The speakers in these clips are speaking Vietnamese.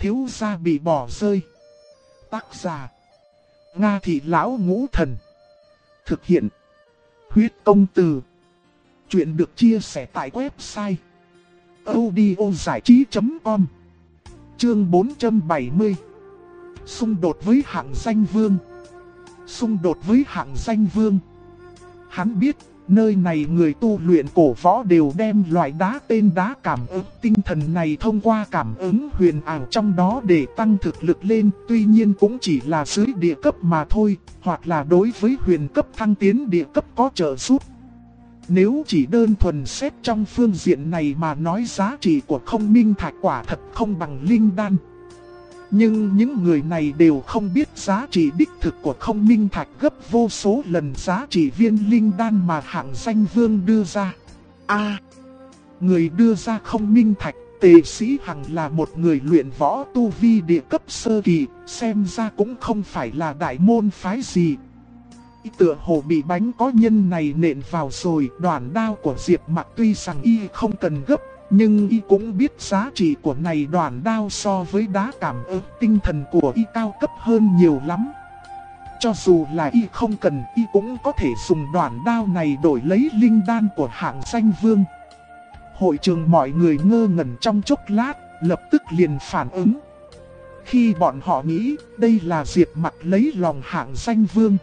thiếu gia bị bỏ rơi. Tác giả: Nga Thị Lão Ngũ Thần. Thực hiện: Huyết Công Từ. Chuyện được chia sẻ tại website audiozảichí.com. Chương 470. Xung đột với hạng danh vương. Xung đột với hạng danh vương. Hắn biết, nơi này người tu luyện cổ võ đều đem loại đá tên đá cảm ứng tinh thần này thông qua cảm ứng huyền ảo trong đó để tăng thực lực lên, tuy nhiên cũng chỉ là dưới địa cấp mà thôi, hoặc là đối với huyền cấp thăng tiến địa cấp có trợ giúp. Nếu chỉ đơn thuần xét trong phương diện này mà nói giá trị của không minh thạch quả thật không bằng linh đan. Nhưng những người này đều không biết giá trị đích thực của không minh thạch gấp vô số lần giá trị viên linh đan mà hạng danh vương đưa ra. Người đưa ra không minh thạch, Tề Sĩ Hằng là một người luyện võ tu vi địa cấp sơ kỳ, xem ra cũng không phải là đại môn phái gì. Tựa hồ bị bánh có nhân này nện vào rồi. Đoạn đao của Diệp Mặc tuy rằng y không cần gấp, nhưng y cũng biết giá trị của này đoạn đao so với đá cảm ứng tinh thần của y cao cấp hơn nhiều lắm. Cho dù là y không cần, y cũng có thể dùng đoạn đao này đổi lấy linh đan của hạng danh vương. Hội trường mọi người ngơ ngẩn trong chốc lát, lập tức liền phản ứng. Khi bọn họ nghĩ đây là Diệp Mặc lấy lòng hạng danh vương,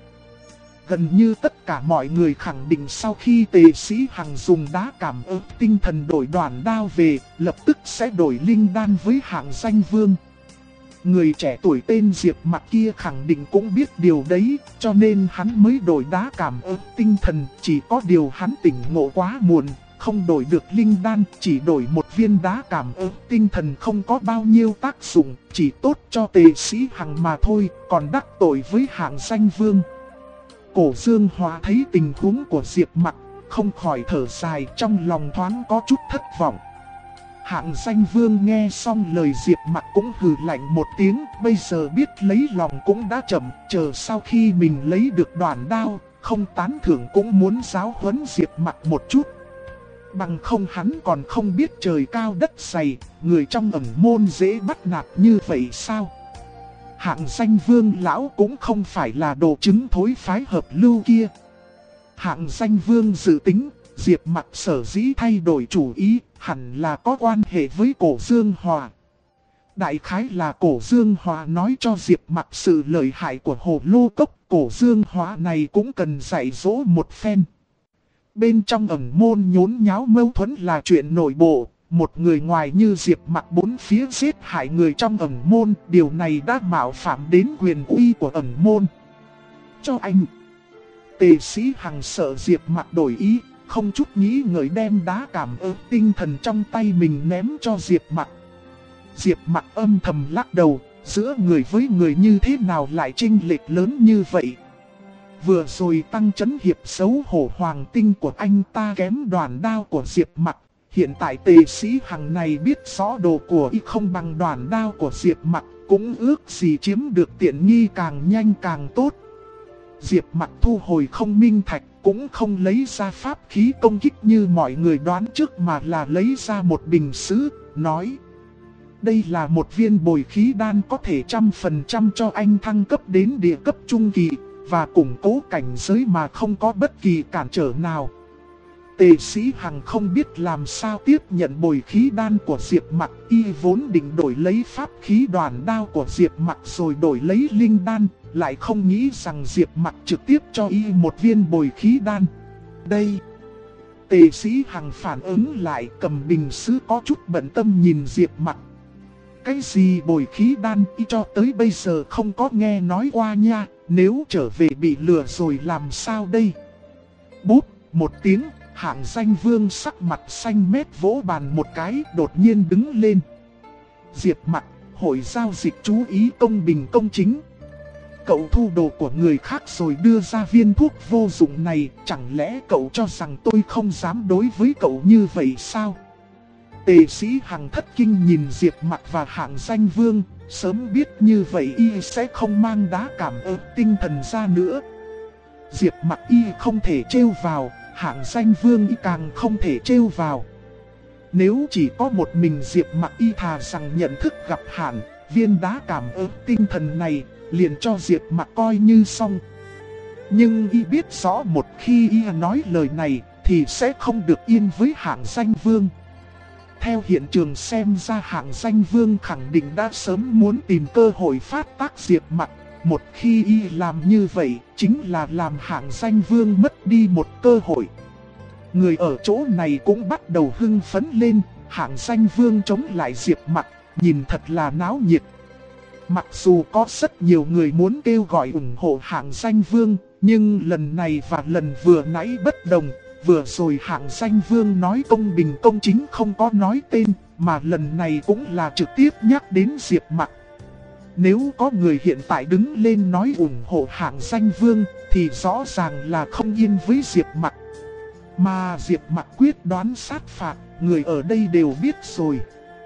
gần như tất cả mọi người khẳng định sau khi Tề Sĩ Hằng dùng đá cảm ứng tinh thần đổi đoạn đao về, lập tức sẽ đổi linh đan với hạng danh vương. Người trẻ tuổi tên Diệp Mặc kia khẳng định cũng biết điều đấy, cho nên hắn mới đổi đá cảm ứng tinh thần. Chỉ có điều hắn tỉnh ngộ quá muộn, không đổi được linh đan, chỉ đổi một viên đá cảm ứng tinh thần không có bao nhiêu tác dụng, chỉ tốt cho Tề Sĩ Hằng mà thôi, còn đắc tội với hạng danh vương. Cổ Dương Hóa thấy tình huống của Diệp Mặc, không khỏi thở dài, trong lòng thoáng có chút thất vọng. Hạng danh vương nghe xong lời Diệp Mặc cũng hừ lạnh một tiếng, bây giờ biết lấy lòng cũng đã chậm, chờ sau khi mình lấy được đoạn đao, không tán thưởng cũng muốn giáo huấn Diệp Mặc một chút. Bằng không hắn còn không biết trời cao đất dày, người trong ẩn môn dễ bắt nạt như vậy sao? Hạng danh vương lão cũng không phải là đồ trứng thối phái hợp lưu kia. Hạng danh vương dự tính, Diệp Mặc sở dĩ thay đổi chủ ý, hẳn là có quan hệ với Cổ Dương Hòa. Đại khái là Cổ Dương Hòa nói cho Diệp Mặc sự lợi hại của hồ lô cốc, Cổ Dương Hòa này cũng cần dạy dỗ một phen. Bên trong ẩn môn nhốn nháo mâu thuẫn là chuyện nội bộ. Một người ngoài như Diệp Mặc bốn phía giết hại người trong ẩn môn, điều này đã mạo phạm đến quyền uy của ẩn môn. Cho anh. Tề Sĩ Hằng sợ Diệp Mặc đổi ý, không chút nghĩ ngợi đem đá cảm ứng tinh thần trong tay mình ném cho Diệp Mặc. Diệp Mặc âm thầm lắc đầu, giữa người với người như thế nào lại chênh lệch lớn như vậy. Vừa rồi tăng chấn hiệp xấu hổ hoàng tinh của anh ta kém đoạn đao của Diệp Mặc. Hiện tại Tề Sĩ Hằng này biết rõ đồ của y không bằng đoạn đao của Diệp Mặc, cũng ước gì chiếm được tiện nghi càng nhanh càng tốt. Diệp Mặc thu hồi không minh thạch, cũng không lấy ra pháp khí công kích như mọi người đoán trước mà là lấy ra một bình sứ, nói: đây là một viên bồi khí đan có thể 100% cho anh thăng cấp đến địa cấp trung kỳ, và củng cố cảnh giới mà không có bất kỳ cản trở nào. Tề Sĩ Hằng không biết làm sao tiếp nhận bồi khí đan của Diệp Mặc, y vốn định đổi lấy pháp khí đoàn đao của Diệp Mặc rồi đổi lấy linh đan, lại không nghĩ rằng Diệp Mặc trực tiếp cho y một viên bồi khí đan. Đây, Tề Sĩ Hằng phản ứng lại, cầm bình sứ có chút bận tâm nhìn Diệp Mặc. Cái gì bồi khí đan, y cho tới bây giờ không có nghe nói qua nha, nếu trở về bị lừa rồi làm sao đây? Búp, một tiếng. Hạng danh vương sắc mặt xanh mét vỗ bàn một cái, đột nhiên đứng lên. Diệp Mặc, hội giao dịch chú ý công bình công chính. Cậu thu đồ của người khác rồi đưa ra viên thuốc vô dụng này, chẳng lẽ cậu cho rằng tôi không dám đối với cậu như vậy sao? Tề Sĩ Hằng thất kinh nhìn Diệp Mặc và hạng danh vương, sớm biết như vậy y sẽ không mang đá cảm ứng tinh thần ra nữa. Diệp Mặc y không thể trêu vào, hạng danh vương y càng không thể trêu vào. Nếu chỉ có một mình Diệp Mặc y thà rằng nhận thức gặp hạn, viên đá cảm ứng tinh thần này, liền cho Diệp Mặc coi như xong. Nhưng y biết rõ một khi y nói lời này thì sẽ không được yên với Hạng Danh Vương. Theo hiện trường xem ra Hạng Danh Vương khẳng định đã sớm muốn tìm cơ hội phát tác Diệp Mặc. Một khi y làm như vậy chính là làm Hạng Danh Vương mất đi một cơ hội. Người ở chỗ này cũng bắt đầu hưng phấn lên. Hạng Danh Vương chống lại Diệp Mặc, nhìn thật là náo nhiệt. Mặc dù có rất nhiều người muốn kêu gọi ủng hộ Hạng Danh Vương, nhưng lần này và lần vừa nãy bất đồng. Vừa rồi Hạng Danh Vương nói công bình công chính không có nói tên, mà lần này cũng là trực tiếp nhắc đến Diệp Mặc. Nếu có người hiện tại đứng lên nói ủng hộ Hạng Danh Vương thì rõ ràng là không yên với Diệp Mặc. Mà Diệp Mặc quyết đoán sát phạt, người ở đây đều biết rồi.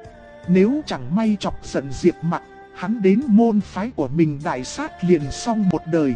Nếu chẳng may chọc giận Diệp Mặc, hắn đến môn phái của mình đại sát liền xong một đời.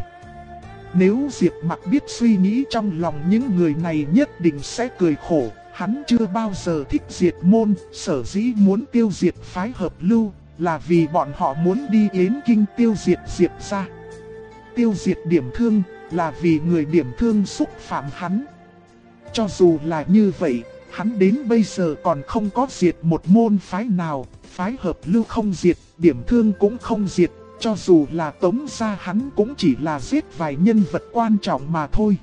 Nếu Diệp Mặc biết suy nghĩ trong lòng những người này nhất định sẽ cười khổ. Hắn chưa bao giờ thích diệt môn, sở dĩ muốn tiêu diệt phái Hợp Lưu là vì bọn họ muốn đi Yến Kinh tiêu diệt Diệp gia. Tiêu diệt Điểm Thương là vì người Điểm Thương xúc phạm hắn. Cho dù là như vậy, hắn đến bây giờ còn không có diệt một môn phái nào. Phái Hợp Lưu không diệt, Điểm Thương cũng không diệt. Cho dù là Tống gia hắn cũng chỉ là giết vài nhân vật quan trọng mà thôi.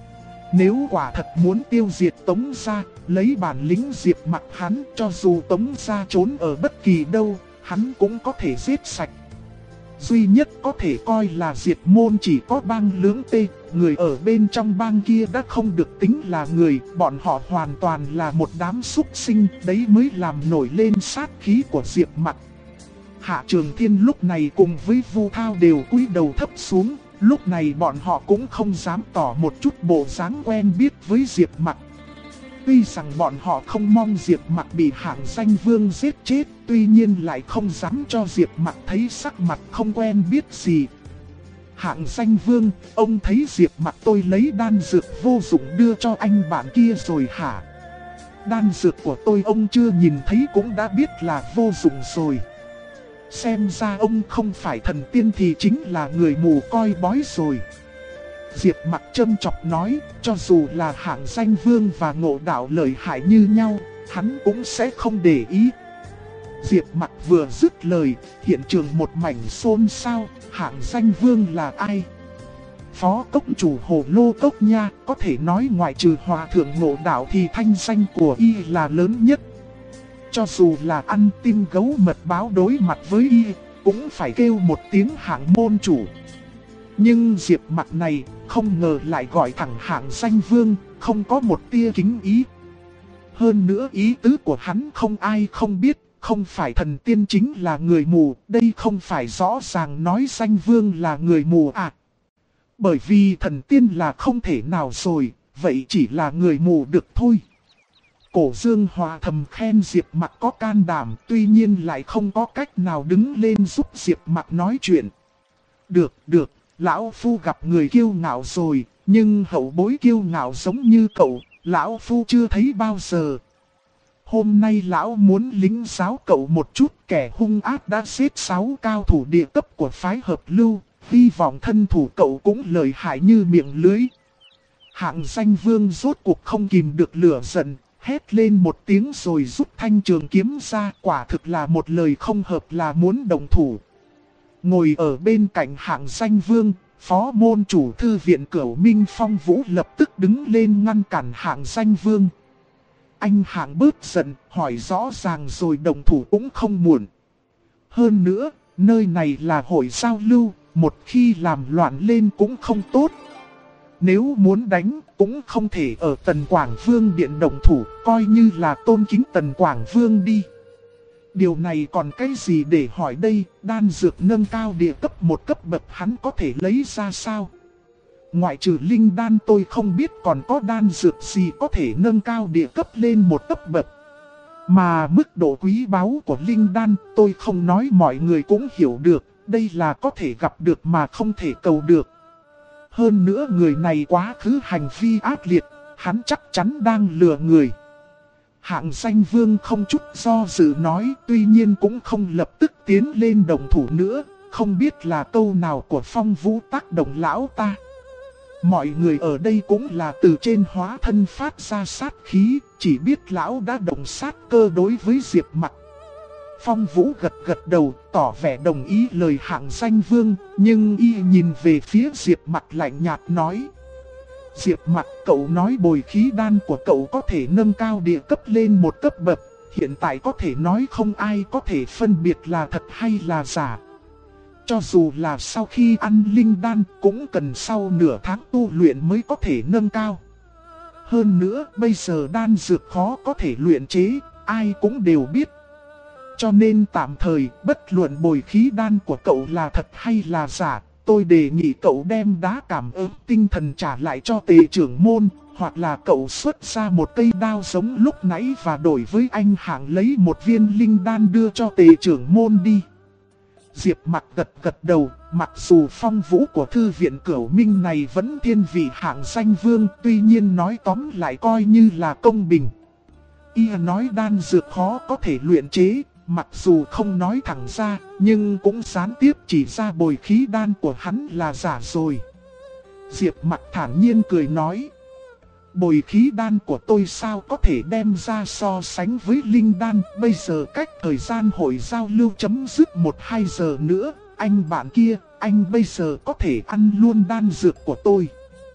Nếu quả thật muốn tiêu diệt Tống gia, lấy bản lĩnh Diệp Mặc hắn, cho dù Tống gia trốn ở bất kỳ đâu, hắn cũng có thể giết sạch. Duy nhất có thể coi là diệt môn chỉ có bang Lưỡng Tê, người ở bên trong bang kia đã không được tính là người, bọn họ hoàn toàn là một đám súc sinh, đấy mới làm nổi lên sát khí của Diệp Mặc. Hạ Trường Thiên lúc này cùng với Vu Thao đều cúi đầu thấp xuống, lúc này bọn họ cũng không dám tỏ một chút bộ dáng quen biết với Diệp Mặc. Tuy rằng bọn họ không mong Diệp Mặc bị Hạng Danh Vương giết chết, tuy nhiên lại không dám cho Diệp Mặc thấy sắc mặt không quen biết gì. Hạng Danh Vương, ông thấy Diệp Mặc tôi lấy đan dược vô dụng đưa cho anh bạn kia rồi hả? Đan dược của tôi ông chưa nhìn thấy cũng đã biết là vô dụng rồi. Xem ra ông không phải thần tiên thì chính là người mù coi bói rồi. Diệp Mặc châm chọc nói, cho dù là Hạng Danh Vương và Ngộ Đạo lợi hại như nhau, hắn cũng sẽ không để ý. Diệp Mặc vừa dứt lời, hiện trường một mảnh xôn xao. Hạng Danh Vương là ai? Phó cốc chủ Hồ Lô Cốc nha, có thể nói ngoại trừ Hòa Thượng Ngộ Đạo thì thanh danh của y là lớn nhất. Cho dù là ăn tim gấu mật báo đối mặt với y, cũng phải kêu một tiếng Hạng môn chủ. Nhưng Diệp Mặc này không ngờ lại gọi thẳng Hạng Danh Vương, không có một tia kính ý. Hơn nữa ý tứ của hắn không ai không biết, không phải thần tiên chính là người mù, đây không phải rõ ràng nói Danh Vương là người mù à. Bởi vì thần tiên là không thể nào rồi, vậy chỉ là người mù được thôi. Cổ Dương Hòa thầm khen Diệp Mặc có can đảm, tuy nhiên lại không có cách nào đứng lên giúp Diệp Mặc nói chuyện. Được, lão phu gặp người kiêu ngạo rồi, nhưng hậu bối kiêu ngạo giống như cậu, lão phu chưa thấy bao giờ. Hôm nay lão muốn lính giáo cậu một chút, kẻ hung ác đã giết 6 cao thủ địa cấp của phái Hợp Lưu, hy vọng thân thủ cậu cũng lợi hại như miệng lưới. Hạng Danh Vương rốt cuộc không kìm được lửa giận, hét lên một tiếng rồi rút thanh trường kiếm ra, quả thực là một lời không hợp là muốn đồng thủ. Ngồi ở bên cạnh Hạng Danh Vương, phó môn chủ thư viện Cửu Minh Phong Vũ lập tức đứng lên ngăn cản Hạng Danh Vương. Anh Hạng bớt giận, hỏi rõ ràng rồi đồng thủ cũng không muộn. Hơn nữa, nơi này là hội giao lưu, một khi làm loạn lên cũng không tốt. Nếu muốn đánh, cũng không thể ở Tần Quảng Vương điện đồng thủ, coi như là tôn kính Tần Quảng Vương đi. Điều này còn cái gì để hỏi đây, đan dược nâng cao địa cấp một cấp bậc hắn có thể lấy ra sao? Ngoại trừ linh đan tôi không biết còn có đan dược gì có thể nâng cao địa cấp lên một cấp bậc. Mà mức độ quý báu của linh đan tôi không nói mọi người cũng hiểu được, đây là có thể gặp được mà không thể cầu được. Hơn nữa người này quá khứ hành vi ác liệt, hắn chắc chắn đang lừa người. Hạng Danh Vương không chút do dự nói, tuy nhiên cũng không lập tức tiến lên động thủ nữa, không biết là câu nào của Phong Vũ tác động lão ta. Mọi người ở đây cũng là từ trên hóa thân phát ra sát khí, chỉ biết lão đã động sát cơ đối với Diệp Mặc. Phong Vũ gật gật đầu, tỏ vẻ đồng ý lời Hạng Danh Vương, nhưng y nhìn về phía Diệp Mặc lạnh nhạt nói. Diệp Mặc, cậu nói bồi khí đan của cậu có thể nâng cao địa cấp lên một cấp bậc, hiện tại có thể nói không ai có thể phân biệt là thật hay là giả. Cho dù là sau khi ăn linh đan cũng cần sau nửa tháng tu luyện mới có thể nâng cao. Hơn nữa bây giờ đan dược khó có thể luyện chế, ai cũng đều biết. Cho nên tạm thời bất luận bồi khí đan của cậu là thật hay là giả, tôi đề nghị cậu đem đá cảm ứng tinh thần trả lại cho Tề trưởng môn, hoặc là cậu xuất ra một cây đao giống lúc nãy và đổi với anh Hạng lấy một viên linh đan đưa cho Tề trưởng môn đi. Diệp Mặc gật gật đầu, mặc dù Phong Vũ của thư viện Cửu Minh này vẫn thiên vị Hạng Danh Vương, tuy nhiên nói tóm lại coi như là công bình. Y nói đan dược khó có thể luyện chế, mặc dù không nói thẳng ra, nhưng cũng gián tiếp chỉ ra bồi khí đan của hắn là giả rồi. Diệp Mặc thản nhiên cười nói, bồi khí đan của tôi sao có thể đem ra so sánh với linh đan, bây giờ cách thời gian hội giao lưu chấm dứt 1-2 giờ nữa, anh bạn kia, anh bây giờ có thể ăn luôn đan dược của tôi.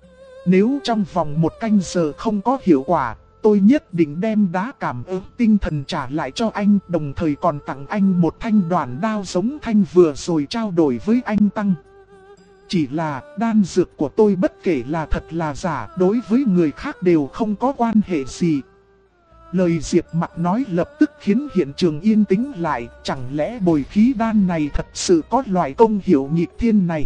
Nếu trong vòng 1 canh giờ không có hiệu quả, tôi nhất định đem đá cảm ứng tinh thần trả lại cho anh, đồng thời còn tặng anh một thanh đoản đao giống thanh vừa rồi trao đổi với anh Tăng. Chỉ là đan dược của tôi bất kể là thật là giả, đối với người khác đều không có quan hệ gì. Lời Diệp Mặc nói lập tức khiến hiện trường yên tĩnh lại, chẳng lẽ bồi khí đan này thật sự có loại công hiệu nghịch thiên này?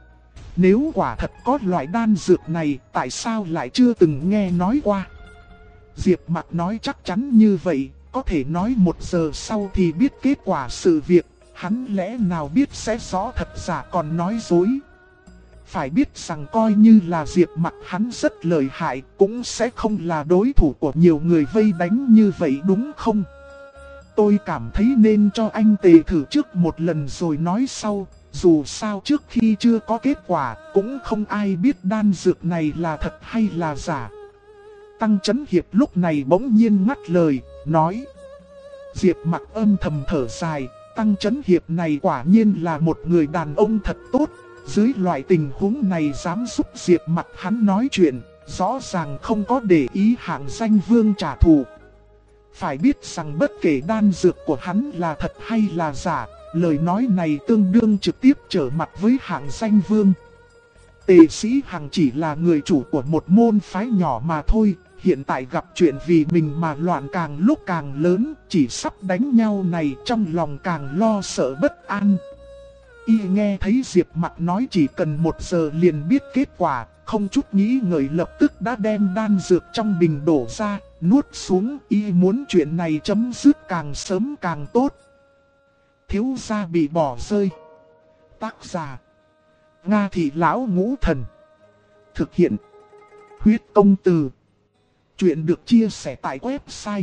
Nếu quả thật có loại đan dược này, tại sao lại chưa từng nghe nói qua? Diệp Mặc nói chắc chắn như vậy, có thể nói 1 giờ sau thì biết kết quả sự việc, hắn lẽ nào biết sẽ rõ thật giả còn nói dối. Phải biết rằng coi như là Diệp Mặc hắn rất lợi hại, cũng sẽ không là đối thủ của nhiều người vây đánh như vậy đúng không? Tôi cảm thấy nên cho anh Tề thử trước một lần rồi nói sau, dù sao trước khi chưa có kết quả, cũng không ai biết đan dược này là thật hay là giả. Tăng Chấn Hiệp lúc này bỗng nhiên ngắt lời, nói. Diệp Mặc âm thầm thở dài, Tăng Chấn Hiệp này quả nhiên là một người đàn ông thật tốt. Dưới loại tình huống này dám giúp Diệp Mặc hắn nói chuyện, rõ ràng không có để ý Hạng Danh Vương trả thù. Phải biết rằng bất kể đan dược của hắn là thật hay là giả, lời nói này tương đương trực tiếp trở mặt với Hạng Danh Vương. Tề Sĩ Hằng chỉ là người chủ của một môn phái nhỏ mà thôi, hiện tại gặp chuyện vì mình mà loạn càng lúc càng lớn, chỉ sắp đánh nhau này trong lòng càng lo sợ bất an. Y nghe thấy Diệp Mặc nói chỉ cần 1 giờ liền biết kết quả, không chút nghĩ ngợi lập tức đã đem đan dược trong bình đổ ra, nuốt xuống. Y muốn chuyện này chấm dứt càng sớm càng tốt. Thiếu gia bị bỏ rơi. Tác giả: Nga Thị Lão Ngũ Thần. Thực hiện: Huyết Công Từ. Chuyện được chia sẻ tại website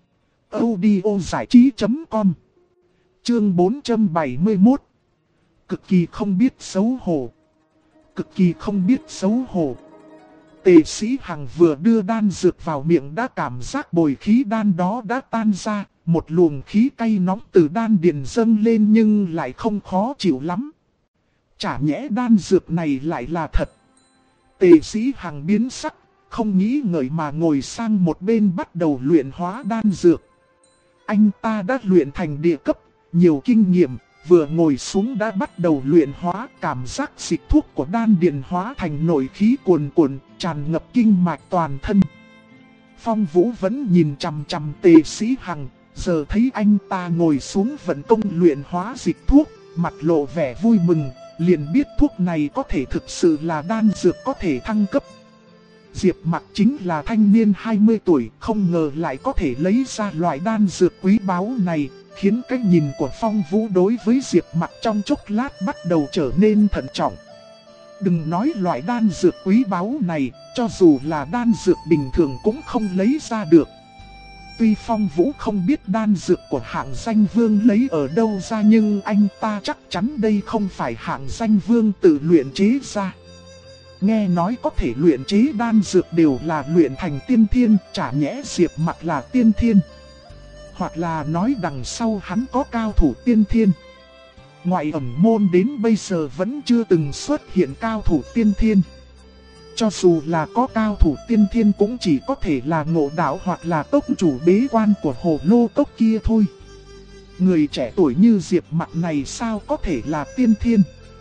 audiozảichí.com. Chương 471. Cực kỳ không biết xấu hổ. Cực kỳ không biết xấu hổ. Tề Sĩ Hằng vừa đưa đan dược vào miệng đã cảm giác bồi khí đan đó đã tan ra. Một luồng khí cay nóng từ đan điền dâng lên nhưng lại không khó chịu lắm. Chả nhẽ đan dược này lại là thật. Tề Sĩ Hằng biến sắc, không nghĩ ngợi mà ngồi sang một bên bắt đầu luyện hóa đan dược. Anh ta đã luyện thành địa cấp, nhiều kinh nghiệm. Vừa ngồi xuống đã bắt đầu luyện hóa, cảm giác dịch thuốc của đan điền hóa thành nội khí cuồn cuộn, tràn ngập kinh mạch toàn thân. Phong Vũ vẫn nhìn chằm chằm Tề Sĩ Hằng, giờ thấy anh ta ngồi xuống vận công luyện hóa dịch thuốc, mặt lộ vẻ vui mừng, liền biết thuốc này có thể thực sự là đan dược có thể thăng cấp. Diệp Mặc chính là thanh niên 20 tuổi, không ngờ lại có thể lấy ra loại đan dược quý báu này, khiến cái nhìn của Phong Vũ đối với Diệp Mặc trong chốc lát bắt đầu trở nên thận trọng. Đừng nói loại đan dược quý báu này, cho dù là đan dược bình thường cũng không lấy ra được. Tuy Phong Vũ không biết đan dược của hạng danh vương lấy ở đâu ra, nhưng anh ta chắc chắn đây không phải hạng danh vương tự luyện chế ra. Nghe nói có thể luyện chế đan dược đều là luyện thành tiên thiên, chả nhẽ Diệp Mặc là tiên thiên. Hoặc là nói đằng sau hắn có cao thủ tiên thiên. Ngoại ẩn môn đến bây giờ vẫn chưa từng xuất hiện cao thủ tiên thiên. Cho dù là có cao thủ tiên thiên cũng chỉ có thể là Ngộ Đạo hoặc là tốc chủ bế quan của Hồ Lô Cốc kia thôi. Người trẻ tuổi như Diệp Mặc này sao có thể là tiên thiên?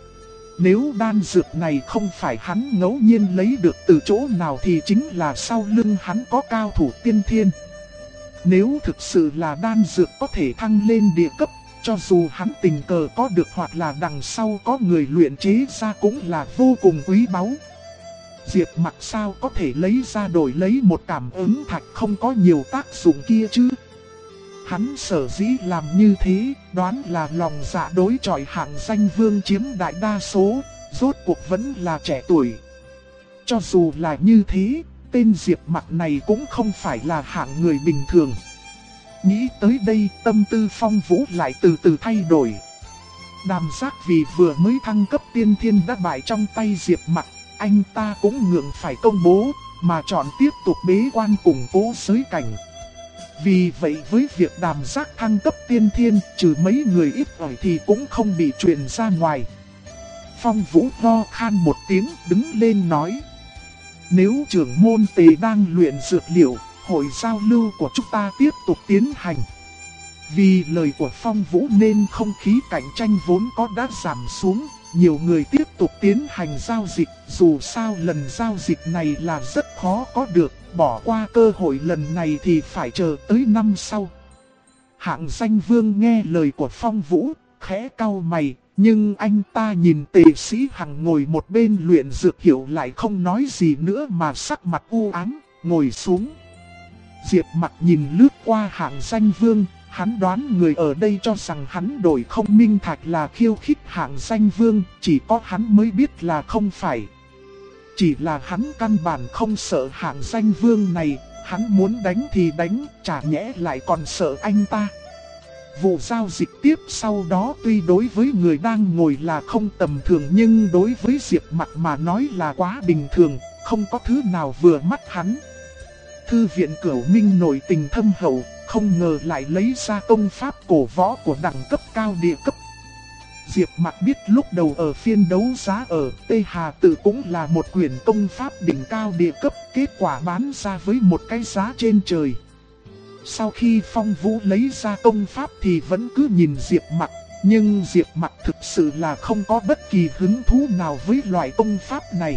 Nếu đan dược này không phải hắn ngẫu nhiên lấy được từ chỗ nào thì chính là sau lưng hắn có cao thủ tiên thiên. Nếu thực sự là đan dược có thể thăng lên địa cấp, cho dù hắn tình cờ có được hoặc là đằng sau có người luyện chế ra cũng là vô cùng quý báu. Diệp Mặc sao có thể lấy ra đổi lấy một cảm ứng thạch không có nhiều tác dụng kia chứ? Hắn sở dĩ làm như thế, đoán là lòng dạ đối chọi hạng danh vương chiếm đại đa số, rốt cuộc vẫn là trẻ tuổi. Cho dù là như thế, tên Diệp Mặc này cũng không phải là hạng người bình thường. Nghĩ tới đây, tâm tư Phong Vũ lại từ từ thay đổi. Đàm Giác vì vừa mới thăng cấp tiên thiên đã bại trong tay Diệp Mặc, anh ta cũng ngượng phải công bố, mà chọn tiếp tục bế quan củng cố giới cảnh. Vì vậy với việc Đàm Giác thăng cấp tiên thiên, trừ mấy người ít ỏi thì cũng không bị truyền ra ngoài. Phong Vũ ho khan một tiếng đứng lên nói: nếu trưởng môn Tề đang luyện dược liệu, hội giao lưu của chúng ta tiếp tục tiến hành. Vì lời của Phong Vũ nên không khí cạnh tranh vốn có đã giảm xuống, nhiều người tiếp tục tiến hành giao dịch. Dù sao lần giao dịch này là rất khó có được, bỏ qua cơ hội lần này thì phải chờ tới năm sau. Hạng danh vương nghe lời của Phong Vũ, khẽ cau mày, nhưng anh ta nhìn Tề Sĩ Hằng ngồi một bên luyện dược hiệu lại không nói gì nữa mà sắc mặt u ám, ngồi xuống. Diệp Mặc nhìn lướt qua hạng danh vương, hắn đoán người ở đây cho rằng hắn đổi không minh thạch là khiêu khích hạng danh vương, chỉ có hắn mới biết là không phải. Chỉ là hắn căn bản không sợ hạng danh vương này, hắn muốn đánh thì đánh, chả nhẽ lại còn sợ anh ta. Vụ giao dịch tiếp sau đó tuy đối với người đang ngồi là không tầm thường, nhưng đối với Diệp Mặc mà nói là quá bình thường, không có thứ nào vừa mắt hắn. Thư viện Cửu Minh nổi tình thâm hậu, không ngờ lại lấy ra công pháp cổ võ của đẳng cấp cao địa cấp. Diệp Mặc biết lúc đầu ở phiên đấu giá ở Tây Hà Tự cũng là một quyển công pháp đỉnh cao địa cấp, kết quả bán ra với một cái giá trên trời. Sau khi Phong Vũ lấy ra công pháp thì vẫn cứ nhìn Diệp Mặc, nhưng Diệp Mặc thực sự là không có bất kỳ hứng thú nào với loại công pháp này.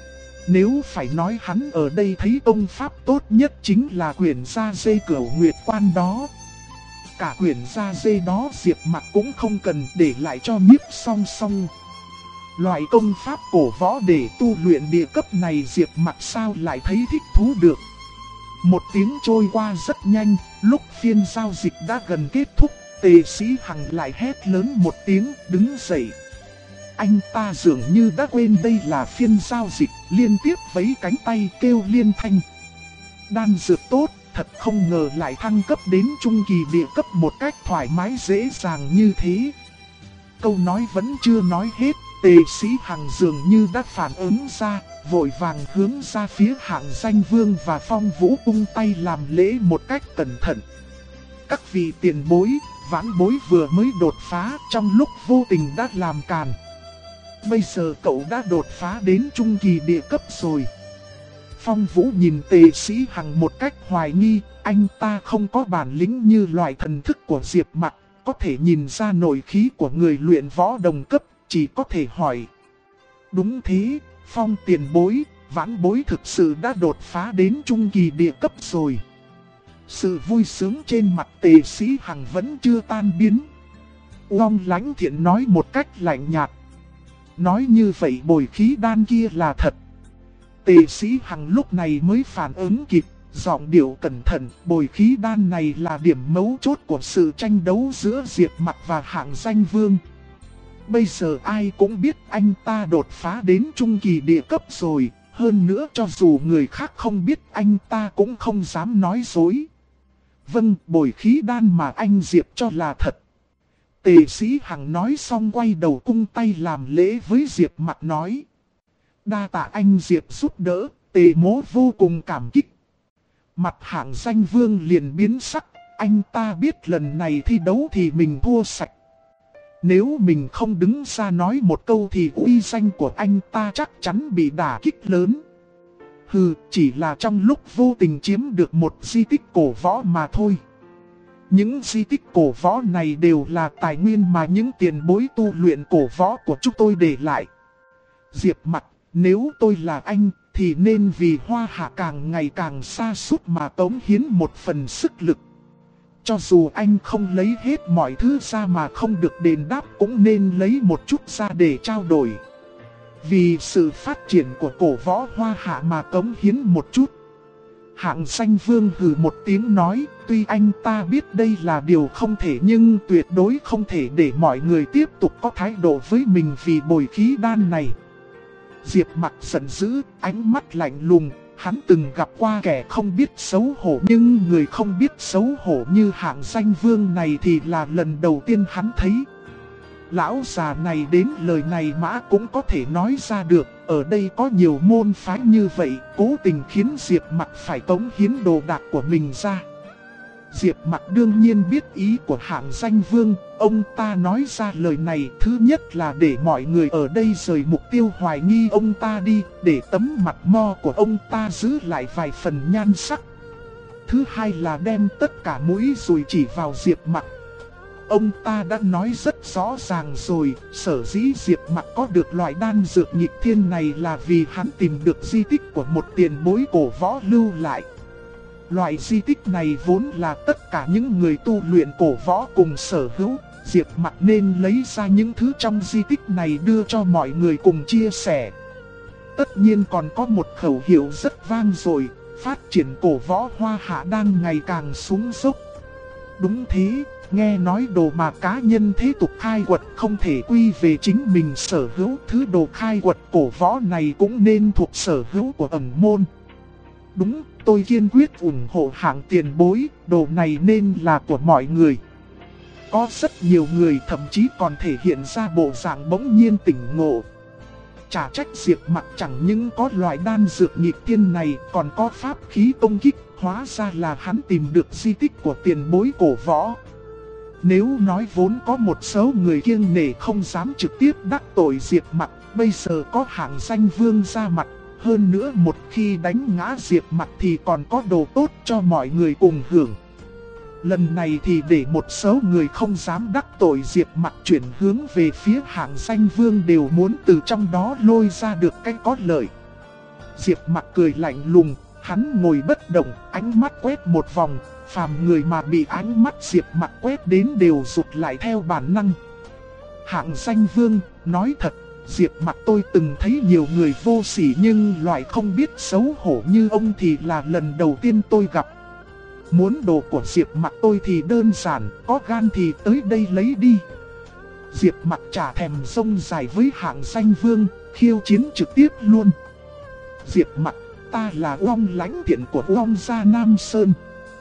Nếu phải nói hắn ở đây thấy công pháp tốt nhất chính là quyển Gia Dê Cửu Nguyệt Quan đó. Cả quyển Gia Dê đó Diệp Mặc cũng không cần, để lại cho Nhiếp Song Song. Loại công pháp cổ võ để tu luyện địa cấp này Diệp Mặc sao lại thấy thích thú được. Một tiếng trôi qua rất nhanh, lúc phiên giao dịch đã gần kết thúc, Tề Sĩ Hằng lại hét lớn một tiếng, đứng dậy. Anh ta dường như đã quên đây là phiên giao dịch, liên tiếp vẫy cánh tay kêu liên thanh. Đan dược tốt, thật không ngờ lại thăng cấp đến trung kỳ địa cấp một cách thoải mái dễ dàng như thế. Câu nói vẫn chưa nói hết, Tề Sĩ Hằng dường như đã phản ứng ra, vội vàng hướng ra phía hạng danh vương và Phong Vũ cung tay làm lễ một cách cẩn thận. Các vị tiền bối, vãn bối vừa mới đột phá, trong lúc vô tình đã làm càn. Bây giờ cậu đã đột phá đến trung kỳ địa cấp rồi. Phong Vũ nhìn Tề Sĩ Hằng một cách hoài nghi, anh ta không có bản lĩnh như loại thần thức của Diệp Mặc, có thể nhìn ra nội khí của người luyện võ đồng cấp, chỉ có thể hỏi. Đúng thế, Phong tiền bối, vãn bối thực sự đã đột phá đến trung kỳ địa cấp rồi. Sự vui sướng trên mặt Tề Sĩ Hằng vẫn chưa tan biến. Uông Lãnh Thiện nói một cách lạnh nhạt. Nói như vậy bồi khí đan kia là thật. Tề Sĩ Hằng lúc này mới phản ứng kịp, giọng điệu cẩn thận, bồi khí đan này là điểm mấu chốt của sự tranh đấu giữa Diệp Mặc và hạng danh vương. Bây giờ ai cũng biết anh ta đột phá đến trung kỳ địa cấp rồi, hơn nữa cho dù người khác không biết anh ta cũng không dám nói dối. Vâng, bồi khí đan mà anh Diệp cho là thật. Tề Sĩ Hằng nói xong quay đầu cung tay làm lễ với Diệp Mặc nói. Đa tạ anh Diệp giúp đỡ, Tề Mỗ vô cùng cảm kích. Mặt Hạng Danh Vương liền biến sắc, anh ta biết lần này thi đấu thì mình thua sạch. Nếu mình không đứng ra nói một câu thì uy danh của anh ta chắc chắn bị đả kích lớn. Hừ, chỉ là trong lúc vô tình chiếm được một di tích cổ võ mà thôi. Những di tích cổ võ này đều là tài nguyên mà những tiền bối tu luyện cổ võ của chúng tôi để lại. Diệp Mặc, nếu tôi là anh, thì nên vì Hoa Hạ càng ngày càng sa sút mà cống hiến một phần sức lực. Cho dù anh không lấy hết mọi thứ ra mà không được đền đáp cũng nên lấy một chút ra để trao đổi. Vì sự phát triển của cổ võ Hoa Hạ mà cống hiến một chút. Hạng Danh Vương hừ một tiếng nói, tuy anh ta biết đây là điều không thể nhưng tuyệt đối không thể để mọi người tiếp tục có thái độ với mình vì bồi khí đan này. Diệp Mặc giận dữ, ánh mắt lạnh lùng, hắn từng gặp qua kẻ không biết xấu hổ nhưng người không biết xấu hổ như Hạng Danh Vương này thì là lần đầu tiên hắn thấy. Lão già này đến lời này mã cũng có thể nói ra được, ở đây có nhiều môn phái như vậy, cố tình khiến Diệp Mặc phải cống hiến đồ đạc của mình ra. Diệp Mặc đương nhiên biết ý của Hạng Danh Vương, ông ta nói ra lời này thứ nhất là để mọi người ở đây rời mục tiêu hoài nghi ông ta đi, để tấm mặt mo của ông ta giữ lại vài phần nhan sắc. Thứ hai là đem tất cả mũi dùi chỉ vào Diệp Mặc. Ông ta đã nói rất rõ ràng rồi, sở dĩ Diệp Mặc có được loại đan dược nghịch thiên này là vì hắn tìm được di tích của một tiền bối cổ võ lưu lại. Loại di tích này vốn là tất cả những người tu luyện cổ võ cùng sở hữu, Diệp Mặc nên lấy ra những thứ trong di tích này đưa cho mọi người cùng chia sẻ. Tất nhiên còn có một khẩu hiệu rất vang dội, phát triển cổ võ Hoa Hạ đang ngày càng xuống dốc. Đúng thế. Nghe nói đồ mà cá nhân thế tục khai quật không thể quy về chính mình sở hữu, thứ đồ khai quật cổ võ này cũng nên thuộc sở hữu của ẩn môn. Đúng, tôi kiên quyết ủng hộ Hạng tiền bối, đồ này nên là của mọi người. Có rất nhiều người thậm chí còn thể hiện ra bộ dạng bỗng nhiên tỉnh ngộ. Chả trách Diệp Mặc chẳng những có loại đan dược nghịch thiên này còn có pháp khí công kích, hóa ra là hắn tìm được di tích của tiền bối cổ võ. Nếu nói vốn có một số người kiêng nể không dám trực tiếp đắc tội Diệp Mặc, bây giờ có Hạng Danh Vương ra mặt, hơn nữa một khi đánh ngã Diệp Mặc thì còn có đồ tốt cho mọi người cùng hưởng. Lần này thì để một số người không dám đắc tội Diệp Mặc chuyển hướng về phía Hạng Danh Vương đều muốn từ trong đó lôi ra được cái có lợi. Diệp Mặc cười lạnh lùng, hắn ngồi bất động, ánh mắt quét một vòng. Phàm người mà bị ánh mắt Diệp Mặc quét đến đều rụt lại theo bản năng. Hạng Danh Vương, nói thật, Diệp Mặc tôi từng thấy nhiều người vô sỉ nhưng loại không biết xấu hổ như ông thì là lần đầu tiên tôi gặp. Muốn đồ của Diệp Mặc tôi thì đơn giản, có gan thì tới đây lấy đi. Diệp Mặc chả thèm rông dài với Hạng Danh Vương, khiêu chiến trực tiếp luôn. Diệp Mặc, ta là Uông Lãnh Thiện của Uông gia Nam Sơn.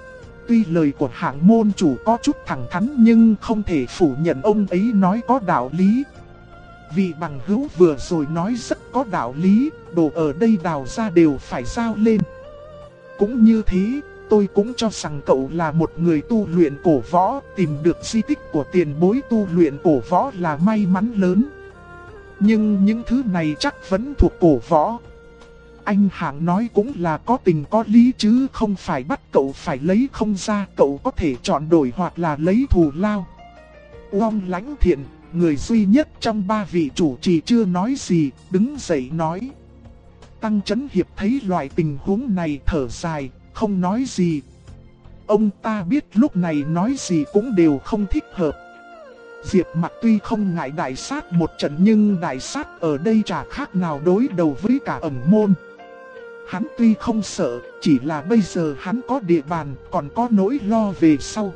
Tuy lời của Hạng môn chủ có chút thẳng thắn nhưng không thể phủ nhận ông ấy nói có đạo lý. Vị bằng hữu vừa rồi nói rất có đạo lý, đồ ở đây đào ra đều phải giao lên. Cũng như thế, tôi cũng cho rằng cậu là một người tu luyện cổ võ, tìm được di tích của tiền bối tu luyện cổ võ là may mắn lớn. Nhưng những thứ này chắc vẫn thuộc cổ võ. Anh Hạng nói cũng là có tình có lý chứ không phải bắt cậu phải lấy không ra, cậu có thể chọn đổi hoặc là lấy thù lao. Uông Lãnh Thiện, người duy nhất trong ba vị chủ trì chưa nói gì, đứng dậy nói. Tăng Chấn Hiệp thấy loại tình huống này thở dài, không nói gì. Ông ta biết lúc này nói gì cũng đều không thích hợp. Diệp Mặc tuy không ngại đại sát một trận nhưng đại sát ở đây chả khác nào đối đầu với cả ẩn môn. Hắn tuy không sợ, chỉ là bây giờ hắn có địa bàn, còn có nỗi lo về sau.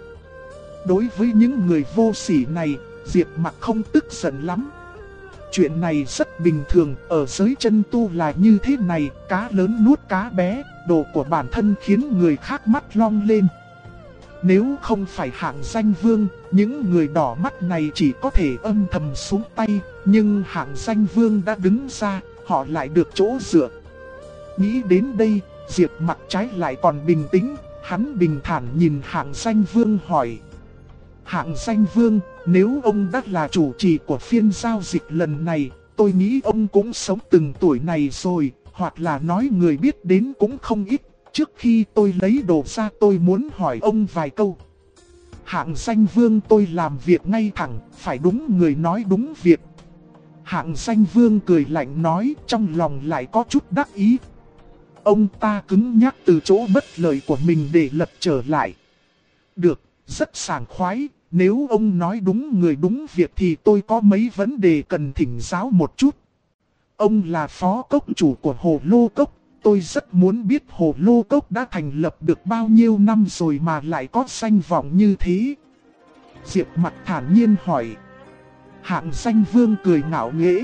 Đối với những người vô sỉ này, Diệp Mặc không tức giận lắm. Chuyện này rất bình thường, ở giới chân tu là như thế này, cá lớn nuốt cá bé, đồ của bản thân khiến người khác mắt long lên. Nếu không phải Hạng Danh Vương, những người đỏ mắt này chỉ có thể âm thầm xuống tay. Nhưng Hạng Danh Vương đã đứng ra, họ lại được chỗ dựa. Nghĩ đến đây, Diệp Mặc trái lại còn bình tĩnh. Hắn bình thản nhìn Hạng Danh Vương hỏi: Hạng Danh Vương, nếu ông đã là chủ trì của phiên giao dịch lần này, tôi nghĩ ông cũng sống từng tuổi này rồi, hoặc là nói người biết đến cũng không ít. Trước khi tôi lấy đồ ra tôi muốn hỏi ông vài câu. Hạng Danh Vương, tôi làm việc ngay thẳng, phải đúng người nói đúng việc. Hạng Danh Vương cười lạnh nói, trong lòng lại có chút đắc ý. Ông ta cứng nhắc từ chỗ bất lợi của mình để lật trở lại. Được, rất sảng khoái, nếu ông nói đúng người đúng việc thì tôi có mấy vấn đề cần thỉnh giáo một chút. Ông là phó cốc chủ của Hồ Lô Cốc, tôi rất muốn biết Hồ Lô Cốc đã thành lập được bao nhiêu năm rồi mà lại có danh vọng như thế. Diệp Mặc thản nhiên hỏi. Hạng Danh Vương cười ngạo nghễ.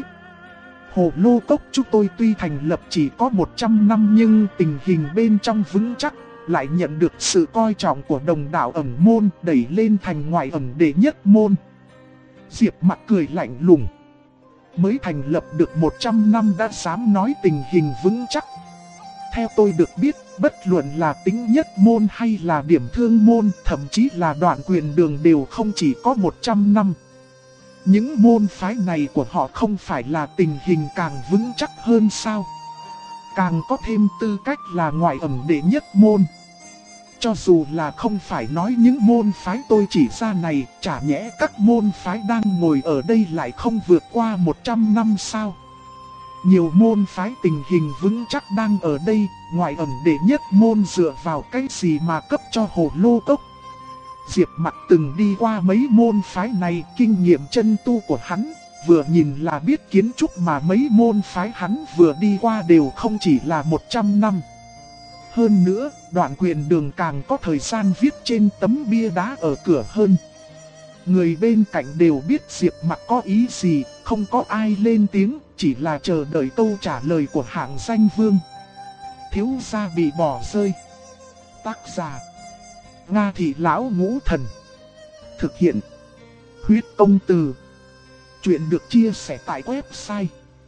Hồ Lô Cốc chúng tôi tuy thành lập chỉ có 100 năm nhưng tình hình bên trong vững chắc, lại nhận được sự coi trọng của đồng đạo ẩn môn, đẩy lên thành ngoại ẩn đệ nhất môn. Diệp Mặc cười lạnh lùng. Mới thành lập được 100 năm đã dám nói tình hình vững chắc. Theo tôi được biết, bất luận là tính nhất môn hay là điểm thương môn, thậm chí là Đoạn Quyền Đường đều không chỉ có 100 năm. Những môn phái này của họ không phải là tình hình càng vững chắc hơn sao? Càng có thêm tư cách là ngoại ẩn đệ nhất môn. Cho dù là không phải nói những môn phái tôi chỉ ra này, chả nhẽ các môn phái đang ngồi ở đây lại không vượt qua 100 năm sao? Nhiều môn phái tình hình vững chắc đang ở đây, ngoại ẩn đệ nhất môn dựa vào cái gì mà cấp cho Hồ Lô Cốc? Diệp Mặc từng đi qua mấy môn phái này, kinh nghiệm chân tu của hắn, vừa nhìn là biết kiến trúc mà mấy môn phái hắn vừa đi qua đều không chỉ là 100 năm. Hơn nữa, Đoạn Quyền Đường càng có thời gian viết trên tấm bia đá ở cửa hơn. Người bên cạnh đều biết Diệp Mặc có ý gì, không có ai lên tiếng, chỉ là chờ đợi câu trả lời của Hạng Danh Vương. Thiếu gia bị bỏ rơi. Tác giả: Nga Thị Lão Ngũ Thần. Thực hiện: Huyết Công Từ. Chuyện được chia sẻ tại website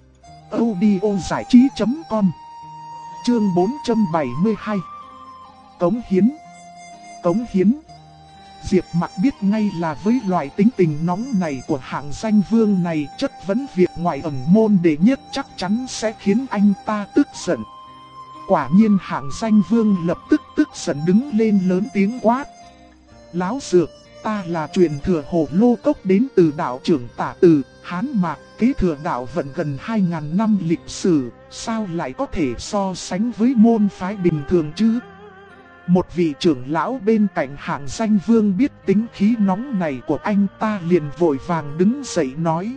audiozảichí.com. Chương 472. Cống hiến. Cống hiến. Diệp Mặc biết ngay là với loại tính tình nóng này của Hạng Danh Vương này, chất vấn việc ngoại ẩn môn đệ nhất chắc chắn sẽ khiến anh ta tức giận. Quả nhiên Hạng Danh Vương lập tức tức giận đứng lên lớn tiếng quát. Láo dược, ta là truyền thừa Hồ Lô Cốc đến từ đạo trưởng Tả Từ, Hán Mạc, kế thừa đạo vận gần 2000 năm lịch sử, sao lại có thể so sánh với môn phái bình thường chứ? Một vị trưởng lão bên cạnh Hạng Danh Vương biết tính khí nóng này của anh ta liền vội vàng đứng dậy nói.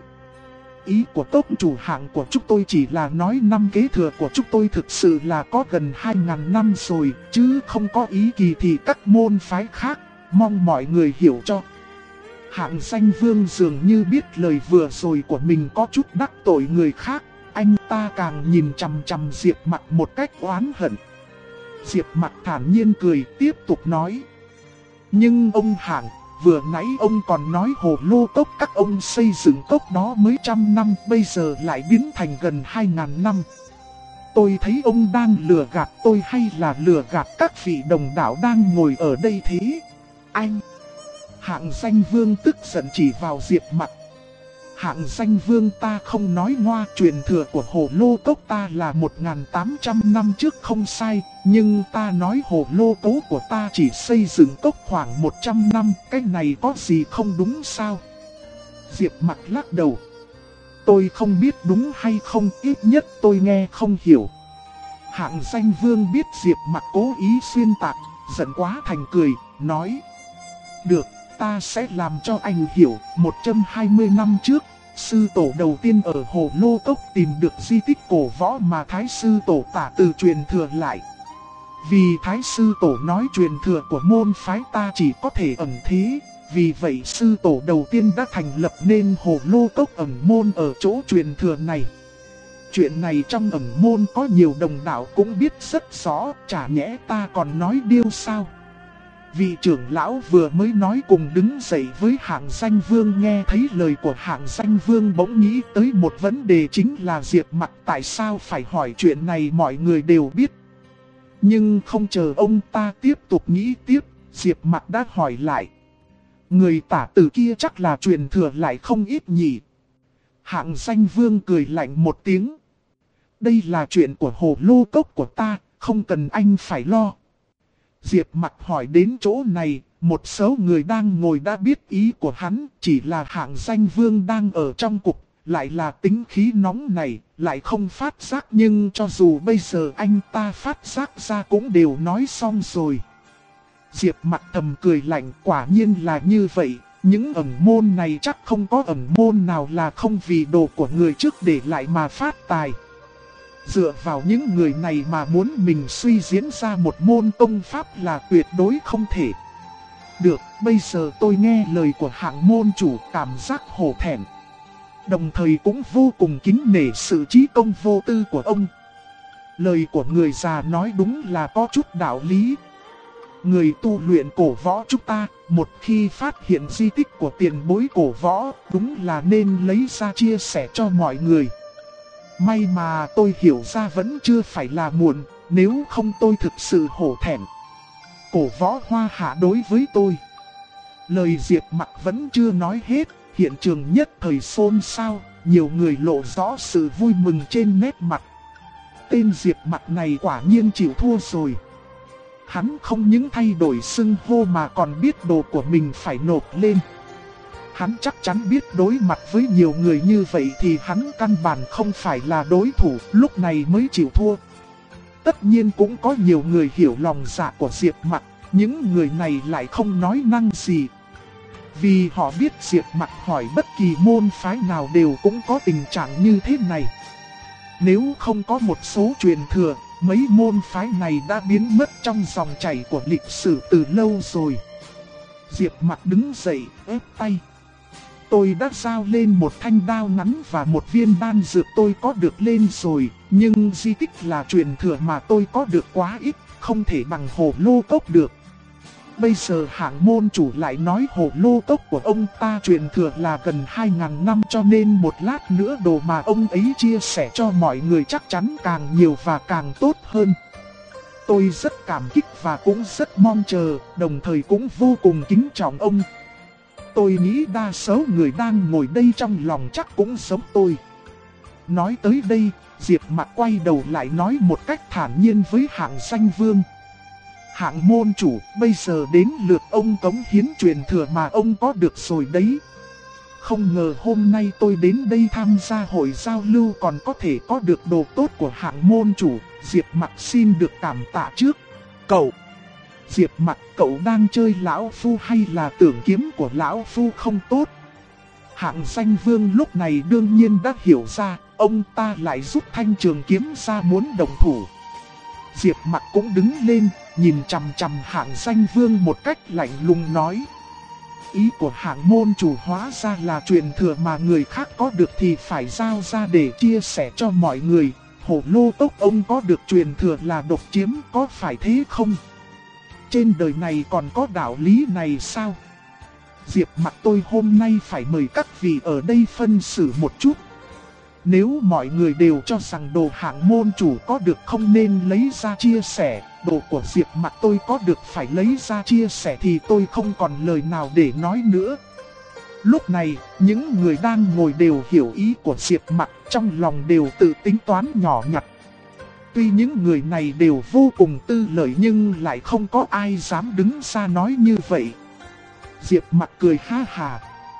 Ý của cốc chủ Hạng của chúng tôi chỉ là nói năm kế thừa của chúng tôi thực sự là có gần 2000 năm rồi, chứ không có ý kỳ thị các môn phái khác, mong mọi người hiểu cho. Hạng Danh Vương dường như biết lời vừa rồi của mình có chút đắc tội người khác, anh ta càng nhìn chằm chằm Diệp Mặc một cách oán hận. Diệp Mặc thản nhiên cười tiếp tục nói. Nhưng ông Hạng, vừa nãy ông còn nói Hồ Lô Cốc các ông xây dựng cốc đó mới 100 năm, bây giờ lại biến thành gần 2000 năm. Tôi thấy ông đang lừa gạt tôi hay là lừa gạt các vị đồng đạo đang ngồi ở đây thế? Anh! Hạng Danh Vương tức giận chỉ vào Diệp Mặc. Hạng Danh Vương, ta không nói ngoa, truyền thừa của Hồ Lô Cốc ta là 1800 năm trước không sai, nhưng ta nói Hồ Lô Cốc của ta chỉ xây dựng cốc khoảng 100 năm, cái này có gì không đúng sao? Diệp Mặc lắc đầu. Tôi không biết đúng hay không, ít nhất tôi nghe không hiểu. Hạng Danh Vương biết Diệp Mặc cố ý xuyên tạc, giận quá thành cười, nói. Được, ta sẽ làm cho anh hiểu, 120 năm trước, sư tổ đầu tiên ở Hồ Lô Cốc tìm được di tích cổ võ mà Thái sư tổ Tả Từ truyền thừa lại. Vì Thái sư tổ nói truyền thừa của môn phái ta chỉ có thể ẩn thế, vì vậy sư tổ đầu tiên đã thành lập nên Hồ Lô Cốc ẩn môn ở chỗ truyền thừa này. Chuyện này trong ẩn môn có nhiều đồng đạo cũng biết rất rõ, chả nhẽ ta còn nói điêu sao? Vị trưởng lão vừa mới nói cùng đứng dậy với Hạng Danh Vương, nghe thấy lời của Hạng Danh Vương bỗng nghĩ tới một vấn đề, chính là Diệp Mặc tại sao phải hỏi chuyện này mọi người đều biết. Nhưng không chờ ông ta tiếp tục nghĩ tiếp, Diệp Mặc đã hỏi lại. Người tả tử kia chắc là truyền thừa lại không ít nhỉ? Hạng Danh Vương cười lạnh một tiếng. Đây là chuyện của hồ lô cốc của ta, không cần anh phải lo. Diệp Mặc hỏi đến chỗ này, một số người đang ngồi đã biết ý của hắn, chỉ là Hạng Danh Vương đang ở trong cục, lại là tính khí nóng này, lại không phát giác, nhưng cho dù bây giờ anh ta phát giác ra cũng đều nói xong rồi. Diệp Mặc thầm cười lạnh, quả nhiên là như vậy, những ẩn môn này chắc không có ẩn môn nào là không vì đồ của người trước để lại mà phát tài. Dựa vào những người này mà muốn mình suy diễn ra một môn tông pháp là tuyệt đối không thể. Được, bây giờ tôi nghe lời của Hạng môn chủ cảm giác hổ thẹn. Đồng thời cũng vô cùng kính nể sự trí công vô tư của ông. Lời của người già nói đúng là có chút đạo lý. Người tu luyện cổ võ chúng ta, một khi phát hiện di tích của tiền bối cổ võ, đúng là nên lấy ra chia sẻ cho mọi người. May mà tôi hiểu ra vẫn chưa phải là muộn, nếu không tôi thực sự hổ thẹn. Cổ võ Hoa Hạ đối với tôi. Lời Diệp Mặc vẫn chưa nói hết, hiện trường nhất thời xôn xao, nhiều người lộ rõ sự vui mừng trên nét mặt. Tên Diệp Mặc này quả nhiên chịu thua rồi. Hắn không những thay đổi xưng hô mà còn biết đồ của mình phải nộp lên. Hắn chắc chắn biết đối mặt với nhiều người như vậy thì hắn căn bản không phải là đối thủ, lúc này mới chịu thua. Tất nhiên cũng có nhiều người hiểu lòng dạ của Diệp Mặc, những người này lại không nói năng gì. Vì họ biết Diệp Mặc hỏi bất kỳ môn phái nào đều cũng có tình trạng như thế này. Nếu không có một số truyền thừa, mấy môn phái này đã biến mất trong dòng chảy của lịch sử từ lâu rồi. Diệp Mặc đứng dậy, ép tay. Tôi đã giao lên một thanh đao ngắn và một viên đan dược tôi có được lên rồi, nhưng di tích là truyền thừa mà tôi có được quá ít, không thể bằng hồ lô cốc được. Bây giờ Hạng môn chủ lại nói hồ lô cốc của ông ta truyền thừa là gần 2.000 năm, cho nên một lát nữa đồ mà ông ấy chia sẻ cho mọi người chắc chắn càng nhiều và càng tốt hơn. Tôi rất cảm kích và cũng rất mong chờ, đồng thời cũng vô cùng kính trọng ông. Tôi nghĩ đa số người đang ngồi đây trong lòng chắc cũng giống tôi. Nói tới đây, Diệp Mặc quay đầu lại nói một cách thản nhiên với Hạng Danh Vương. Hạng môn chủ, bây giờ đến lượt ông cống hiến truyền thừa mà ông có được rồi đấy. Không ngờ hôm nay tôi đến đây tham gia hội giao lưu còn có thể có được đồ tốt của Hạng môn chủ. Diệp Mặc xin được cảm tạ trước. Cậu! Diệp Mặc, cậu đang chơi lão phu hay là tưởng kiếm của lão phu không tốt? Hạng Danh Vương lúc này đương nhiên đã hiểu ra, ông ta lại rút thanh trường kiếm ra muốn đồng thủ. Diệp Mặc cũng đứng lên, nhìn chằm chằm Hạng Danh Vương một cách lạnh lùng nói. Ý của Hạng môn chủ hóa ra là truyền thừa mà người khác có được thì phải giao ra để chia sẻ cho mọi người. Hồ lô cốc ông có được truyền thừa là độc chiếm, có phải thế không? Trên đời này còn có đạo lý này sao? Diệp Mặc, tôi hôm nay phải mời các vị ở đây phân xử một chút. Nếu mọi người đều cho rằng đồ Hạng môn chủ có được không nên lấy ra chia sẻ, đồ của Diệp Mặc tôi có được phải lấy ra chia sẻ thì tôi không còn lời nào để nói nữa. Lúc này, những người đang ngồi đều hiểu ý của Diệp Mặc, trong lòng đều tự tính toán nhỏ nhặt. Tuy những người này đều vô cùng tư lợi nhưng lại không có ai dám đứng ra nói như vậy. Diệp Mặc cười ha hà.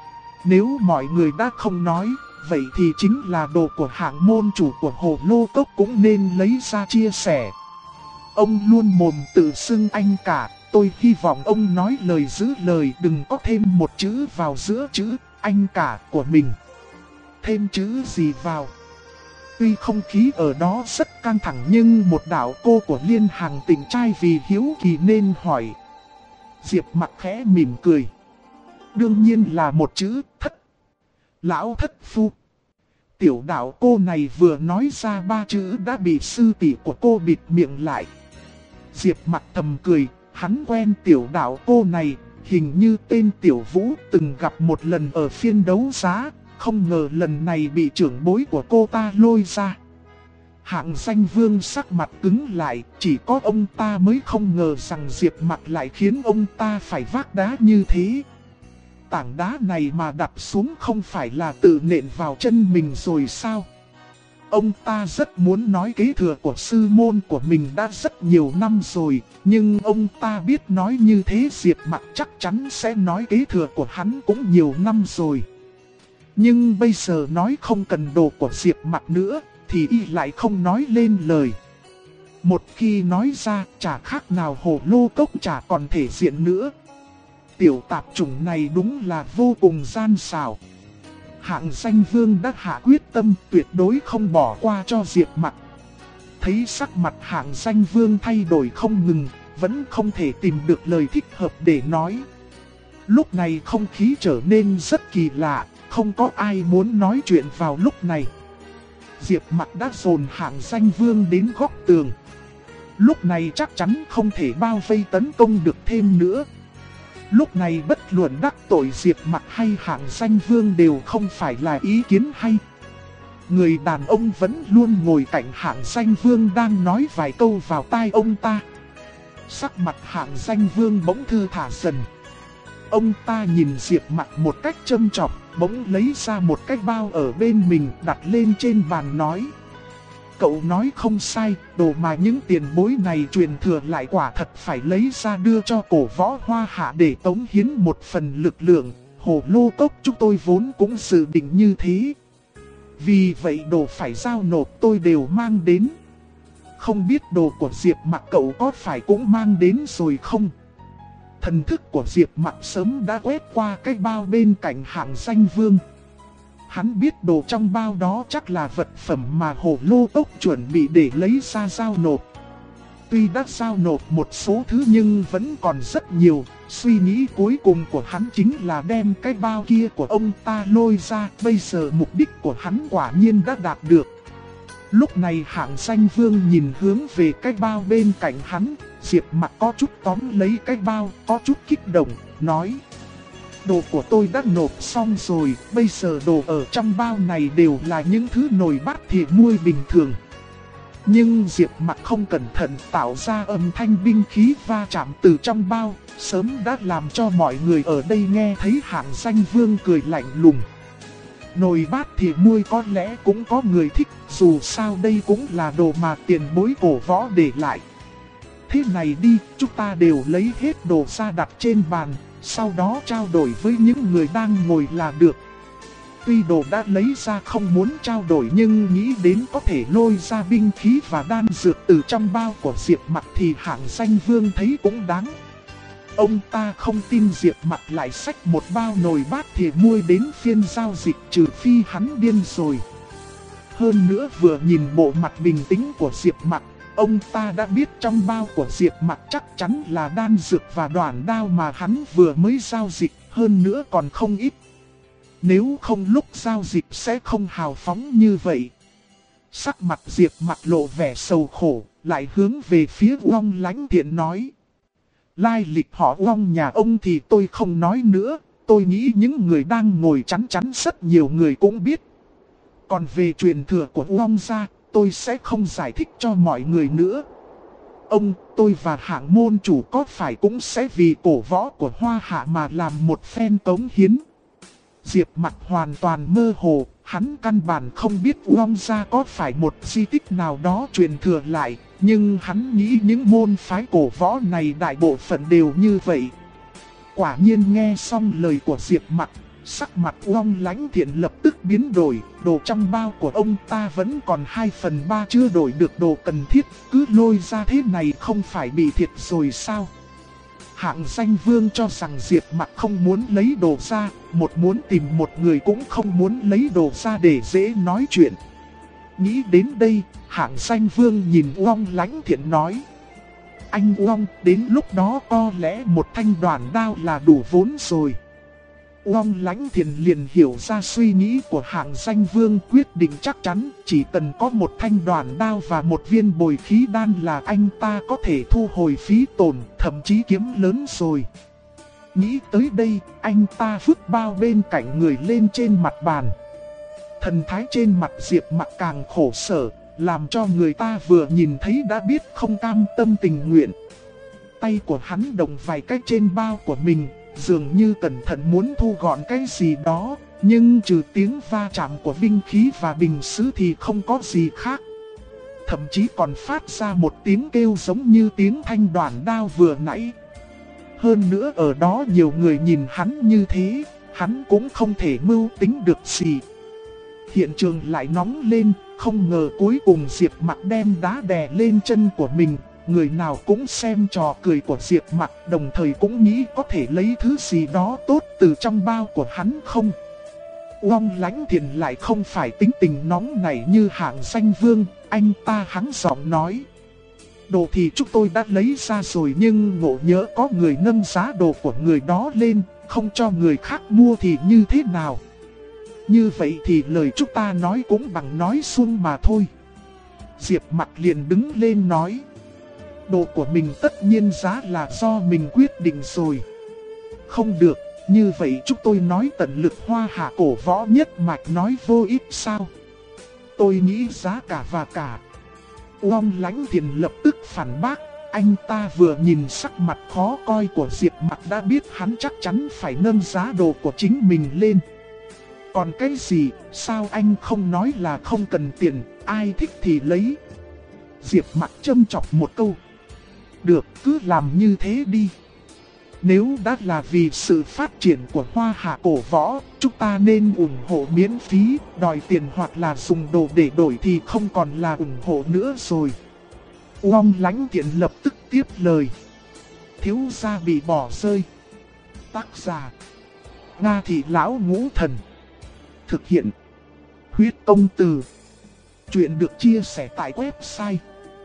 Nếu mọi người đã không nói, vậy thì chính là đồ của Hạng môn chủ của hồ lô cốc cũng nên lấy ra chia sẻ. Ông luôn mồm tự xưng anh cả, tôi hy vọng ông nói lời giữ lời, đừng có thêm một chữ vào giữa chữ anh cả của mình. Thêm chữ gì vào? Tuy không khí ở đó rất căng thẳng nhưng một đạo cô của Liên Hằng tỉnh trai vì hiếu kỳ nên hỏi. Diệp Mặc khẽ mỉm cười. Đương nhiên là một chữ thất. Lão thất phu. Tiểu đạo cô này vừa nói ra ba chữ đã bị sư tỷ của cô bịt miệng lại. Diệp Mặc thầm cười, hắn quen tiểu đạo cô này, hình như tên Tiểu Vũ từng gặp một lần ở phiên đấu giá, không ngờ lần này bị trưởng bối của cô ta lôi ra. Hạng Danh Vương sắc mặt cứng lại, chỉ có ông ta mới không ngờ rằng Diệp Mặc lại khiến ông ta phải vác đá như thế. Tảng đá này mà đập xuống không phải là tự nện vào chân mình rồi sao? Ông ta rất muốn nói kế thừa của sư môn của mình đã rất nhiều năm rồi, nhưng ông ta biết nói như thế Diệp Mặc chắc chắn sẽ nói kế thừa của hắn cũng nhiều năm rồi. Nhưng bây giờ nói không cần đồ của Diệp Mặc nữa, thì y lại không nói lên lời. Một khi nói ra, chả khác nào hồ lô cốc chả còn thể diện nữa. Tiểu tạp chủng này đúng là vô cùng gian xảo. Hạng Danh Vương đã hạ quyết tâm tuyệt đối không bỏ qua cho Diệp Mặc. Thấy sắc mặt Hạng Danh Vương thay đổi không ngừng, vẫn không thể tìm được lời thích hợp để nói. Lúc này không khí trở nên rất kỳ lạ, không có ai muốn nói chuyện vào lúc này. Diệp Mặc đã dồn Hạng Danh Vương đến góc tường. Lúc này chắc chắn không thể bao vây tấn công được thêm nữa. Lúc này bất luận đắc tội Diệp Mặc hay Hạng Danh Vương đều không phải là ý kiến hay. Người đàn ông vẫn luôn ngồi cạnh Hạng Danh Vương đang nói vài câu vào tai ông ta. Sắc mặt Hạng Danh Vương bỗng thư thả dần. Ông ta nhìn Diệp Mặc một cách châm chọc, bỗng lấy ra một cái bao ở bên mình đặt lên trên bàn nói. Cậu nói không sai, đồ mà những tiền bối này truyền thừa lại quả thật phải lấy ra đưa cho cổ võ Hoa Hạ để tống hiến một phần lực lượng. Hồ lô cốc chúng tôi vốn cũng dự định như thế. Vì vậy đồ phải giao nộp tôi đều mang đến. Không biết đồ của Diệp Mặc cậu có phải cũng mang đến rồi không? Thần thức của Diệp Mặc sớm đã quét qua cái bao bên cạnh Hạng Danh Vương. Hắn biết đồ trong bao đó chắc là vật phẩm mà hồ lô cốc chuẩn bị để lấy ra giao nộp. Tuy đã giao nộp một số thứ nhưng vẫn còn rất nhiều. Suy nghĩ cuối cùng của hắn chính là đem cái bao kia của ông ta lôi ra. Bây giờ mục đích của hắn quả nhiên đã đạt được. Lúc này Hạng Danh Vương nhìn hướng về cái bao bên cạnh hắn. Diệp Mặc có chút tóm lấy cái bao, có chút kích động, nói. Đồ của tôi đã nộp xong rồi, bây giờ đồ ở trong bao này đều là những thứ nồi bát thìa muôi bình thường. Nhưng Diệp Mặc không cẩn thận tạo ra âm thanh binh khí va chạm từ trong bao, sớm đã làm cho mọi người ở đây nghe thấy Hạng Danh Vương cười lạnh lùng. Nồi bát thìa muôi có lẽ cũng có người thích, dù sao đây cũng là đồ mà tiền bối cổ võ để lại. Thế này đi, chúng ta đều lấy hết đồ ra đặt trên bàn, sau đó trao đổi với những người đang ngồi là được. Tuy đồ đã lấy ra không muốn trao đổi nhưng nghĩ đến có thể lôi ra binh khí và đan dược từ trong bao của Diệp Mặc thì Hạng Danh Vương thấy cũng đáng. Ông ta không tin Diệp Mặc lại xách một bao nồi bát thìa muôi đến phiên giao dịch, trừ phi hắn điên rồi. Hơn nữa vừa nhìn bộ mặt bình tĩnh của Diệp Mặc, ông ta đã biết trong bao của Diệp Mặc chắc chắn là đan dược và đoản đao mà hắn vừa mới giao dịch, hơn nữa còn không ít. Nếu không lúc giao dịch sẽ không hào phóng như vậy. Sắc mặt Diệp Mặc lộ vẻ sầu khổ, lại hướng về phía Uông Lãnh Thiện nói. Lai lịch họ Uông nhà ông thì tôi không nói nữa, tôi nghĩ những người đang ngồi chắn chắn rất nhiều người cũng biết. Còn về truyền thừa của Uông gia, tôi sẽ không giải thích cho mọi người nữa. Ông, tôi và Hạng môn chủ có phải cũng sẽ vì cổ võ của Hoa Hạ mà làm một phen cống hiến. Diệp Mặc hoàn toàn mơ hồ, hắn căn bản không biết Uông gia có phải một di tích nào đó truyền thừa lại, nhưng hắn nghĩ những môn phái cổ võ này đại bộ phận đều như vậy. Quả nhiên nghe xong lời của Diệp Mặc, sắc mặt Uông Lãnh Thiện lập tức biến đổi, đồ trong bao của ông ta vẫn còn 2/3 chưa đổi được đồ cần thiết, cứ lôi ra thế này không phải bị thiệt rồi sao? Hạng Danh Vương cho rằng Diệp Mặc không muốn lấy đồ ra, một muốn tìm một người cũng không muốn lấy đồ ra để dễ nói chuyện. Nghĩ đến đây, Hạng Danh Vương nhìn Uông Lãnh Thiện nói. Anh Uông, đến lúc đó có lẽ một thanh đoản đao là đủ vốn rồi. Uông Lãnh Thiền liền hiểu ra suy nghĩ của Hạng Danh Vương, quyết định chắc chắn chỉ cần có một thanh đoàn đao và một viên bồi khí đan là anh ta có thể thu hồi phí tổn, thậm chí kiếm lớn rồi. Nghĩ tới đây, anh ta vứt bao bên cạnh người lên trên mặt bàn. Thần thái trên mặt Diệp Mặc càng khổ sở, làm cho người ta vừa nhìn thấy đã biết không cam tâm tình nguyện. Tay của hắn động vài cái trên bao của mình, dường như cẩn thận muốn thu gọn cái gì đó, nhưng trừ tiếng va chạm của binh khí và bình sứ thì không có gì khác. Thậm chí còn phát ra một tiếng kêu giống như tiếng thanh đoàn đao vừa nãy. Hơn nữa ở đó nhiều người nhìn hắn như thế, hắn cũng không thể mưu tính được gì. Hiện trường lại nóng lên, không ngờ cuối cùng Diệp Mặc đem đá đè lên chân của mình. Người nào cũng xem trò cười của Diệp Mặc, đồng thời cũng nghĩ có thể lấy thứ gì đó tốt từ trong bao của hắn không. Uông Lãnh Thiền lại không phải tính tình nóng nảy như Hạng Danh Vương, anh ta hắng giọng nói. Đồ thì chúng tôi đã lấy ra rồi, nhưng ngộ nhỡ có người nâng giá đồ của người đó lên, không cho người khác mua thì như thế nào? Như vậy thì lời chúng ta nói cũng bằng nói suông mà thôi. Diệp Mặc liền đứng lên nói. Đồ của mình tất nhiên giá là do mình quyết định rồi. Không được, như vậy chúng tôi nói tận lực Hoa Hạ cổ võ nhất mạch nói vô ích sao? Tôi nghĩ giá cả và cả. Uông Lãnh Thiền lập tức phản bác. Anh ta vừa nhìn sắc mặt khó coi của Diệp Mặc đã biết hắn chắc chắn phải nâng giá đồ của chính mình lên. Còn cái gì, sao anh không nói là không cần tiền, ai thích thì lấy? Diệp Mặc châm chọc một câu. Được, cứ làm như thế đi. Nếu đã là vì sự phát triển của Hoa Hạ cổ võ, chúng ta nên ủng hộ miễn phí, đòi tiền hoặc là dùng đồ để đổi thì không còn là ủng hộ nữa rồi. Uông Lãnh Thiền lập tức tiếp lời. Thiếu gia bị bỏ rơi. Tác giả Nga Thị Lão Ngũ Thần. Thực hiện Huyết Công Từ. Chuyện được chia sẻ tại website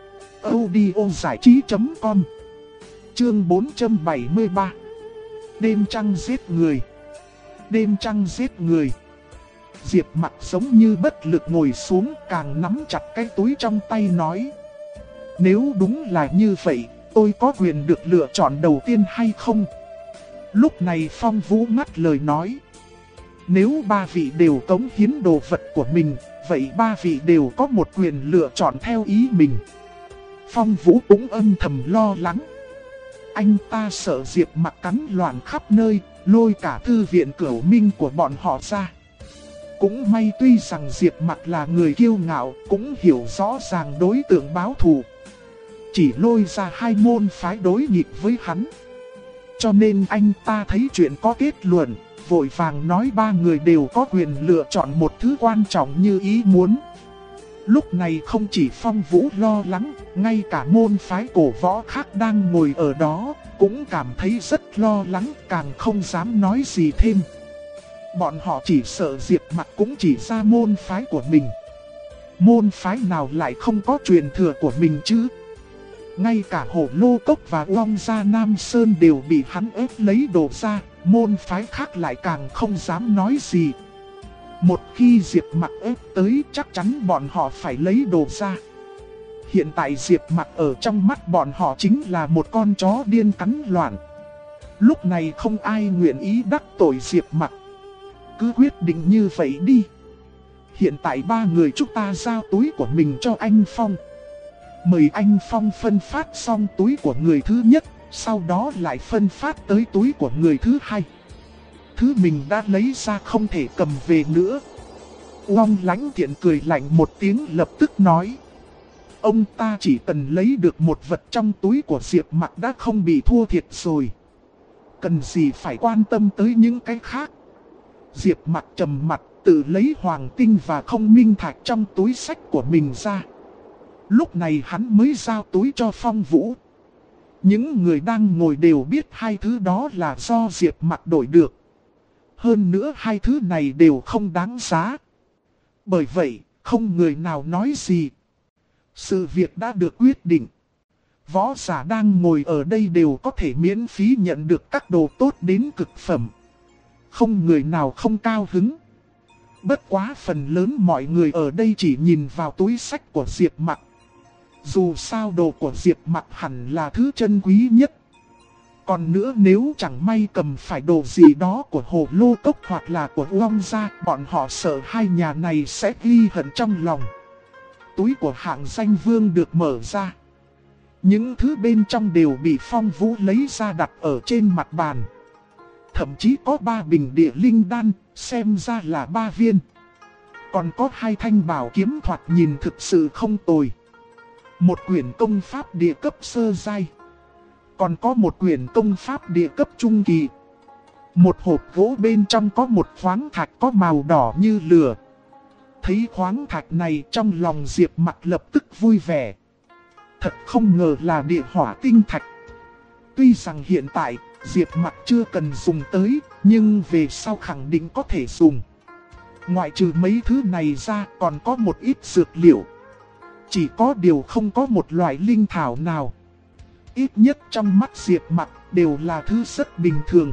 audiozảichí.com. Chương 473. Đêm trăng giết người. Đêm trăng giết người. Diệp Mặc giống như bất lực ngồi xuống, càng nắm chặt cái túi trong tay nói. Nếu đúng là như vậy, tôi có quyền được lựa chọn đầu tiên hay không? Lúc này Phong Vũ ngắt lời nói. Nếu ba vị đều cống hiến đồ vật của mình, vậy ba vị đều có một quyền lựa chọn theo ý mình. Phong Vũ cũng âm thầm lo lắng. Anh ta sợ Diệp Mặc cắn loạn khắp nơi, lôi cả thư viện Cửu Minh của bọn họ ra. Cũng may tuy rằng Diệp Mặc là người kiêu ngạo, cũng hiểu rõ ràng đối tượng báo thù. Chỉ lôi ra hai môn phái đối nghịch với hắn. Cho nên anh ta thấy chuyện có kết luận, vội vàng nói ba người đều có quyền lựa chọn một thứ quan trọng như ý muốn. Lúc này không chỉ Phong Vũ lo lắng, ngay cả môn phái cổ võ khác đang ngồi ở đó, cũng cảm thấy rất lo lắng, càng không dám nói gì thêm. Bọn họ chỉ sợ Diệp Mặc cũng chỉ ra môn phái của mình. Môn phái nào lại không có truyền thừa của mình chứ? Ngay cả Hổ Lô Cốc và Uông Gia Nam Sơn đều bị hắn ép lấy đồ ra, môn phái khác lại càng không dám nói gì. Một khi Diệp Mặc ép tới, chắc chắn bọn họ phải lấy đồ ra. Hiện tại Diệp Mặc ở trong mắt bọn họ chính là một con chó điên cắn loạn. Lúc này không ai nguyện ý đắc tội Diệp Mặc. Cứ quyết định như vậy đi. Hiện tại ba người chúng ta giao túi của mình cho anh Phong. Mời anh Phong phân phát xong túi của người thứ nhất, sau đó lại phân phát tới túi của người thứ hai. Thứ mình đã lấy ra không thể cầm về nữa. Uông Lãnh Thiện cười lạnh một tiếng lập tức nói. Ông ta chỉ cần lấy được một vật trong túi của Diệp Mặc đã không bị thua thiệt rồi. Cần gì phải quan tâm tới những cái khác. Diệp Mặc trầm mặt tự lấy hoàng tinh và không minh thạch trong túi sách của mình ra. Lúc này hắn mới giao túi cho Phong Vũ. Những người đang ngồi đều biết hai thứ đó là do Diệp Mặc đổi được. Hơn nữa hai thứ này đều không đáng giá. Bởi vậy, không người nào nói gì. Sự việc đã được quyết định. Võ giả đang ngồi ở đây đều có thể miễn phí nhận được các đồ tốt đến cực phẩm. Không người nào không cao hứng. Bất quá phần lớn mọi người ở đây chỉ nhìn vào túi xách của Diệp Mặc. Dù sao đồ của Diệp Mặc hẳn là thứ chân quý nhất. Còn nữa nếu chẳng may cầm phải đồ gì đó của Hồ Lô Cốc hoặc là của Uông gia, bọn họ sợ hai nhà này sẽ ghi hận trong lòng. Túi của Hạng Danh Vương được mở ra. Những thứ bên trong đều bị Phong Vũ lấy ra đặt ở trên mặt bàn. Thậm chí có 3 bình địa linh đan, xem ra là 3 viên. Còn có 2 thanh bảo kiếm thoạt nhìn thực sự không tồi. Một quyển công pháp địa cấp sơ giai. Còn có một quyển công pháp địa cấp trung kỳ. Một hộp gỗ bên trong có một khoáng thạch có màu đỏ như lửa. Thấy khoáng thạch này trong lòng Diệp Mặc lập tức vui vẻ. Thật không ngờ là địa hỏa tinh thạch. Tuy rằng hiện tại Diệp Mặc chưa cần dùng tới, nhưng về sau khẳng định có thể dùng. Ngoại trừ mấy thứ này ra còn có một ít dược liệu. Chỉ có điều không có một loại linh thảo nào. Ít nhất trong mắt Diệp Mặc đều là thứ rất bình thường.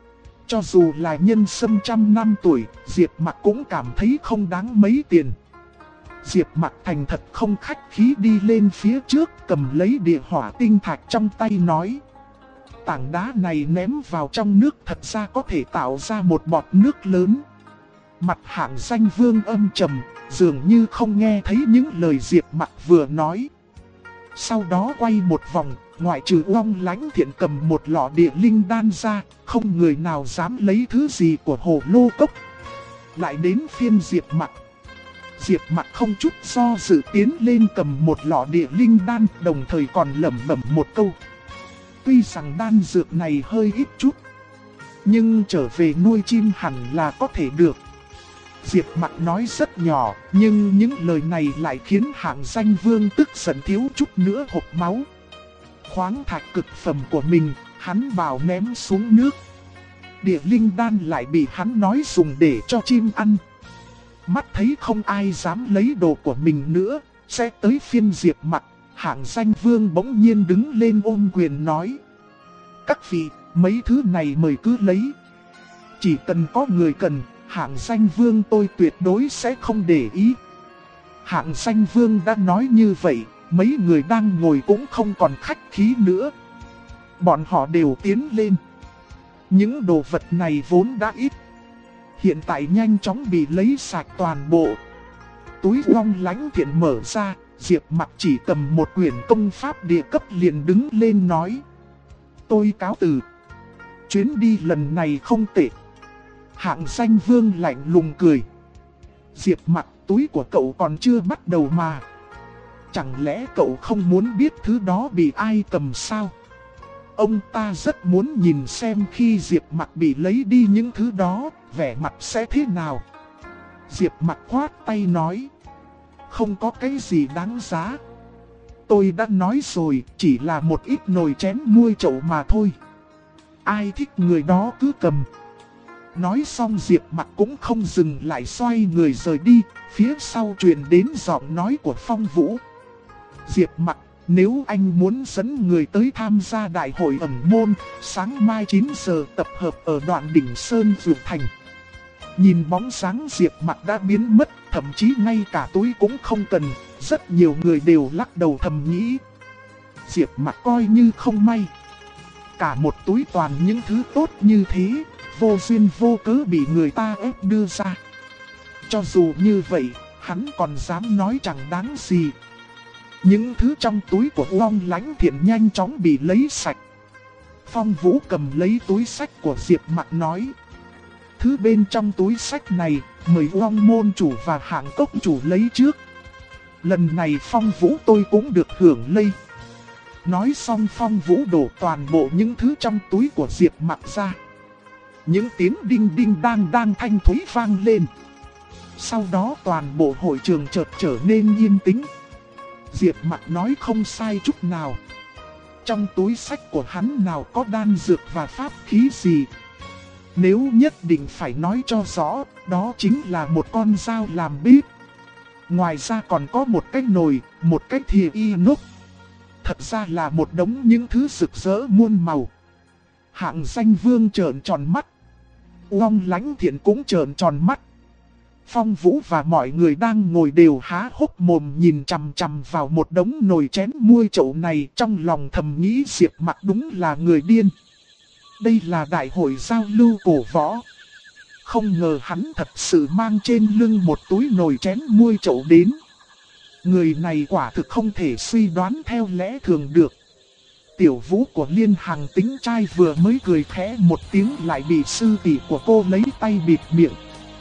Cho dù là nhân sâm trăm năm tuổi, Diệp Mặc cũng cảm thấy không đáng mấy tiền. Diệp Mặc thành thật không khách khí đi lên phía trước, cầm lấy địa hỏa tinh thạch trong tay nói. Tảng đá này ném vào trong nước thật ra có thể tạo ra một bọt nước lớn. Mặt Hạng Danh Vương âm trầm, dường như không nghe thấy những lời Diệp Mặc vừa nói. Sau đó quay một vòng, ngoại trừ Uông Lãnh Thiện cầm một lọ địa linh đan ra, không người nào dám lấy thứ gì của Hồ Lô Cốc. Lại đến phiên Diệp Mặc. Diệp Mặc không chút do dự tiến lên cầm một lọ địa linh đan, đồng thời còn lẩm bẩm một câu. Tuy rằng đan dược này hơi ít chút, nhưng trở về nuôi chim hẳn là có thể được. Diệp Mặc nói rất nhỏ, nhưng những lời này lại khiến Hạng Danh Vương tức giận thiếu chút nữa hộc máu. Khoáng thạch cực phẩm của mình, hắn bảo ném xuống nước. Địa linh đan lại bị hắn nói dùng để cho chim ăn. Mắt thấy không ai dám lấy đồ của mình nữa, sẽ tới phiên Diệp Mặc. Hạng Danh Vương bỗng nhiên đứng lên ôm quyền nói. Các vị, mấy thứ này mời cứ lấy. Chỉ cần có người cần, Hạng Danh Vương tôi tuyệt đối sẽ không để ý. Hạng Danh Vương đã nói như vậy, mấy người đang ngồi cũng không còn khách khí nữa. Bọn họ đều tiến lên. Những đồ vật này vốn đã ít, hiện tại nhanh chóng bị lấy sạch toàn bộ. Túi Uông Lãnh Thiện mở ra, Diệp Mặc chỉ cầm một quyển công pháp địa cấp liền đứng lên nói. Tôi cáo từ. Chuyến đi lần này không tệ. Hạng Danh Vương lạnh lùng cười. Diệp Mặc, túi của cậu còn chưa bắt đầu mà. Chẳng lẽ cậu không muốn biết thứ đó bị ai cầm sao? Ông ta rất muốn nhìn xem khi Diệp Mặc bị lấy đi những thứ đó, vẻ mặt sẽ thế nào. Diệp Mặc khoát tay nói. Không có cái gì đáng giá. Tôi đã nói rồi, chỉ là một ít nồi chén muôi chậu mà thôi. Ai thích người đó cứ cầm. Nói xong Diệp Mặc cũng không dừng lại, xoay người rời đi. Phía sau truyền đến giọng nói của Phong Vũ. Diệp Mặc, nếu anh muốn dẫn người tới tham gia đại hội ẩn môn, sáng mai 9 giờ tập hợp ở đoạn đỉnh Sơn Dược Thành. Nhìn bóng dáng Diệp Mặc đã biến mất, thậm chí ngay cả túi cũng không cần, rất nhiều người đều lắc đầu thầm nghĩ. Diệp Mặc coi như không may. Cả một túi toàn những thứ tốt như thế, vô duyên vô cớ bị người ta ép đưa ra. Cho dù như vậy, hắn còn dám nói chẳng đáng gì. Những thứ trong túi của Uông Lãnh Thiện nhanh chóng bị lấy sạch. Phong Vũ cầm lấy túi sách của Diệp Mặc nói. Thứ bên trong túi sách này, mời Uông môn chủ và Hạng cốc chủ lấy trước. Lần này Phong Vũ tôi cũng được hưởng lây. Nói xong Phong Vũ đổ toàn bộ những thứ trong túi của Diệp Mặc ra. Những tiếng đinh đinh đang thanh thúy vang lên. Sau đó toàn bộ hội trường chợt trở nên yên tĩnh. Diệp Mặc nói không sai chút nào. Trong túi sách của hắn nào có đan dược và pháp khí gì. Nếu nhất định phải nói cho rõ, đó chính là một con dao làm bếp. Ngoài ra còn có một cái nồi, một cái thìa inox. Thật ra là một đống những thứ rực rỡ muôn màu. Hạng Danh Vương trợn tròn mắt. Long Lãnh Thiện cũng trợn tròn mắt. Phong Vũ và mọi người đang ngồi đều há hốc mồm nhìn chằm chằm vào một đống nồi chén muôi chậu này, trong lòng thầm nghĩ Diệp Mặc đúng là người điên. Đây là đại hội giao lưu cổ võ. Không ngờ hắn thật sự mang trên lưng một túi nồi chén muôi chậu đến. Người này quả thực không thể suy đoán theo lẽ thường được. Tiểu Vũ của Liên Hằng tính trai vừa mới cười khẽ một tiếng lại bị sư tỷ của cô lấy tay bịt miệng.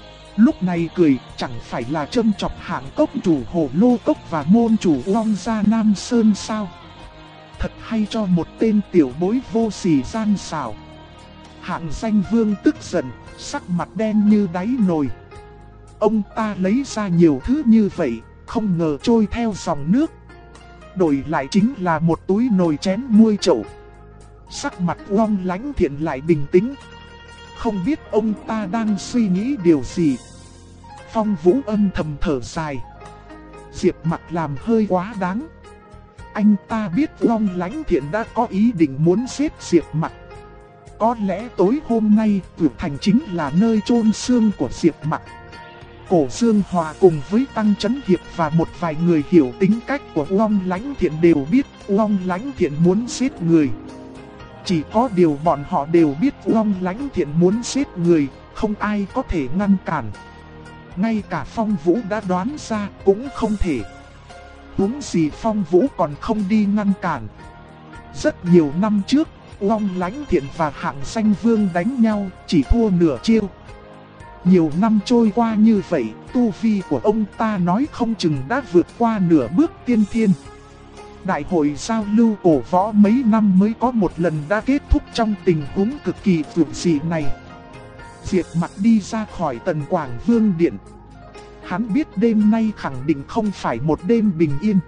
Lúc này cười chẳng phải là châm chọc Hạng Cốc chủ Hổ Lô Cốc và môn chủ Long Gia Nam Sơn sao? Thật hay cho một tên tiểu bối vô sỉ gian xảo. Hạng Danh Vương tức giận, sắc mặt đen như đáy nồi. Ông ta lấy ra nhiều thứ như vậy, không ngờ trôi theo dòng nước. Đổi lại chính là một túi nồi chén muôi chậu. Sắc mặt Long Lãnh Thiện lại bình tĩnh. Không biết ông ta đang suy nghĩ điều gì. Phong Vũ âm thầm thở dài. Diệp Mặc làm hơi quá đáng. Anh ta biết Long Lãnh Thiện đã có ý định muốn giết Diệp Mặc. Có lẽ tối hôm nay Vượt Thành chính là nơi chôn xương của Diệp Mặc. Cổ Dương Hòa cùng với Tăng Chấn Hiệp và một vài người hiểu tính cách của Long Lãnh Thiện đều biết Long Lãnh Thiện muốn giết người. Chỉ có điều bọn họ đều biết Long Lãnh Thiện muốn giết người, không ai có thể ngăn cản. Ngay cả Phong Vũ đã đoán ra cũng không thể. Huống gì Phong Vũ còn không đi ngăn cản. Rất nhiều năm trước, Long Lãnh Thiện và Hạng Danh Vương đánh nhau chỉ thua nửa chiêu. Nhiều năm trôi qua như vậy, tu vi của ông ta nói không chừng đã vượt qua nửa bước tiên thiên. Đại hội giao lưu cổ võ mấy năm mới có một lần đã kết thúc trong tình huống cực kỳ vượt dị này. Diệp Mặc đi ra khỏi Tần Quảng Vương Điện. Hắn biết đêm nay khẳng định không phải một đêm bình yên.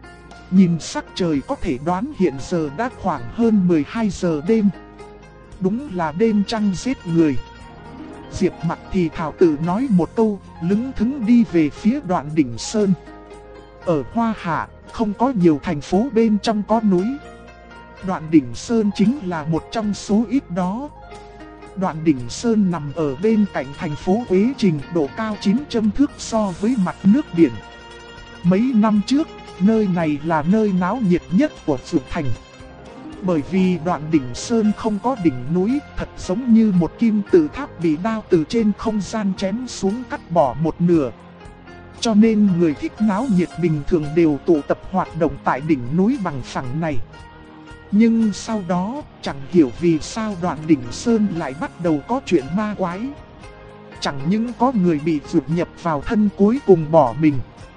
Nhìn sắc trời có thể đoán hiện giờ đã khoảng hơn 12 giờ đêm. Đúng là đêm trăng giết người. Diệp Mặc thì thảo tự nói một câu, lững thững đi về phía Đoạn Đỉnh Sơn. Ở Hoa Hạ, không có nhiều thành phố bên trong có núi. Đoạn Đỉnh Sơn chính là một trong số ít đó. Đoạn Đỉnh Sơn nằm ở bên cạnh thành phố Quế Trình, độ cao 900 thước so với mặt nước biển. Mấy năm trước, nơi này là nơi náo nhiệt nhất của Phượng Thành. Bởi vì Đoạn Đỉnh Sơn không có đỉnh núi, thật giống như một kim tự tháp bị đao từ trên không gian chém xuống cắt bỏ một nửa. Cho nên người thích náo nhiệt bình thường đều tụ tập hoạt động tại đỉnh núi bằng phẳng này. Nhưng sau đó, chẳng hiểu vì sao Đoạn Đỉnh Sơn lại bắt đầu có chuyện ma quái. Chẳng những có người bị vượt nhập vào thân cuối cùng bỏ mình.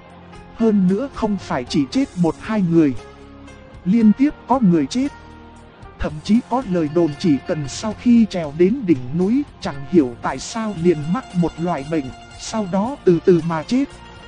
Hơn nữa không phải chỉ chết một hai người. Liên tiếp có người chết. Thậm chí có lời đồn chỉ cần sau khi trèo đến đỉnh núi, chẳng hiểu tại sao liền mắc một loại bệnh, sau đó từ từ mà chết.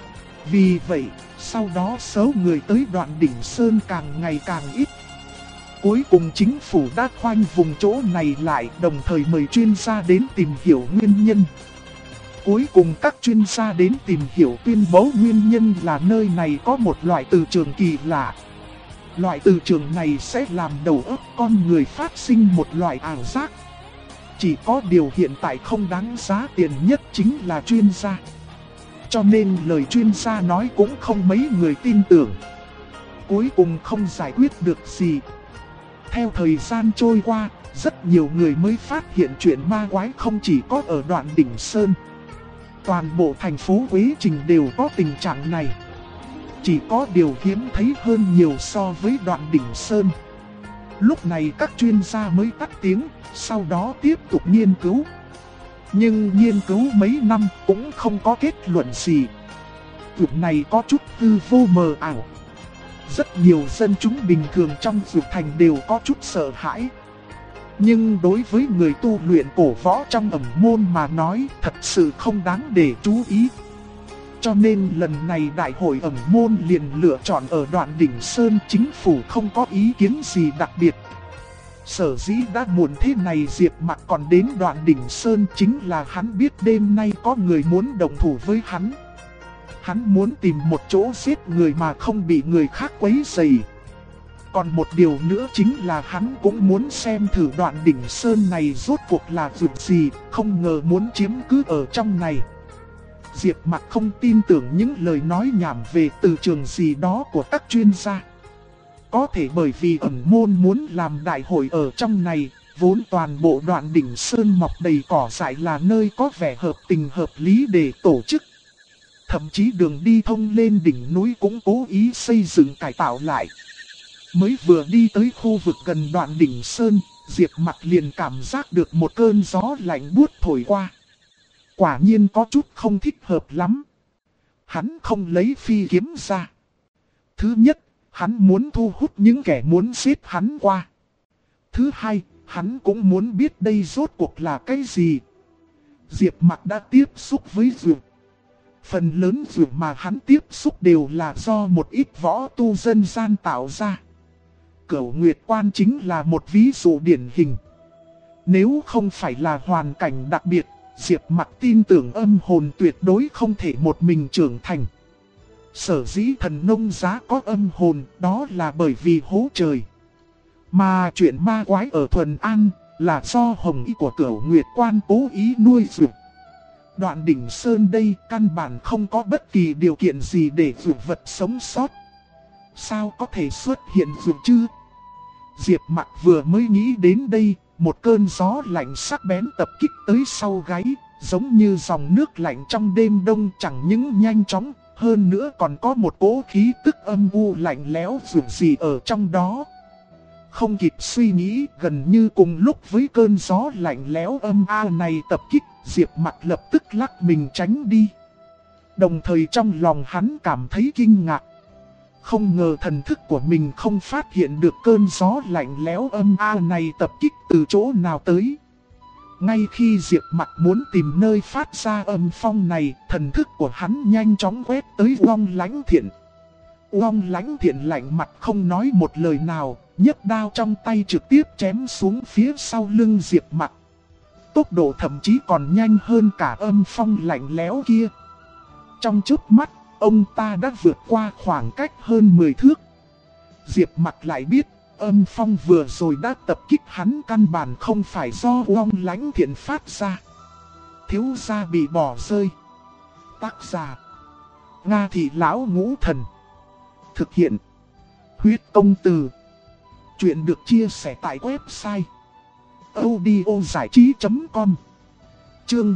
Vì vậy, sau đó số người tới Đoạn Đỉnh Sơn càng ngày càng ít. Cuối cùng chính phủ đã khoanh vùng chỗ này lại, đồng thời mời chuyên gia đến tìm hiểu nguyên nhân. Cuối cùng các chuyên gia đến tìm hiểu tuyên bố nguyên nhân là nơi này có một loại từ trường kỳ lạ. Loại từ trường này sẽ làm đầu óc con người phát sinh một loại ảo giác. Chỉ có điều hiện tại không đáng giá tiền nhất chính là chuyên gia. Cho nên lời chuyên gia nói cũng không mấy người tin tưởng. Cuối cùng không giải quyết được gì. Theo thời gian trôi qua, rất nhiều người mới phát hiện chuyện ma quái không chỉ có ở Đoạn Đỉnh Sơn. Toàn bộ thành phố Quế Trình đều có tình trạng này. Chỉ có điều hiếm thấy hơn nhiều so với Đoạn Đỉnh Sơn. Lúc này các chuyên gia mới tắt tiếng, sau đó tiếp tục nghiên cứu. Nhưng nghiên cứu mấy năm cũng không có kết luận gì. Việc này có chút hư vô mờ ảo. Rất nhiều dân chúng bình thường trong Dược Thành đều có chút sợ hãi. Nhưng đối với người tu luyện cổ võ trong ẩn môn mà nói thật sự không đáng để chú ý. Cho nên lần này đại hội ẩn môn liền lựa chọn ở Đoạn Đỉnh Sơn, chính phủ không có ý kiến gì đặc biệt. Sở dĩ đã muộn thế này Diệp Mặc còn đến Đoạn Đỉnh Sơn chính là hắn biết đêm nay có người muốn đồng thủ với hắn. Hắn muốn tìm một chỗ giết người mà không bị người khác quấy rầy. Còn một điều nữa chính là hắn cũng muốn xem thử Đoạn Đỉnh Sơn này rốt cuộc là việc gì, không ngờ muốn chiếm cứ ở trong này. Diệp Mặc không tin tưởng những lời nói nhảm về từ trường gì đó của các chuyên gia. Có thể bởi vì ẩn môn muốn làm đại hội ở trong này, vốn toàn bộ Đoạn Đỉnh Sơn mọc đầy cỏ dại là nơi có vẻ hợp tình hợp lý để tổ chức. Thậm chí đường đi thông lên đỉnh núi cũng cố ý xây dựng cải tạo lại. Mới vừa đi tới khu vực gần Đoạn Đỉnh Sơn, Diệp Mặc liền cảm giác được một cơn gió lạnh buốt thổi qua. Quả nhiên có chút không thích hợp lắm. Hắn không lấy phi kiếm ra. Thứ nhất, hắn muốn thu hút những kẻ muốn giết hắn qua. Thứ hai, hắn cũng muốn biết đây rốt cuộc là cái gì. Diệp Mặc đã tiếp xúc với dược. Phần lớn dược mà hắn tiếp xúc đều là do một ít võ tu dân gian tạo ra. Cửu Nguyệt Quan chính là một ví dụ điển hình. Nếu không phải là hoàn cảnh đặc biệt, Diệp Mặc tin tưởng âm hồn tuyệt đối không thể một mình trưởng thành. Sở dĩ thần nông giá có âm hồn đó là bởi vì hố trời. Mà chuyện ma quái ở Thuần An là do hồng y của Cửu Nguyệt Quan cố ý nuôi dưỡng. Đoạn Đỉnh Sơn đây căn bản không có bất kỳ điều kiện gì để dưỡng vật sống sót. Sao có thể xuất hiện dưỡng chứ? Diệp Mặc vừa mới nghĩ đến đây, một cơn gió lạnh sắc bén tập kích tới sau gáy, giống như dòng nước lạnh trong đêm đông chẳng những nhanh chóng, hơn nữa còn có một cỗ khí tức âm u lạnh lẽo dường gì ở trong đó. Không kịp suy nghĩ, gần như cùng lúc với cơn gió lạnh lẽo âm a này tập kích, Diệp Mặc lập tức lắc mình tránh đi. Đồng thời trong lòng hắn cảm thấy kinh ngạc. Không ngờ thần thức của mình không phát hiện được cơn gió lạnh lẽo âm a này tập kích từ chỗ nào tới. Ngay khi Diệp Mặc muốn tìm nơi phát ra âm phong này, thần thức của hắn nhanh chóng quét tới Uông Lãnh Thiện. Uông Lãnh Thiện lạnh mặt không nói một lời nào, nhấc đao trong tay trực tiếp chém xuống phía sau lưng Diệp Mặc. Tốc độ thậm chí còn nhanh hơn cả âm phong lạnh lẽo kia. Trong chớp mắt, ông ta đã vượt qua khoảng cách hơn 10 thước. Diệp Mặc lại biết, âm phong vừa rồi đã tập kích hắn căn bản không phải do Uông Lãnh Thiện phát ra. Thiếu gia bị bỏ rơi. Tác giả: Nga Thị Lão Ngũ Thần. Thực hiện: Huyết Công Từ. Chuyện được chia sẻ tại website audiozảichí.com. Chương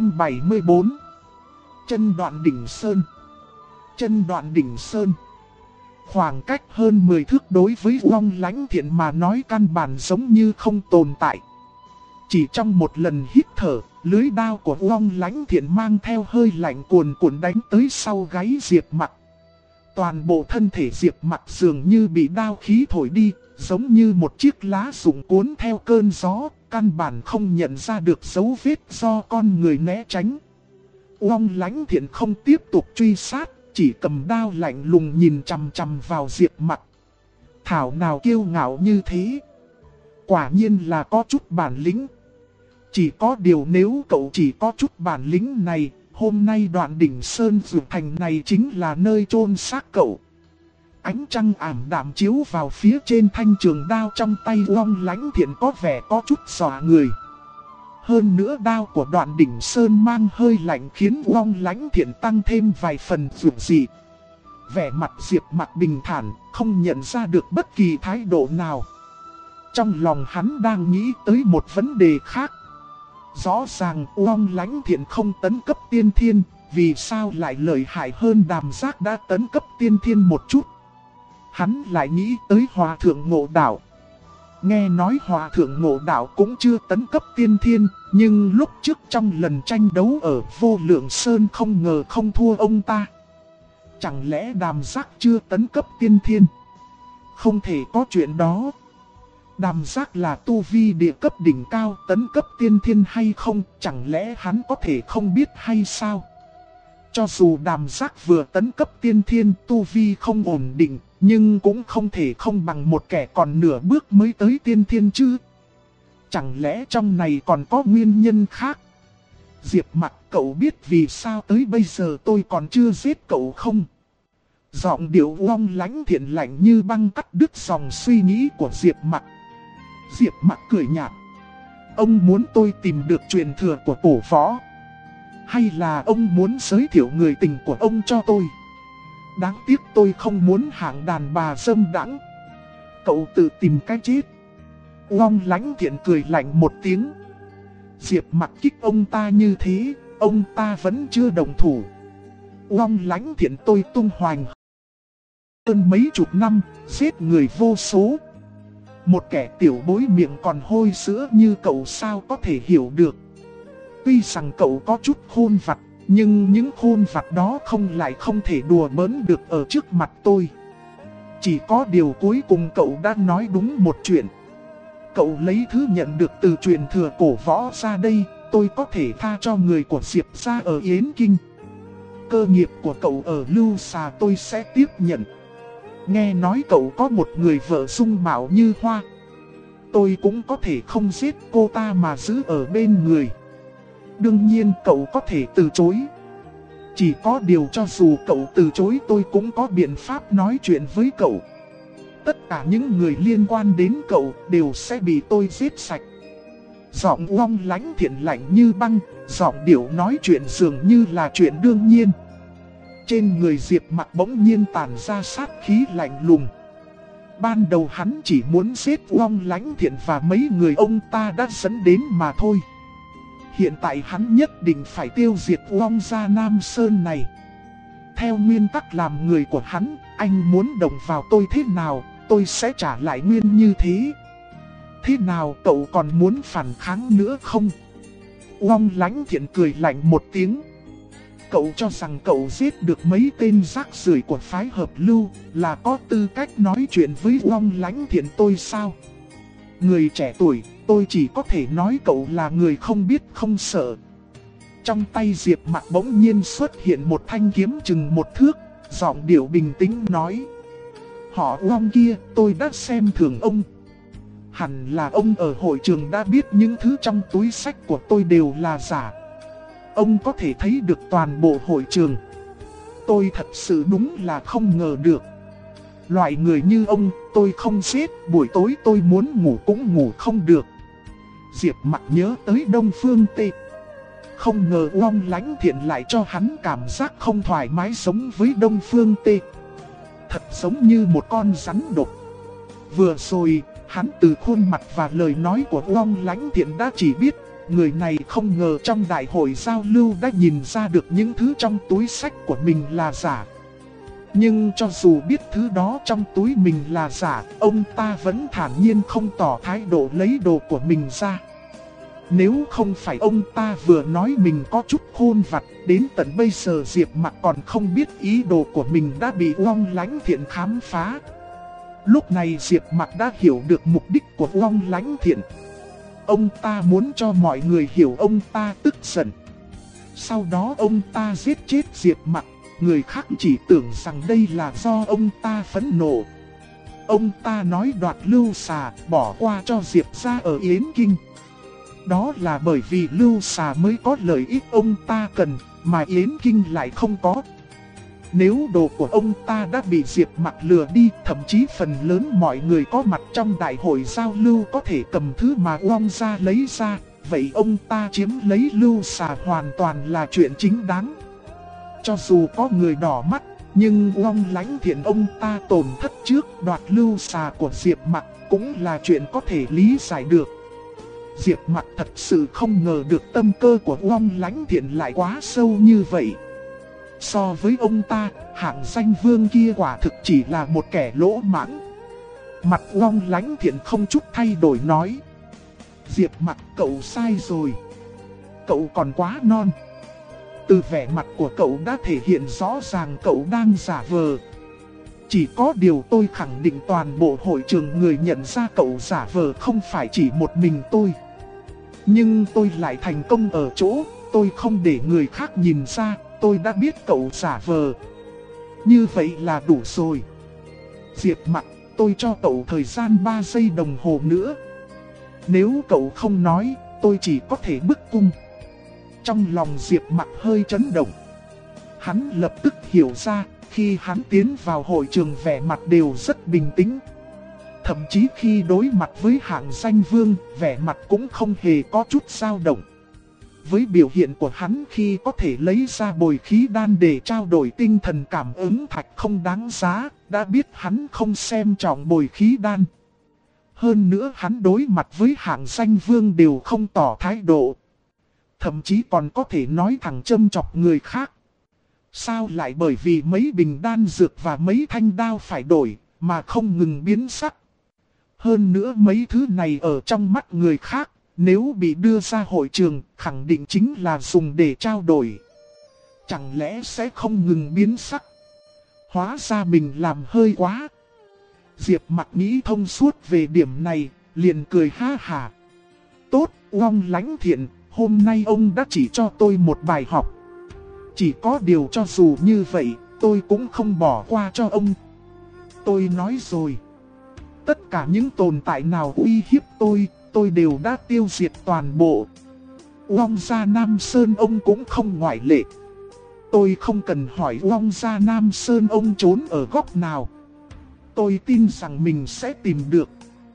474. Chân Đoạn Đỉnh Sơn. Chân Đoạn Đỉnh Sơn. Khoảng cách hơn 10 thước đối với Uông Lãnh Thiện mà nói căn bản giống như không tồn tại. Chỉ trong một lần hít thở, lưới đao của Uông Lãnh Thiện mang theo hơi lạnh cuồn cuộn đánh tới sau gáy Diệp Mặc. Toàn bộ thân thể Diệp Mặc dường như bị đao khí thổi đi, giống như một chiếc lá rụng cuốn theo cơn gió, căn bản không nhận ra được dấu vết do con người né tránh. Uông Lãnh Thiện không tiếp tục truy sát, chỉ cầm đao lạnh lùng nhìn chằm chằm vào Diệp Mặc. Thảo nào kiêu ngạo như thế. Quả nhiên là có chút bản lĩnh. Chỉ có điều nếu cậu chỉ có chút bản lĩnh này, hôm nay Đoạn Đỉnh Sơn Dược Thành này chính là nơi chôn xác cậu. Ánh trăng ảm đạm chiếu vào phía trên thanh trường đao trong tay Uông Lãnh Thiện có vẻ có chút dọa người. Hơn nữa đao của Đoạn Đỉnh Sơn mang hơi lạnh khiến Uông Lãnh Thiện tăng thêm vài phần dường dị. Vẻ mặt Diệp Mặc bình thản, không nhận ra được bất kỳ thái độ nào. Trong lòng hắn đang nghĩ tới một vấn đề khác. Rõ ràng Uông Lãnh Thiện không tấn cấp tiên thiên, vì sao lại lợi hại hơn Đàm Giác đã tấn cấp tiên thiên một chút. Hắn lại nghĩ tới Hòa Thượng Ngộ Đạo. Nghe nói Hòa Thượng Ngộ Đạo cũng chưa tấn cấp tiên thiên, nhưng lúc trước trong lần tranh đấu ở Vô Lượng Sơn không ngờ không thua ông ta. Chẳng lẽ Đàm Giác chưa tấn cấp tiên thiên? Không thể có chuyện đó. Đàm Giác là tu vi địa cấp đỉnh cao tấn cấp tiên thiên hay không, chẳng lẽ hắn có thể không biết hay sao? Cho dù Đàm Giác vừa tấn cấp tiên thiên tu vi không ổn định, nhưng cũng không thể không bằng một kẻ còn nửa bước mới tới tiên thiên chứ. Chẳng lẽ trong này còn có nguyên nhân khác? Diệp Mặc, cậu biết vì sao tới bây giờ tôi còn chưa giết cậu không? Giọng điệu Long Lánh Thiện lạnh như băng cắt đứt dòng suy nghĩ của Diệp Mặc. Diệp Mặc cười nhạt. Ông muốn tôi tìm được truyền thừa của cổ võ? Hay là ông muốn giới thiệu người tình của ông cho tôi? Đáng tiếc tôi không muốn hạng đàn bà dâm đãng. Cậu tự tìm cái chết. Long Lánh Thiện cười lạnh một tiếng. Diệp Mặc kích ông ta như thế, ông ta vẫn chưa đồng thủ. Long Lánh Thiện tôi tung hoành hơn mấy chục năm, giết người vô số. Một kẻ tiểu bối miệng còn hôi sữa như cậu sao có thể hiểu được. Tuy rằng cậu có chút khôn vặt, nhưng những khôn vặt đó không thể đùa bỡn được ở trước mặt tôi. Chỉ có điều cuối cùng cậu đã nói đúng một chuyện. Cậu lấy thứ nhận được từ truyền thừa cổ võ ra đây, tôi có thể tha cho người của Diệp gia ở Yến Kinh. Cơ nghiệp của cậu ở Lưu Xà tôi sẽ tiếp nhận. Nghe nói cậu có một người vợ dung mạo như hoa. Tôi cũng có thể không giết cô ta mà giữ ở bên người. Đương nhiên cậu có thể từ chối. Chỉ có điều cho dù cậu từ chối tôi cũng có biện pháp nói chuyện với cậu. Tất cả những người liên quan đến cậu đều sẽ bị tôi giết sạch. Giọng Long Lánh Thiện lạnh như băng, giọng điệu nói chuyện dường như là chuyện đương nhiên. Trên người Diệp Mặc bỗng nhiên tản ra sát khí lạnh lùng. Ban đầu hắn chỉ muốn giết Long Lánh Thiện và mấy người ông ta đã dẫn đến mà thôi. Hiện tại hắn nhất định phải tiêu diệt Long gia Nam Sơn này. Theo nguyên tắc làm người của hắn, anh muốn động vào tôi thế nào, tôi sẽ trả lại nguyên như thế. Thế nào cậu còn muốn phản kháng nữa không? Long Lánh Thiện cười lạnh một tiếng. Cậu cho rằng cậu giết được mấy tên rác rưởi của phái hợp lưu là có tư cách nói chuyện với Long Lánh Thiện tôi sao? Người trẻ tuổi, tôi chỉ có thể nói cậu là người không biết không sợ. Trong tay Diệp Mặc bỗng nhiên xuất hiện một thanh kiếm chừng một thước, giọng điệu bình tĩnh nói. Họ Long kia, tôi đã xem thường ông. Hẳn là ông ở hội trường đã biết những thứ trong túi sách của tôi đều là giả. Ông có thể thấy được toàn bộ hội trường. Tôi thật sự đúng là không ngờ được. Loại người như ông, tôi không giết, buổi tối tôi muốn ngủ cũng ngủ không được. Diệp Mặc nhớ tới Đông Phương Tê. Không ngờ Long Lánh Thiện lại cho hắn cảm giác không thoải mái sống với Đông Phương Tê. Thật giống như một con rắn độc. Vừa rồi, hắn từ khuôn mặt và lời nói của Long Lánh Thiện đã chỉ biết người này không ngờ trong đại hội giao lưu đã nhìn ra được những thứ trong túi sách của mình là giả. Nhưng cho dù biết thứ đó trong túi mình là giả, ông ta vẫn thản nhiên không tỏ thái độ lấy đồ của mình ra. Nếu không phải ông ta vừa nói mình có chút khôn vặt, đến tận bây giờ Diệp Mặc còn không biết ý đồ của mình đã bị Long Lánh Thiện khám phá. Lúc này Diệp Mặc đã hiểu được mục đích của Long Lánh Thiện. Ông ta muốn cho mọi người hiểu ông ta tức giận. Sau đó ông ta giết chết Diệp Mặc, người khác chỉ tưởng rằng đây là do ông ta phẫn nộ. Ông ta nói đoạt Lưu Xà, bỏ qua cho Diệp gia ở Yến Kinh. Đó là bởi vì Lưu Xà mới có lợi ích ông ta cần, mà Yến Kinh lại không có. Nếu đồ của ông ta đã bị Diệp Mặc lừa đi, thậm chí phần lớn mọi người có mặt trong đại hội giao lưu có thể cầm thứ mà Long gia lấy ra, vậy ông ta chiếm lấy Lưu Xà hoàn toàn là chuyện chính đáng. Cho dù có người đỏ mắt, nhưng Long Lánh Thiện ông ta tổn thất trước đoạt Lưu Xà của Diệp Mặc cũng là chuyện có thể lý giải được. Diệp Mặc thật sự không ngờ được tâm cơ của Long Lánh Thiện lại quá sâu như vậy. So với ông ta, hạng danh vương kia quả thực chỉ là một kẻ lỗ mãng. Mặt Long Lánh Thiện không chút thay đổi nói. Diệp Mặc, cậu sai rồi. Cậu còn quá non. Từ vẻ mặt của cậu đã thể hiện rõ ràng cậu đang giả vờ. Chỉ có điều tôi khẳng định toàn bộ hội trường người nhận ra cậu giả vờ không phải chỉ một mình tôi. Nhưng tôi lại thành công ở chỗ, tôi không để người khác nhìn ra, tôi đã biết cậu giả vờ. Như vậy là đủ rồi. Diệp Mặc, tôi cho cậu thời gian 3 giây đồng hồ nữa. Nếu cậu không nói, tôi chỉ có thể bức cung. Trong lòng Diệp Mặc hơi chấn động. Hắn lập tức hiểu ra, khi hắn tiến vào hội trường vẻ mặt đều rất bình tĩnh. Thậm chí khi đối mặt với Hạng Danh Vương, vẻ mặt cũng không hề có chút dao động. Với biểu hiện của hắn khi có thể lấy ra bồi khí đan để trao đổi tinh thần cảm ứng thạch không đáng giá, đã biết hắn không xem trọng bồi khí đan. Hơn nữa hắn đối mặt với Hạng Danh Vương đều không tỏ thái độ. Thậm chí còn có thể nói thẳng châm chọc người khác. Sao lại bởi vì mấy bình đan dược và mấy thanh đao phải đổi, mà không ngừng biến sắc. Hơn nữa mấy thứ này ở trong mắt người khác, nếu bị đưa ra hội trường, khẳng định chính là dùng để trao đổi. Chẳng lẽ sẽ không ngừng biến sắc? Hóa ra mình làm hơi quá. Diệp Mặc nghĩ thông suốt về điểm này, liền cười ha hả. Tốt, Uông Lãnh Thiện, hôm nay ông đã chỉ cho tôi một bài học. Chỉ có điều cho dù như vậy, tôi cũng không bỏ qua cho ông. Tôi nói rồi. Tất cả những tồn tại nào uy hiếp tôi đều đã tiêu diệt toàn bộ. Uông gia Nam Sơn ông cũng không ngoại lệ. Tôi không cần hỏi Uông gia Nam Sơn ông trốn ở góc nào. Tôi tin rằng mình sẽ tìm được.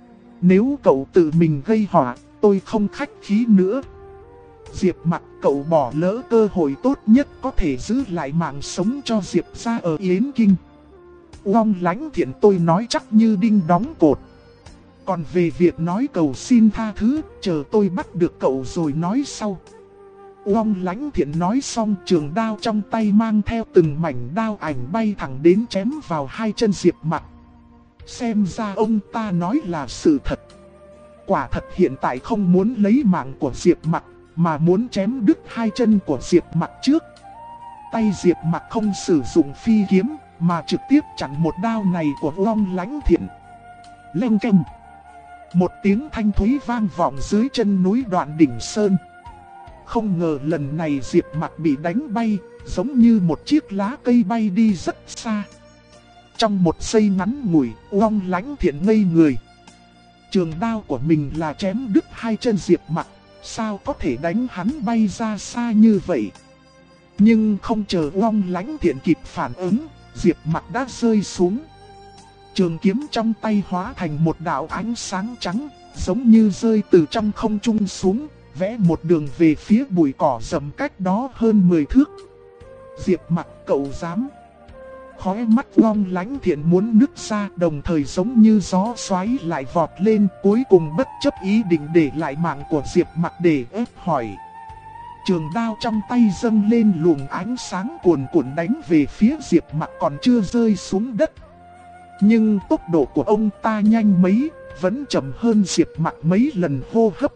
Nếu cậu tự mình gây họa, tôi không khách khí nữa. Diệp Mặc, cậu bỏ lỡ cơ hội tốt nhất có thể giữ lại mạng sống cho Diệp gia ở Yến Kinh. Uông Lãnh Thiện, tôi nói chắc như đinh đóng cột. Còn về việc nói cầu xin tha thứ, chờ tôi bắt được cậu rồi nói sau. Uông Lãnh Thiện nói xong, trường đao trong tay mang theo từng mảnh đao ảnh bay thẳng đến chém vào hai chân Diệp Mặc. Xem ra ông ta nói là sự thật. Quả thật hiện tại không muốn lấy mạng của Diệp Mặc, mà muốn chém đứt hai chân của Diệp Mặc trước. Tay Diệp Mặc không sử dụng phi kiếm, mà trực tiếp chặn một đao này của Uông Lãnh Thiện. Leng keng. Một tiếng thanh thúy vang vọng dưới chân núi Đoạn Đỉnh Sơn. Không ngờ lần này Diệp Mặc bị đánh bay, giống như một chiếc lá cây bay đi rất xa. Trong một giây ngắn ngủi, Uông Lãnh Thiện ngây người. Trường đao của mình là chém đứt hai chân Diệp Mặc, sao có thể đánh hắn bay ra xa như vậy? Nhưng không chờ Uông Lãnh Thiện kịp phản ứng, Diệp Mặc đã rơi xuống. Trường kiếm trong tay hóa thành một đạo ánh sáng trắng, giống như rơi từ trong không trung xuống, vẽ một đường về phía bụi cỏ rậm cách đó hơn 10 thước. Diệp Mặc, cậu dám? Khóe mắt Uông Lãnh Thiện muốn nứt ra, đồng thời giống như gió xoáy lại vọt lên, cuối cùng bất chấp ý định để lại mạng của Diệp Mặc để ép hỏi. Trường đao trong tay dâng lên luồng ánh sáng cuồn cuộn đánh về phía Diệp Mặc còn chưa rơi xuống đất. Nhưng tốc độ của ông ta nhanh mấy, vẫn chậm hơn Diệp Mặc mấy lần hô hấp.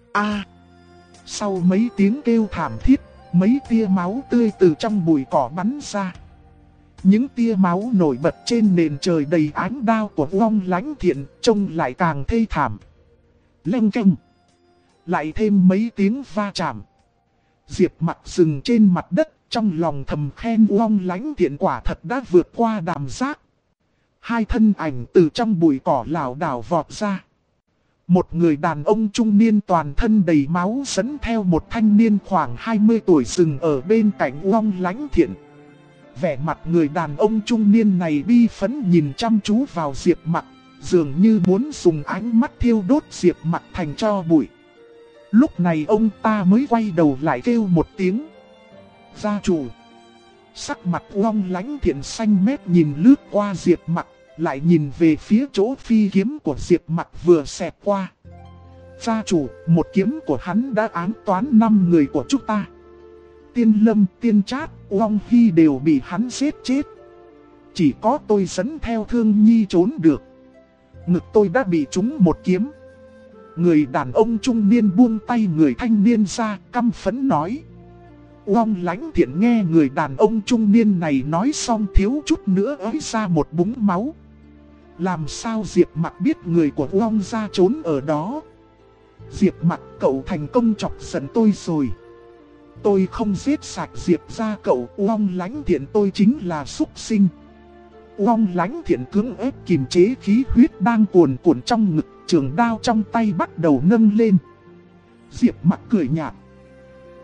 Sau mấy tiếng kêu thảm thiết, mấy tia máu tươi từ trong bụi cỏ bắn ra. Những tia máu nổi bật trên nền trời đầy ánh đao của Uông Lãnh Thiện, trông lại càng thê thảm. Leng keng. Lại thêm mấy tiếng va chạm. Diệp Mặc dừng trên mặt đất, trong lòng thầm khen Uông Lãnh Thiện quả thật đã vượt qua đàm giác. Hai thân ảnh từ trong bụi cỏ lảo đảo vọt ra. Một người đàn ông trung niên toàn thân đầy máu dẫn theo một thanh niên khoảng 20 tuổi dừng ở bên cạnh Uông Lãnh Thiện. Vẻ mặt người đàn ông trung niên này bi phẫn nhìn chăm chú vào Diệp Mặc, dường như muốn dùng ánh mắt thiêu đốt Diệp Mặc thành tro bụi. Lúc này ông ta mới quay đầu lại kêu một tiếng. Gia chủ. Sắc mặt Uông Lãnh Thiện xanh mét nhìn lướt qua Diệp Mặc, lại nhìn về phía chỗ phi kiếm của Diệp Mặc vừa xẹt qua. Gia chủ, một kiếm của hắn đã ám toán 5 người của chúng ta. Tiên Lâm, Tiên Trát, Uông Hy đều bị hắn giết chết. Chỉ có tôi dẫn theo Thương Nhi trốn được. Ngực tôi đã bị trúng một kiếm. Người đàn ông trung niên buông tay người thanh niên ra, căm phẫn nói. Uông Lãnh Thiện nghe người đàn ông trung niên này nói xong thiếu chút nữa ới ra một búng máu. Làm sao Diệp Mặc biết người của Uông gia trốn ở đó? Diệp Mặc, cậu thành công chọc giận tôi rồi. Tôi không giết sạch Diệp gia cậu, Uông Lãnh Thiện tôi chính là súc sinh. Uông Lãnh Thiện cưỡng ép kiềm chế khí huyết đang cuồn cuộn trong ngực, trường đao trong tay bắt đầu nâng lên. Diệp Mặc cười nhạt.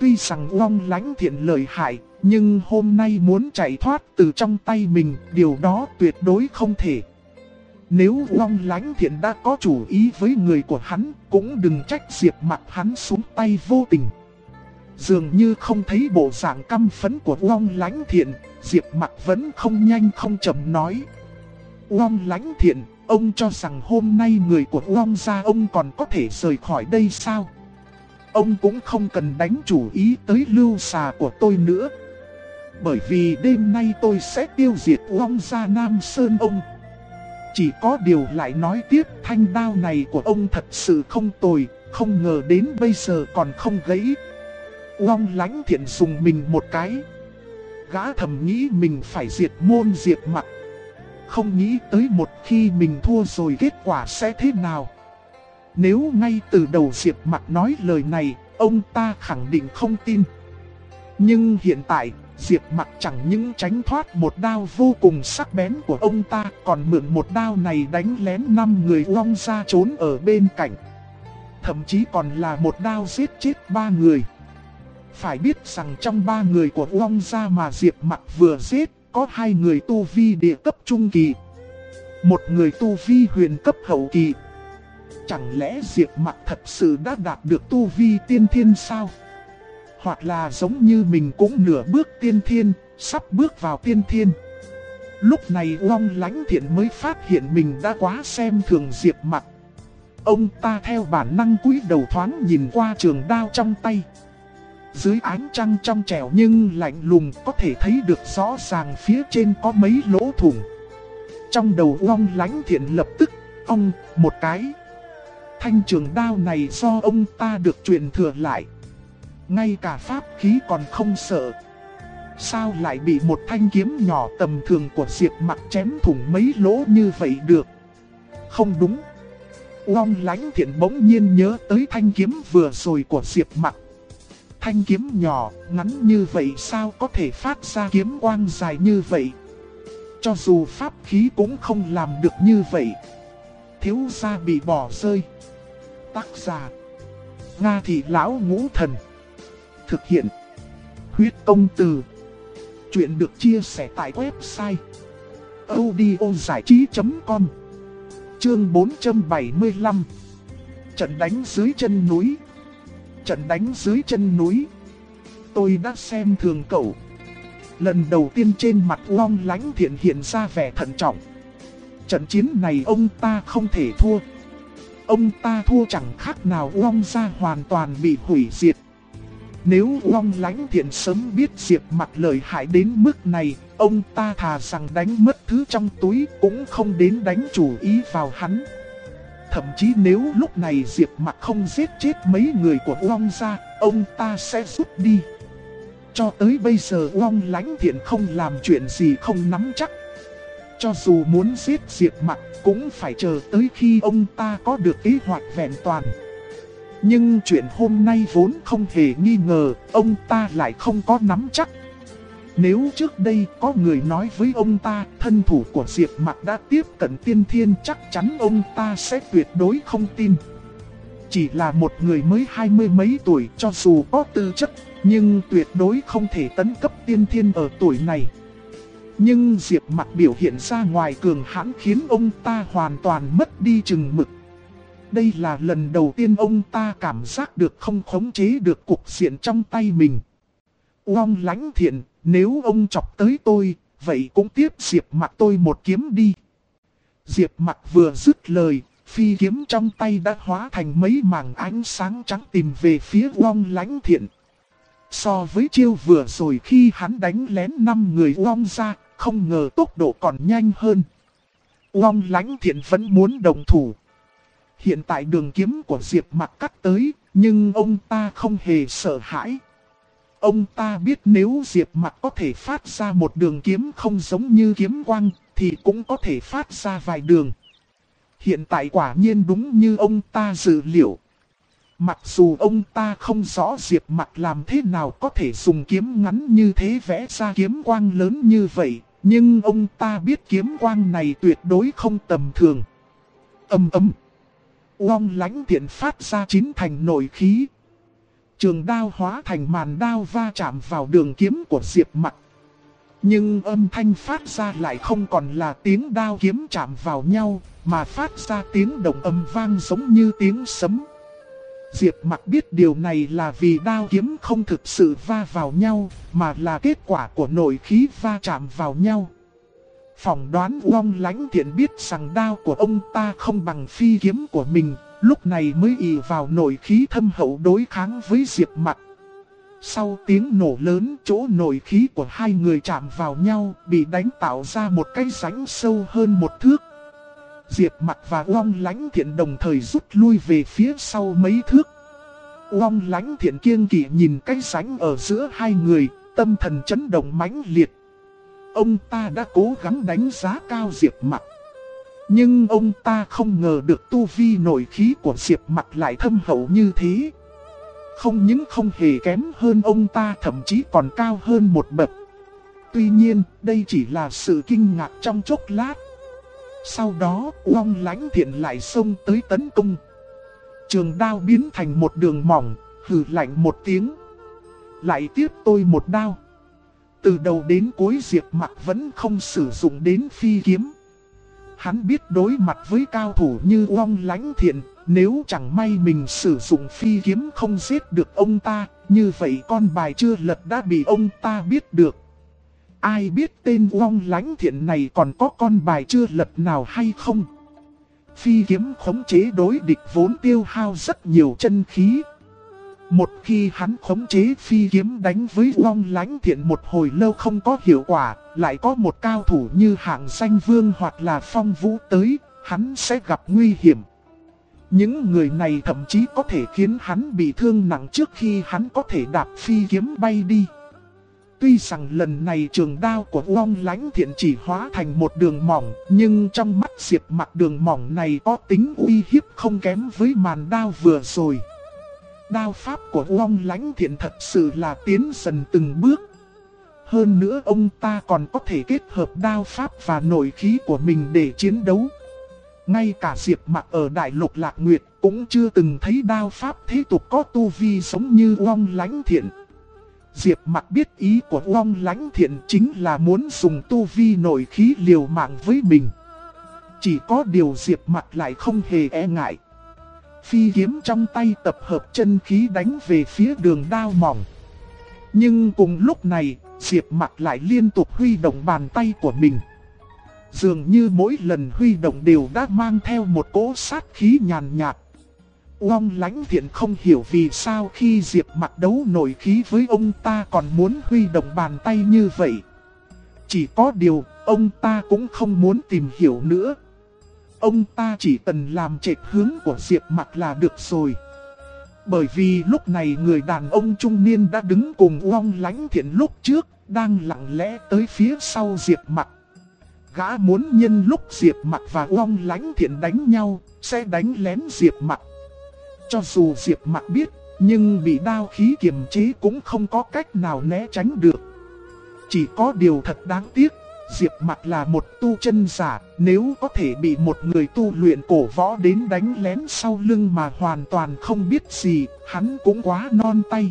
tuy rằng Long Lánh Thiện lợi hại, nhưng hôm nay muốn chạy thoát từ trong tay mình, điều đó tuyệt đối không thể. Nếu Long Lánh Thiện đã có chủ ý với người của hắn, cũng đừng trách Diệp Mặc hắn xuống tay vô tình. Dường như không thấy bộ dạng căm phẫn của Long Lánh Thiện, Diệp Mặc vẫn không nhanh không chậm nói. Long Lánh Thiện, ông cho rằng hôm nay người của Long gia ông còn có thể rời khỏi đây sao? Ông cũng không cần đánh chủ ý tới lưu xà của tôi nữa. Bởi vì đêm nay tôi sẽ tiêu diệt Long gia Nam Sơn ông. Chỉ có điều lại nói tiếp, thanh đao này của ông thật sự không tồi, không ngờ đến bây giờ còn không gãy. Long Lánh Thiện dùng mình một cái. Gã thầm nghĩ mình phải diệt môn Diệp Mặc. Không nghĩ tới một khi mình thua rồi kết quả sẽ thế nào. Nếu ngay từ đầu Diệp Mặc nói lời này, ông ta khẳng định không tin. Nhưng hiện tại, Diệp Mặc chẳng những tránh thoát một đao vô cùng sắc bén của ông ta, còn mượn một đao này đánh lén 5 người Long gia trốn ở bên cạnh. Thậm chí còn là một đao giết chết 3 người. Phải biết rằng trong 3 người của Long gia mà Diệp Mặc vừa giết, có 2 người tu vi địa cấp trung kỳ, một người tu vi huyền cấp hậu kỳ. Chẳng lẽ Diệp Mặc thật sự đã đạt được tu vi tiên thiên sao? Hoặc là giống như mình cũng nửa bước tiên thiên, sắp bước vào tiên thiên. Lúc này Long Lánh Thiện mới phát hiện mình đã quá xem thường Diệp Mặc. Ông ta theo bản năng cúi đầu thoáng nhìn qua trường đao trong tay. Dưới ánh trăng trong trẻo nhưng lạnh lùng có thể thấy được rõ ràng phía trên có mấy lỗ thủng. Trong đầu Long Lánh Thiện lập tức ông một cái. Thanh trường đao này do ông ta được truyền thừa lại. Ngay cả pháp khí còn không sợ. Sao lại bị một thanh kiếm nhỏ tầm thường của Diệp Mặc chém thủng mấy lỗ như vậy được? Không đúng. Long Lánh Thiện bỗng nhiên nhớ tới thanh kiếm vừa rồi của Diệp Mặc. Thanh kiếm nhỏ, ngắn như vậy sao có thể phát ra kiếm quang dài như vậy? Cho dù pháp khí cũng không làm được như vậy. Thiếu gia bị bỏ rơi. Tác giả: Nga Thị Lão Ngũ Thần. Thực hiện: Huyết Công Từ. Chuyện được chia sẻ tại website audiozảichí.com. Chương 475. Trận đánh dưới chân núi. Trận đánh dưới chân núi. Tôi đã xem thường cậu. Lần đầu tiên trên mặt Long Lánh Thiện hiện ra vẻ thận trọng. Trận chiến này ông ta không thể thua. Ông ta thua chẳng khác nào Long gia hoàn toàn bị hủy diệt. Nếu Long Lánh Thiện sớm biết Diệp Mặc lợi hại đến mức này, ông ta thà rằng đánh mất thứ trong túi cũng không đến đánh chủ ý vào hắn. Thậm chí nếu lúc này Diệp Mặc không giết chết mấy người của Long gia, ông ta sẽ rút đi. Cho tới bây giờ Long Lánh Thiện không làm chuyện gì không nắm chắc. Cho dù muốn giết Diệp Mặc cũng phải chờ tới khi ông ta có được kế hoạch vẹn toàn. Nhưng chuyện hôm nay vốn không hề nghi ngờ, ông ta lại không có nắm chắc. Nếu trước đây có người nói với ông ta thân thủ của Diệp Mặc đã tiếp cận tiên thiên, chắc chắn ông ta sẽ tuyệt đối không tin. Chỉ là một người mới 20 mấy tuổi, cho dù có tư chất, nhưng tuyệt đối không thể tấn cấp tiên thiên ở tuổi này. Nhưng Diệp Mặc biểu hiện ra ngoài cường hãn khiến ông ta hoàn toàn mất đi chừng mực. Đây là lần đầu tiên ông ta cảm giác được không khống chế được cục diện trong tay mình. Long Lánh Thiện, nếu ông chọc tới tôi, vậy cũng tiếp Diệp Mặc tôi một kiếm đi. Diệp Mặc vừa dứt lời, phi kiếm trong tay đã hóa thành mấy mảng ánh sáng trắng tìm về phía Long Lánh Thiện. So với chiêu vừa rồi khi hắn đánh lén 5 người Long gia, không ngờ tốc độ còn nhanh hơn. Long Lánh Thiện vẫn muốn đồng thủ. Hiện tại đường kiếm của Diệp Mặc cắt tới, nhưng ông ta không hề sợ hãi. Ông ta biết nếu Diệp Mặc có thể phát ra một đường kiếm không giống như kiếm quang, thì cũng có thể phát ra vài đường. Hiện tại quả nhiên đúng như ông ta dự liệu. Mặc dù ông ta không rõ Diệp Mặc làm thế nào có thể dùng kiếm ngắn như thế vẽ ra kiếm quang lớn như vậy, nhưng ông ta biết kiếm quang này tuyệt đối không tầm thường. Long Lánh Thiện phát ra chín thành nội khí. Trường đao hóa thành màn đao va chạm vào đường kiếm của Diệp Mặc. Nhưng âm thanh phát ra lại không còn là tiếng đao kiếm chạm vào nhau, mà phát ra tiếng động âm vang giống như tiếng sấm. Diệp Mặc biết điều này là vì đao kiếm không thực sự va vào nhau, mà là kết quả của nội khí va chạm vào nhau. Phỏng đoán Long Lãnh Thiện biết rằng đao của ông ta không bằng phi kiếm của mình, lúc này mới ỷ vào nội khí thâm hậu đối kháng với Diệp Mặc. Sau tiếng nổ lớn, chỗ nội khí của hai người chạm vào nhau, bị đánh tạo ra một cái rãnh sâu hơn một thước. Diệp Mặc và Long Lãnh Thiện đồng thời rút lui về phía sau mấy thước. Long Lãnh Thiện kiêng kỵ nhìn cái rãnh ở giữa hai người, tâm thần chấn động mãnh liệt. Ông ta đã cố gắng đánh giá cao Diệp Mặc, nhưng ông ta không ngờ được tu vi nội khí của Diệp Mặc lại thâm hậu như thế. Không những không hề kém hơn ông ta, thậm chí còn cao hơn một bậc. Tuy nhiên, đây chỉ là sự kinh ngạc trong chốc lát. Sau đó, Long Lãnh Thiện lại xông tới tấn công. Trường đao biến thành một đường mỏng, hừ lạnh một tiếng. Lại tiếp tôi một đao. Từ đầu đến cuối Diệp Mặc vẫn không sử dụng đến phi kiếm. Hắn biết đối mặt với cao thủ như Long Lãnh Thiện, nếu chẳng may mình sử dụng phi kiếm không giết được ông ta, như vậy con bài chưa lật đã bị ông ta biết được. Ai biết tên Long Lãnh Thiện này còn có con bài chưa lật nào hay không? Phi kiếm khống chế đối địch vốn tiêu hao rất nhiều chân khí. Một khi hắn khống chế phi kiếm đánh với Long Lãnh Thiện một hồi lâu không có hiệu quả, lại có một cao thủ như Hạng Danh Vương hoặc là Phong Vũ tới, hắn sẽ gặp nguy hiểm. Những người này thậm chí có thể khiến hắn bị thương nặng trước khi hắn có thể đạp phi kiếm bay đi. Tuy rằng lần này trường đao của Long Lãnh Thiện chỉ hóa thành một đường mỏng, nhưng trong mắt Diệp Mặc đường mỏng này có tính uy hiếp không kém với màn đao vừa rồi. Đao pháp của Long Lãnh Thiện thật sự là tiến dần từng bước. Hơn nữa ông ta còn có thể kết hợp đao pháp và nội khí của mình để chiến đấu. Ngay cả Diệp Mặc ở Đại Lục Lạc Nguyệt cũng chưa từng thấy đao pháp thế tục có tu vi giống như Long Lãnh Thiện. Diệp Mặc biết ý của Long Lãnh Thiện chính là muốn dùng tu vi nội khí liều mạng với mình. Chỉ có điều Diệp Mặc lại không hề e ngại. Phi kiếm trong tay tập hợp chân khí đánh về phía đường đao mỏng. Nhưng cùng lúc này, Diệp Mặc lại liên tục huy động bàn tay của mình. Dường như mỗi lần huy động đều đã mang theo một cỗ sát khí nhàn nhạt. Long Lãnh Thiện không hiểu vì sao khi Diệp Mặc đấu nội khí với ông ta còn muốn huy động bàn tay như vậy. Chỉ có điều, ông ta cũng không muốn tìm hiểu nữa. Ông ta chỉ cần làm trệch hướng của Diệp Mặc là được rồi. Bởi vì lúc này người đàn ông trung niên đã đứng cùng Long Lãnh Thiện lúc trước, đang lặng lẽ tới phía sau Diệp Mặc. Gã muốn nhân lúc Diệp Mặc và Long Lãnh Thiện đánh nhau, sẽ đánh lén Diệp Mặc. Cho dù Diệp Mặc biết, nhưng bị đao khí kiềm chế cũng không có cách nào né tránh được. Chỉ có điều thật đáng tiếc, Diệp Mặc là một tu chân giả, nếu có thể bị một người tu luyện cổ võ đến đánh lén sau lưng mà hoàn toàn không biết gì, hắn cũng quá non tay.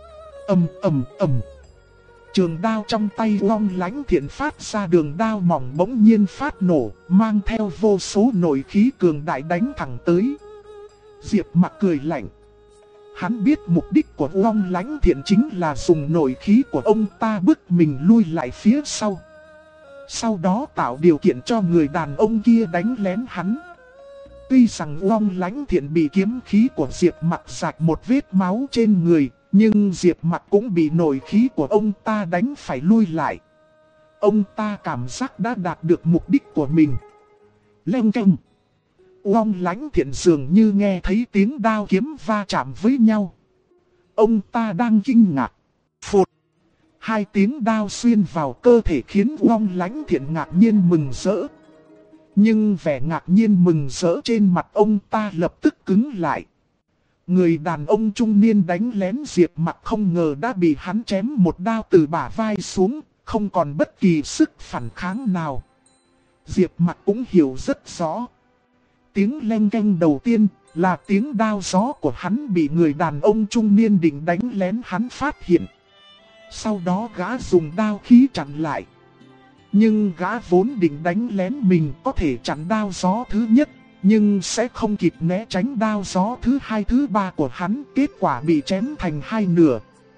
Ầm. Trường đao trong tay Long Lãnh Thiện phát ra đường đao mỏng bỗng nhiên phát nổ, mang theo vô số nội khí cường đại đánh thẳng tới. Diệp Mặc cười lạnh. Hắn biết mục đích của Long Lãnh Thiện chính là dùng nội khí của ông ta bức mình lui lại phía sau. Sau đó tạo điều kiện cho người đàn ông kia đánh lén hắn. Tuy rằng Long Lãnh Thiện bị kiếm khí của Diệp Mặc rạch một vết máu trên người, nhưng Diệp Mặc cũng bị nội khí của ông ta đánh phải lui lại. Ông ta cảm giác đã đạt được mục đích của mình. Leng keng. Long Lãnh Thiện dường như nghe thấy tiếng đao kiếm va chạm với nhau. Ông ta đang kinh ngạc. Phụt. Hai tiếng đao xuyên vào cơ thể khiến Long Lãnh Thiện ngạc nhiên mừng rỡ. Nhưng vẻ ngạc nhiên mừng rỡ trên mặt ông ta lập tức cứng lại. Người đàn ông trung niên đánh lén Diệp Mặc không ngờ đã bị hắn chém một đao từ bả vai xuống, không còn bất kỳ sức phản kháng nào. Diệp Mặc cũng hiểu rất rõ. Tiếng leng keng đầu tiên, là tiếng đao gió của hắn bị người đàn ông trung niên định đánh lén hắn phát hiện. Sau đó gã dùng đao khí chặn lại. Nhưng gã vốn định đánh lén mình có thể chặn đao gió thứ nhất, nhưng sẽ không kịp né tránh đao gió thứ hai thứ ba của hắn, kết quả bị chém thành hai nửa.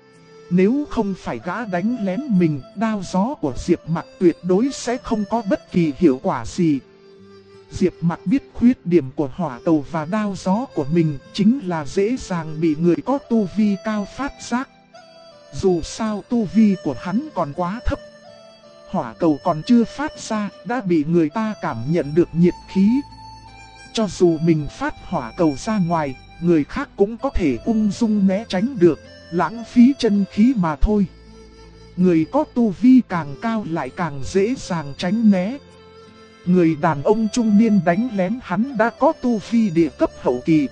Nếu không phải gã đánh lén mình, đao gió của Diệp Mặc tuyệt đối sẽ không có bất kỳ hiệu quả gì. Diệp Mặc biết khuyết điểm của hỏa cầu và đao gió của mình chính là dễ dàng bị người có tu vi cao phát giác. Dù sao tu vi của hắn còn quá thấp. Hỏa cầu còn chưa phát ra đã bị người ta cảm nhận được nhiệt khí. Cho dù mình phát hỏa cầu ra ngoài, người khác cũng có thể ung dung né tránh được, lãng phí chân khí mà thôi. Người có tu vi càng cao lại càng dễ dàng tránh né. Người đàn ông trung niên đánh lén hắn đã có tu vi địa cấp hậu kỳ.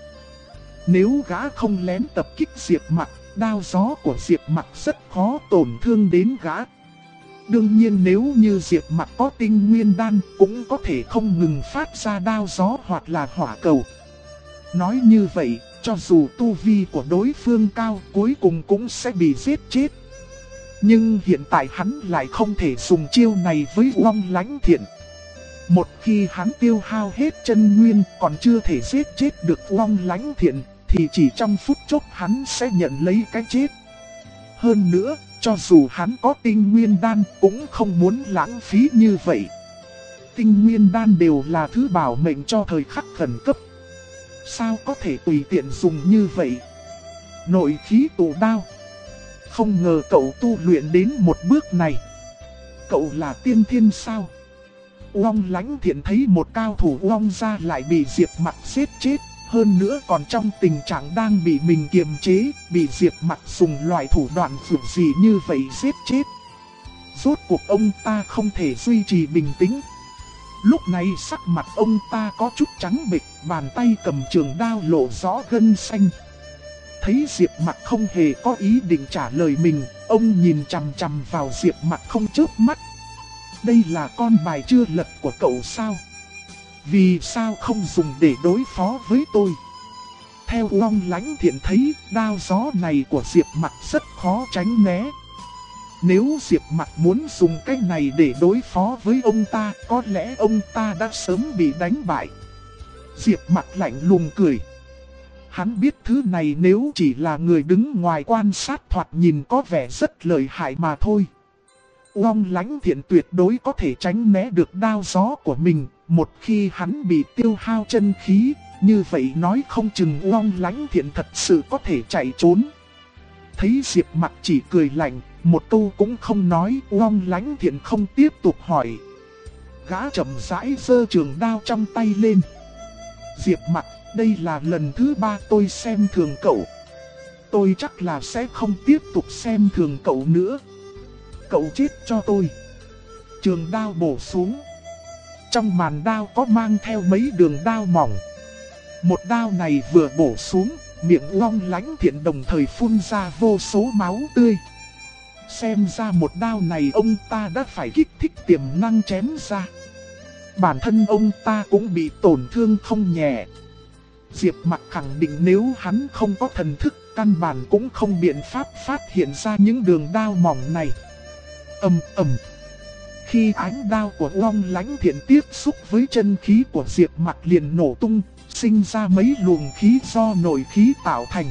Nếu gã không lén tập kích Diệp Mặc, đao gió của Diệp Mặc rất khó tổn thương đến gã. Đương nhiên nếu như Diệp Mặc có tinh nguyên đan cũng có thể không ngừng phát ra đao gió hoặc là hỏa cầu. Nói như vậy, cho dù tu vi của đối phương cao cuối cùng cũng sẽ bị giết chết. Nhưng hiện tại hắn lại không thể dùng chiêu này với Long Lãnh Thiện. Một khi hắn tiêu hao hết chân nguyên còn chưa thể giết chết được Long Lãnh Thiện thì chỉ trong phút chốc hắn sẽ nhận lấy cái chết. Hơn nữa, cho dù hắn có tinh nguyên đan cũng không muốn lãng phí như vậy. Tinh nguyên đan đều là thứ bảo mệnh cho thời khắc khẩn cấp. Sao có thể tùy tiện dùng như vậy? Nội khí tụ đao. Không ngờ cậu tu luyện đến một bước này. Cậu là tiên thiên sao? Long Lãnh Thiện thấy một cao thủ Long gia lại bị Diệp Mặc giết chết. Hơn nữa còn trong tình trạng đang bị mình kiềm chế, bị Diệp Mặc dùng loại thủ đoạn phượng gì như vậy giết chết. Rốt cuộc ông ta không thể duy trì bình tĩnh. Lúc này sắc mặt ông ta có chút trắng bệch, bàn tay cầm trường đao lộ rõ gân xanh. Thấy Diệp Mặc không hề có ý định trả lời mình, ông nhìn chằm chằm vào Diệp Mặc không chớp mắt. Đây là con bài chưa lật của cậu sao? Vì sao không dùng để đối phó với tôi? Theo Long Lãnh Thiện thấy, đao gió này của Diệp Mặc rất khó tránh né. Nếu Diệp Mặc muốn dùng cái này để đối phó với ông ta, có lẽ ông ta đã sớm bị đánh bại. Diệp Mặc lạnh lùng cười. Hắn biết thứ này nếu chỉ là người đứng ngoài quan sát thoạt nhìn có vẻ rất lợi hại mà thôi. Long Lãnh Thiện tuyệt đối có thể tránh né được đao gió của mình. Một khi hắn bị tiêu hao chân khí, như vậy nói không chừng Long Lãnh Thiện thật sự có thể chạy trốn. Thấy Diệp Mặc chỉ cười lạnh, một câu cũng không nói, Long Lãnh Thiện không tiếp tục hỏi. Gã chậm rãi giơ trường đao trong tay lên. Diệp Mặc, đây là lần thứ 3 tôi xem thường cậu. Tôi chắc là sẽ không tiếp tục xem thường cậu nữa. Cậu chết cho tôi. Trường đao bổ xuống. Trong màn đao có mang theo mấy đường đao mỏng. Một đao này vừa bổ xuống, miệng Long Lãnh Thiện đồng thời phun ra vô số máu tươi. Xem ra một đao này ông ta đã phải kích thích tiềm năng chém ra. Bản thân ông ta cũng bị tổn thương không nhẹ. Diệp Mặc khẳng định nếu hắn không có thần thức, căn bản cũng không biện pháp phát hiện ra những đường đao mỏng này. Ầm. Khi ánh đao của Long Lãnh Thiện tiếp xúc với chân khí của Diệp Mặc liền nổ tung, sinh ra mấy luồng khí do nội khí tạo thành.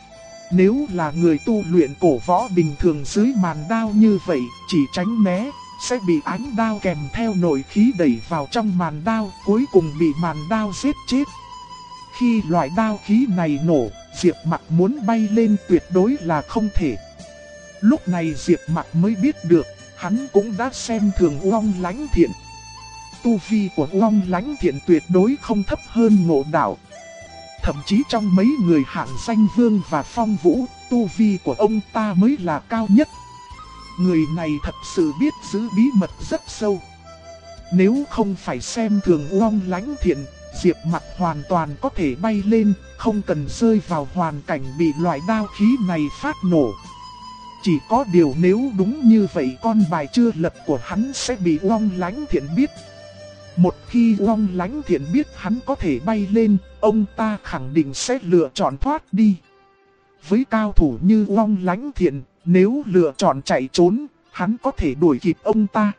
Nếu là người tu luyện cổ võ bình thường dưới màn đao như vậy, chỉ tránh né, sẽ bị ánh đao kèm theo nội khí đẩy vào trong màn đao, cuối cùng bị màn đao giết chết. Khi loại đao khí này nổ, Diệp Mặc muốn bay lên tuyệt đối là không thể. Lúc này Diệp Mặc mới biết được, hắn cũng đã xem thường Long Lãnh Thiện. Tu vi của Long Lãnh Thiện tuyệt đối không thấp hơn Ngộ Đạo. Thậm chí trong mấy người hạng danh Vương và Phong Vũ, tu vi của ông ta mới là cao nhất. Người này thật sự biết giữ bí mật rất sâu. Nếu không phải xem thường Long Lãnh Thiện, Diệp Mặc hoàn toàn có thể bay lên, không cần rơi vào hoàn cảnh bị loại đao khí này phát nổ. Chỉ có điều nếu đúng như vậy con bài chưa lật của hắn sẽ bị Long Lãnh Thiện biết. Một khi Long Lánh Thiện biết hắn có thể bay lên, ông ta khẳng định sẽ lựa chọn thoát đi. Với cao thủ như Long Lánh Thiện, nếu lựa chọn chạy trốn, hắn có thể đuổi kịp ông ta.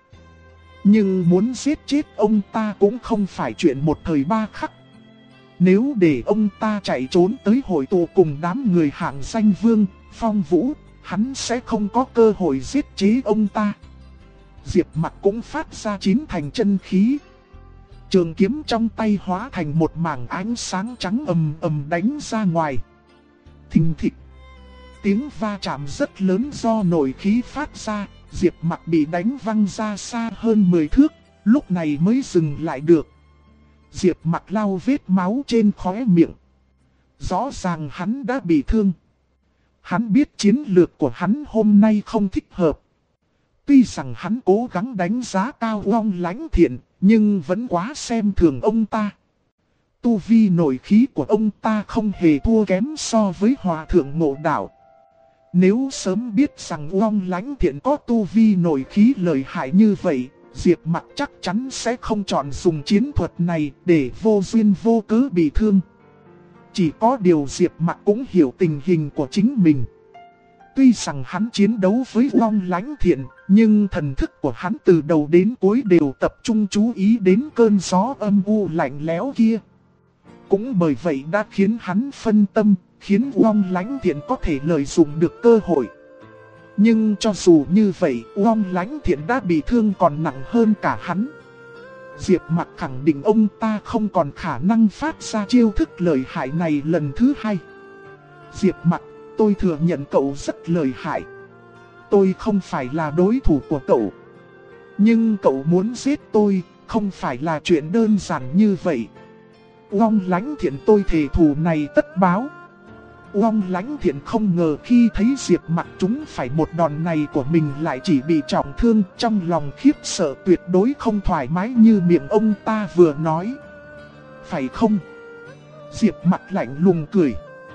Nhưng muốn giết chết ông ta cũng không phải chuyện một thời ba khắc. Nếu để ông ta chạy trốn tới hội tụ cùng đám người hạng danh Vương, Phong Vũ, hắn sẽ không có cơ hội giết chế ông ta. Diệp Mặc cũng phát ra 9 thành chân khí. Trường kiếm trong tay hóa thành một mảng ánh sáng trắng ầm ầm đánh ra ngoài. Thình thịch. Tiếng va chạm rất lớn do nội khí phát ra, Diệp Mặc bị đánh văng ra xa hơn 10 thước, lúc này mới dừng lại được. Diệp Mặc lau vết máu trên khóe miệng. Rõ ràng hắn đã bị thương. Hắn biết chiến lược của hắn hôm nay không thích hợp. Tuy rằng hắn cố gắng đánh giá cao Long Lánh Thiện, nhưng vẫn quá xem thường ông ta. Tu vi nội khí của ông ta không hề thua kém so với Hòa Thượng Ngộ Đạo. Nếu sớm biết rằng Long Lánh Thiện có tu vi nội khí lợi hại như vậy, Diệp Mặc chắc chắn sẽ không chọn dùng chiến thuật này để vô duyên vô cớ bị thương. Chỉ có điều Diệp Mặc cũng hiểu tình hình của chính mình. Tuy rằng hắn chiến đấu với Long Lánh Thiện, nhưng thần thức của hắn từ đầu đến cuối đều tập trung chú ý đến cơn gió âm u lạnh lẽo kia. Cũng bởi vậy đã khiến hắn phân tâm, khiến Long Lánh Thiện có thể lợi dụng được cơ hội. Nhưng cho dù như vậy, Long Lánh Thiện đã bị thương còn nặng hơn cả hắn. Diệp Mặc khẳng định ông ta không còn khả năng phát ra chiêu thức lợi hại này lần thứ hai. Diệp Mặc, tôi thừa nhận cậu rất lợi hại. Tôi không phải là đối thủ của cậu. Nhưng cậu muốn giết tôi, không phải là chuyện đơn giản như vậy. Long Lánh Thiện, tôi thề thù này tất báo. Long Lánh Thiện không ngờ khi thấy Diệp Mặc trúng phải một đòn này của mình lại chỉ bị trọng thương, trong lòng khiếp sợ tuyệt đối không thoải mái như miệng ông ta vừa nói. Phải không? Diệp Mặc lạnh lùng cười.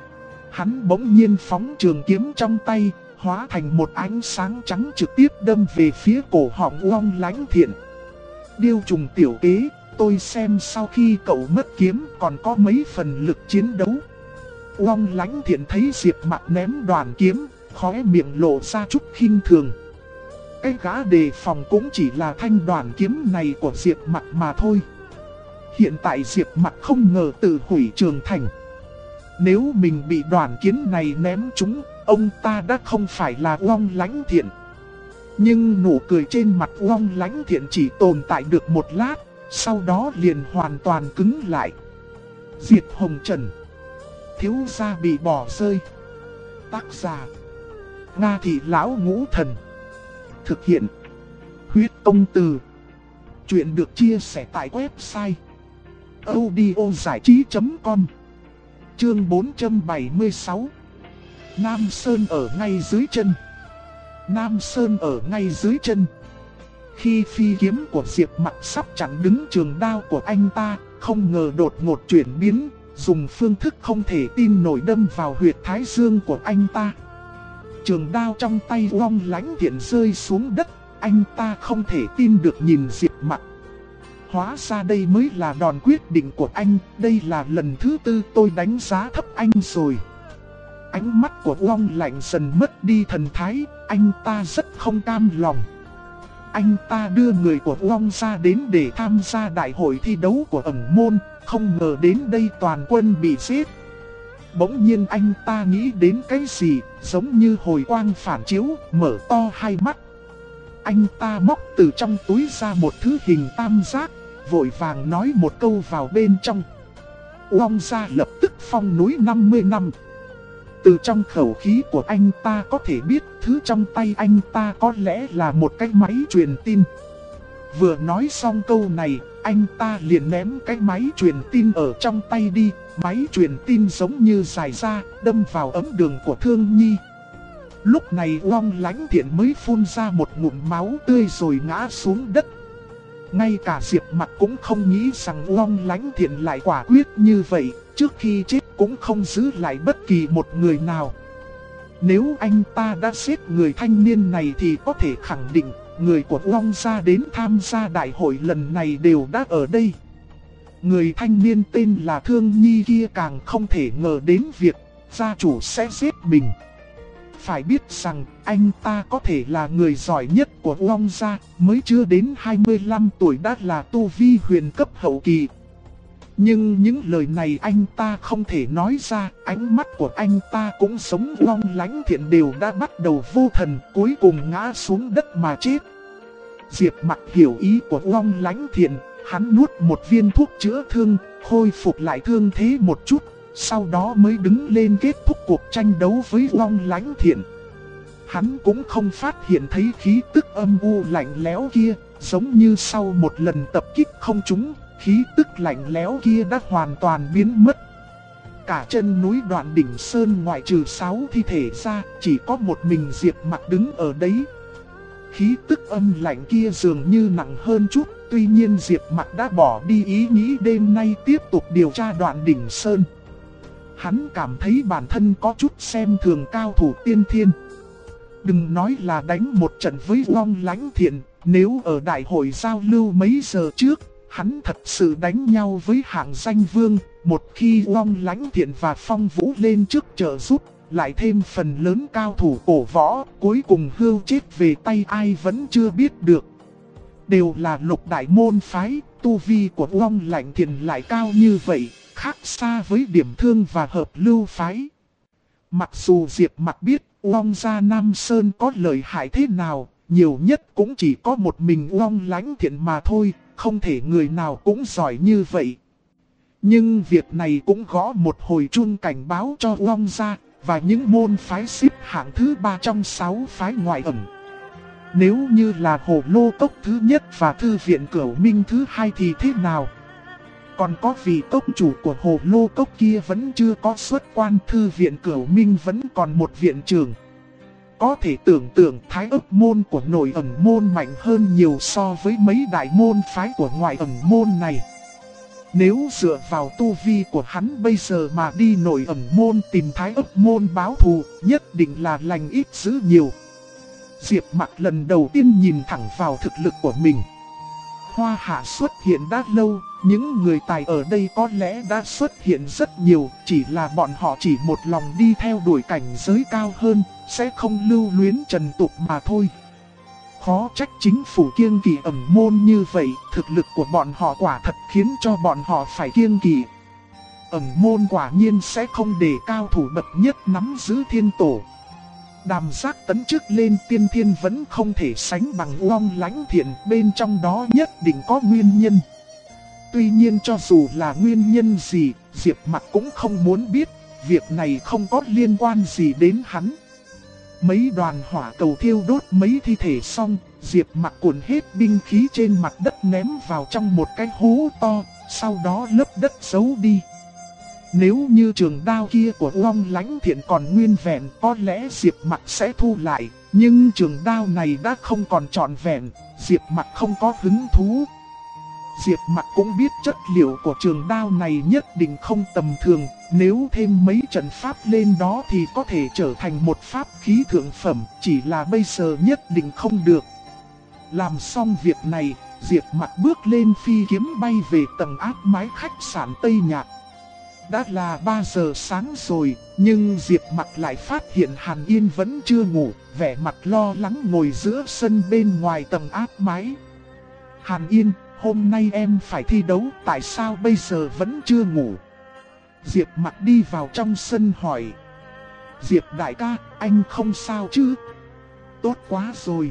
Hắn bỗng nhiên phóng trường kiếm trong tay, hóa thành một ánh sáng trắng trực tiếp đâm về phía cổ họng Long Lánh Thiện. Điêu trùng tiểu kế, tôi xem sau khi cậu mất kiếm còn có mấy phần lực chiến đấu. Long Lánh Thiện thấy Diệp Mặc ném đoàn kiếm, khóe miệng lộ ra chút khinh thường. Cái gã đề phòng cũng chỉ là thanh đoàn kiếm này của Diệp Mặc mà thôi. Hiện tại Diệp Mặc không ngờ tự hủy trường thành. Nếu mình bị đoàn kiếm này ném trúng, ông ta đã không phải là Long Lánh Thiện. Nhưng nụ cười trên mặt Long Lánh Thiện chỉ tồn tại được một lát, sau đó liền hoàn toàn cứng lại. Diệt Hồng Trần, thiếu gia bị bỏ rơi. Tác giả: Nga Thị Lão Ngũ Thần. Thực hiện: Huyết Công Từ. Chuyện được chia sẻ tại website audiozảichí.com. Chương 476. Nam Sơn ở ngay dưới chân. Nam Sơn ở ngay dưới chân. Khi phi kiếm của Diệp Mặc sắp chặn đứng trường đao của anh ta, không ngờ đột ngột chuyển biến, dùng phương thức không thể tin nổi đâm vào huyệt thái dương của anh ta. Trường đao trong tay Long Lánh Thiện rơi xuống đất, anh ta không thể tin được nhìn Diệp Mặc. Hóa ra đây mới là đòn quyết định của anh, đây là lần thứ 4 tôi đánh giá thấp anh rồi. Ánh mắt của Long Lạnh dần mất đi thần thái, anh ta rất không cam lòng. Anh ta đưa người của Long ra đến để tham gia đại hội thi đấu của ẩn môn, không ngờ đến đây toàn quân bị giết. Bỗng nhiên anh ta nghĩ đến cái gì, giống như hồi quang phản chiếu, mở to hai mắt. Anh ta móc từ trong túi ra một thứ hình tam giác, vội vàng nói một câu vào bên trong. Long gia lập tức phong núi 50 năm. Từ trong khẩu khí của anh ta có thể biết thứ trong tay anh ta có lẽ là một cái máy truyền tin. Vừa nói xong câu này, anh ta liền ném cái máy truyền tin ở trong tay đi. Máy truyền tin giống như dài ra, đâm vào ấm đường của Thương Nhi. Lúc này Long Lánh Thiện mới phun ra một ngụm máu tươi rồi ngã xuống đất. Ngay cả Diệp Mặc cũng không nghĩ rằng Long Lánh Thiện lại quả quyết như vậy, trước khi chết cũng không giữ lại bất kỳ một người nào. Nếu anh ta đã giết người thanh niên này thì có thể khẳng định người của Long gia đến tham gia đại hội lần này đều đã ở đây. Người thanh niên tên là Thương Nhi kia càng không thể ngờ đến việc gia chủ sẽ giết mình. Phải biết rằng anh ta có thể là người giỏi nhất của Long gia, mới chưa đến 25 tuổi đã là tu vi huyền cấp hậu kỳ. Nhưng những lời này anh ta không thể nói ra, ánh mắt của anh ta cũng giống Long Lãnh Thiện đều đã bắt đầu vô thần, cuối cùng ngã xuống đất mà chết. Diệp Mặc hiểu ý của Long Lãnh Thiện, hắn nuốt một viên thuốc chữa thương, khôi phục lại thương thế một chút, sau đó mới đứng lên kết thúc cuộc tranh đấu với Long Lãnh Thiện. Hắn cũng không phát hiện thấy khí tức âm u lạnh lẽo kia, giống như sau một lần tập kích không trúng, khí tức lạnh lẽo kia đã hoàn toàn biến mất. Cả chân núi Đoạn Đỉnh Sơn ngoại trừ 6 thi thể ra, chỉ có một mình Diệp Mặc đứng ở đấy. Khí tức âm lạnh kia dường như nặng hơn chút, tuy nhiên Diệp Mặc đã bỏ đi ý nghĩ đêm nay tiếp tục điều tra Đoạn Đỉnh Sơn. Hắn cảm thấy bản thân có chút xem thường cao thủ tiên thiên. Đừng nói là đánh một trận với Long Lãnh Thiện, nếu ở đại hội giao lưu mấy giờ trước, hắn thật sự đánh nhau với hạng danh vương. Một khi Long Lãnh Thiện và Phong Vũ lên trước trợ giúp, lại thêm phần lớn cao thủ cổ võ, cuối cùng hưu chết về tay ai vẫn chưa biết được. Đều là lục đại môn phái, tu vi của Long Lãnh Thiện lại cao như vậy, khác xa với Điểm Thương và Hợp Lưu phái. Mặc dù Diệp Mặc biết Long gia Nam Sơn có lợi hại thế nào, nhiều nhất cũng chỉ có một mình Long Lãnh Thiện mà thôi, không thể người nào cũng giỏi như vậy. Nhưng việc này cũng gõ một hồi chuông cảnh báo cho Long gia và những môn phái xếp hạng thứ 3 trong 6 phái ngoại ẩn. Nếu như là Hồ Lô Cốc thứ nhất và Thư viện Cửu Minh thứ hai thì thế nào? Còn có vị cốc chủ của Hồ Lô Cốc kia vẫn chưa có xuất quan, Thư viện Cửu Minh vẫn còn một viện trưởng. Có thể tưởng tượng thái ấp môn của nội ẩn môn mạnh hơn nhiều so với mấy đại môn phái của ngoại ẩn môn này. Nếu dựa vào tu vi của hắn bây giờ mà đi nội ẩn môn tìm thái ấp môn báo thù, nhất định là lành ít dữ nhiều. Diệp Mặc lần đầu tiên nhìn thẳng vào thực lực của mình. Hoa Hạ xuất hiện đã lâu, những người tài ở đây có lẽ đã xuất hiện rất nhiều, chỉ là bọn họ chỉ một lòng đi theo đuổi cảnh giới cao hơn, sẽ không lưu luyến trần tục mà thôi. Khó trách chính phủ kiêng kỵ ẩn môn như vậy, thực lực của bọn họ quả thật khiến cho bọn họ phải kiêng kỵ. Ẩn môn quả nhiên sẽ không để cao thủ bậc nhất nắm giữ thiên tổ. Đàm Giác tấn chức lên tiên thiên vẫn không thể sánh bằng Long Lãnh Thiện, bên trong đó nhất định có nguyên nhân. Tuy nhiên cho dù là nguyên nhân gì, Diệp Mặc cũng không muốn biết, việc này không có liên quan gì đến hắn. Mấy đoàn hỏa cầu thiêu đốt mấy thi thể xong, Diệp Mặc cuộn hết binh khí trên mặt đất ném vào trong một cái hố to, sau đó lấp đất giấu đi. Nếu như trường đao kia của Long Lãnh Thiện còn nguyên vẹn, có lẽ Diệp Mặc sẽ thu lại, nhưng trường đao này đã không còn trọn vẹn, Diệp Mặc không có hứng thú. Diệp Mặc cũng biết chất liệu của trường đao này nhất định không tầm thường, nếu thêm mấy trận pháp lên đó thì có thể trở thành một pháp khí thượng phẩm, chỉ là bây giờ nhất định không được. Làm xong việc này, Diệp Mặc bước lên phi kiếm bay về tầng áp mái khách sạn Tây Nhạc. Đã là 3 giờ sáng rồi, nhưng Diệp Mặc lại phát hiện Hàn Yên vẫn chưa ngủ, vẻ mặt lo lắng ngồi giữa sân bên ngoài tầng áp mái. Hàn Yên, hôm nay em phải thi đấu, tại sao bây giờ vẫn chưa ngủ? Diệp Mặc đi vào trong sân hỏi. Diệp đại ca, anh không sao chứ? Tốt quá rồi.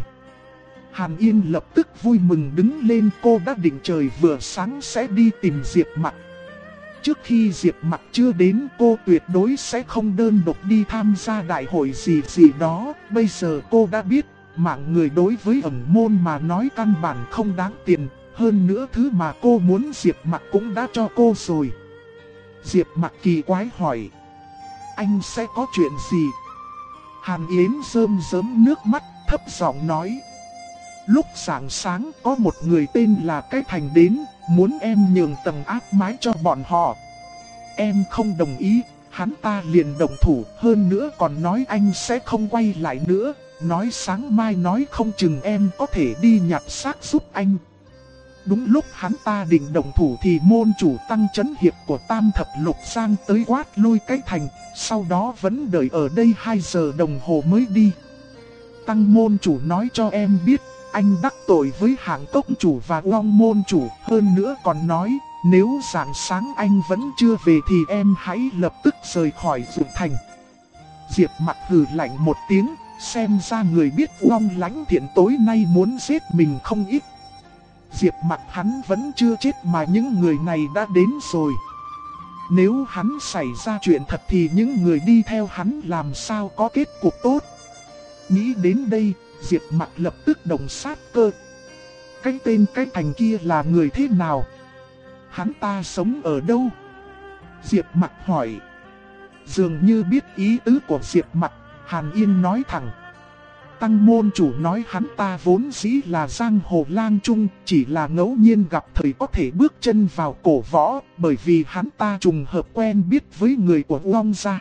Hàn Yên lập tức vui mừng đứng lên, cô đã định trời vừa sáng sẽ đi tìm Diệp Mặc. Trước khi Diệp Mặc chưa đến, cô tuyệt đối sẽ không đơn độc đi tham gia đại hội gì đó. Bây giờ cô đã biết, mạng người đối với ẩn môn mà nói căn bản không đáng tiền. Hơn nữa thứ mà cô muốn Diệp Mặc cũng đã cho cô rồi. Diệp Mặc kỳ quái hỏi. Anh sẽ có chuyện gì? Hàn Yến rơm rớm nước mắt, thấp giọng nói. Lúc sáng sáng có một người tên là Cái Thành đến, muốn em nhường tầng áp mái cho bọn họ. Em không đồng ý, hắn ta liền động thủ, hơn nữa còn nói anh sẽ không quay lại nữa. nói sáng mai nói không chừng em có thể đi nhặt xác giúp anh. Đúng lúc hắn ta định động thủ thì môn chủ Tăng Chấn Hiệp của Tam Thập Lục Giang tới quát lui cái thành, sau đó vẫn đợi ở đây 2 giờ đồng hồ mới đi. Tăng môn chủ nói cho em biết, anh đắc tội với Hạng Cốc chủ và Long môn chủ, hơn nữa còn nói, nếu rạng sáng anh vẫn chưa về thì em hãy lập tức rời khỏi Dụ Thành. Diệp Mặc hừ lạnh một tiếng, xem ra người biết Long Lãnh Thiện tối nay muốn giết mình không ít. Diệp Mặc hắn vẫn chưa chết mà những người này đã đến rồi. Nếu hắn xảy ra chuyện thật thì những người đi theo hắn làm sao có kết cục tốt. Nghĩ đến đây, Diệp Mặc lập tức động sát cơ. Cái tên cái thành kia là người thế nào? Hắn ta sống ở đâu? Diệp Mặc hỏi. Dường như biết ý tứ của Diệp Mặc, Hàn Yên nói thẳng. Tăng môn chủ nói hắn ta vốn dĩ là giang hồ lang trung, chỉ là ngẫu nhiên gặp thời có thể bước chân vào cổ võ, bởi vì hắn ta trùng hợp quen biết với người của Long gia.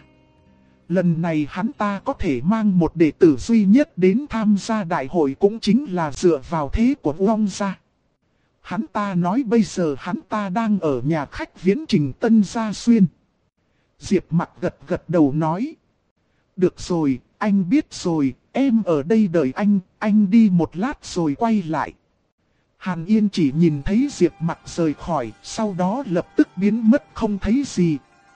Lần này hắn ta có thể mang một đệ tử duy nhất đến tham gia đại hội cũng chính là dựa vào thế của Long gia. Hắn ta nói bây giờ hắn ta đang ở nhà khách Viễn Trình Tân Gia Xuyên. Diệp Mặc gật gật đầu nói. Được rồi, anh biết rồi, em ở đây đợi anh đi một lát rồi quay lại. Hàn Yên chỉ nhìn thấy Diệp Mặc rời khỏi, sau đó lập tức biến mất không thấy gì.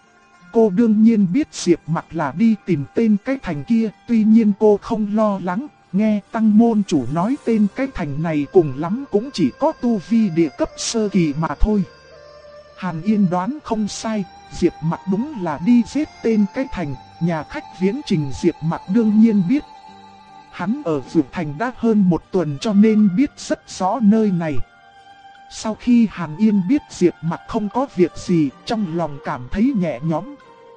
Cô đương nhiên biết Diệp Mặc là đi tìm tên cái thành kia, tuy nhiên cô không lo lắng, nghe Tăng môn chủ nói tên cái thành này cùng lắm cũng chỉ có tu vi địa cấp sơ kỳ mà thôi. Hàn Yên đoán không sai, Diệp Mặc đúng là đi giết tên cái thành, nhà khách Viễn Trình Diệp Mặc đương nhiên biết. Hắn ở Dụ Thành đã hơn 1 tuần cho nên biết rất rõ nơi này. Sau khi Hàn Yên biết Diệp Mặc không có việc gì, trong lòng cảm thấy nhẹ nhõm.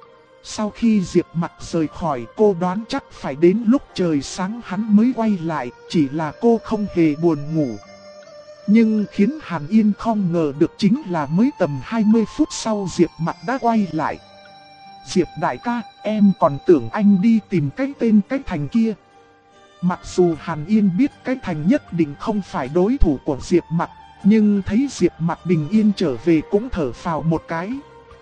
Sau khi Diệp Mặc rời khỏi, cô đoán chắc phải đến lúc trời sáng hắn mới quay lại, chỉ là cô không hề buồn ngủ. Nhưng khiến Hàn Yên không ngờ được chính là mới tầm 20 phút sau Diệp Mặc đã quay lại. Diệp đại ca, em còn tưởng anh đi tìm cái tên cái thành kia. Mặc dù Hàn Yên biết cái thành nhất định không phải đối thủ của Diệp Mặc, nhưng thấy Diệp Mặc bình yên trở về cũng thở phào một cái.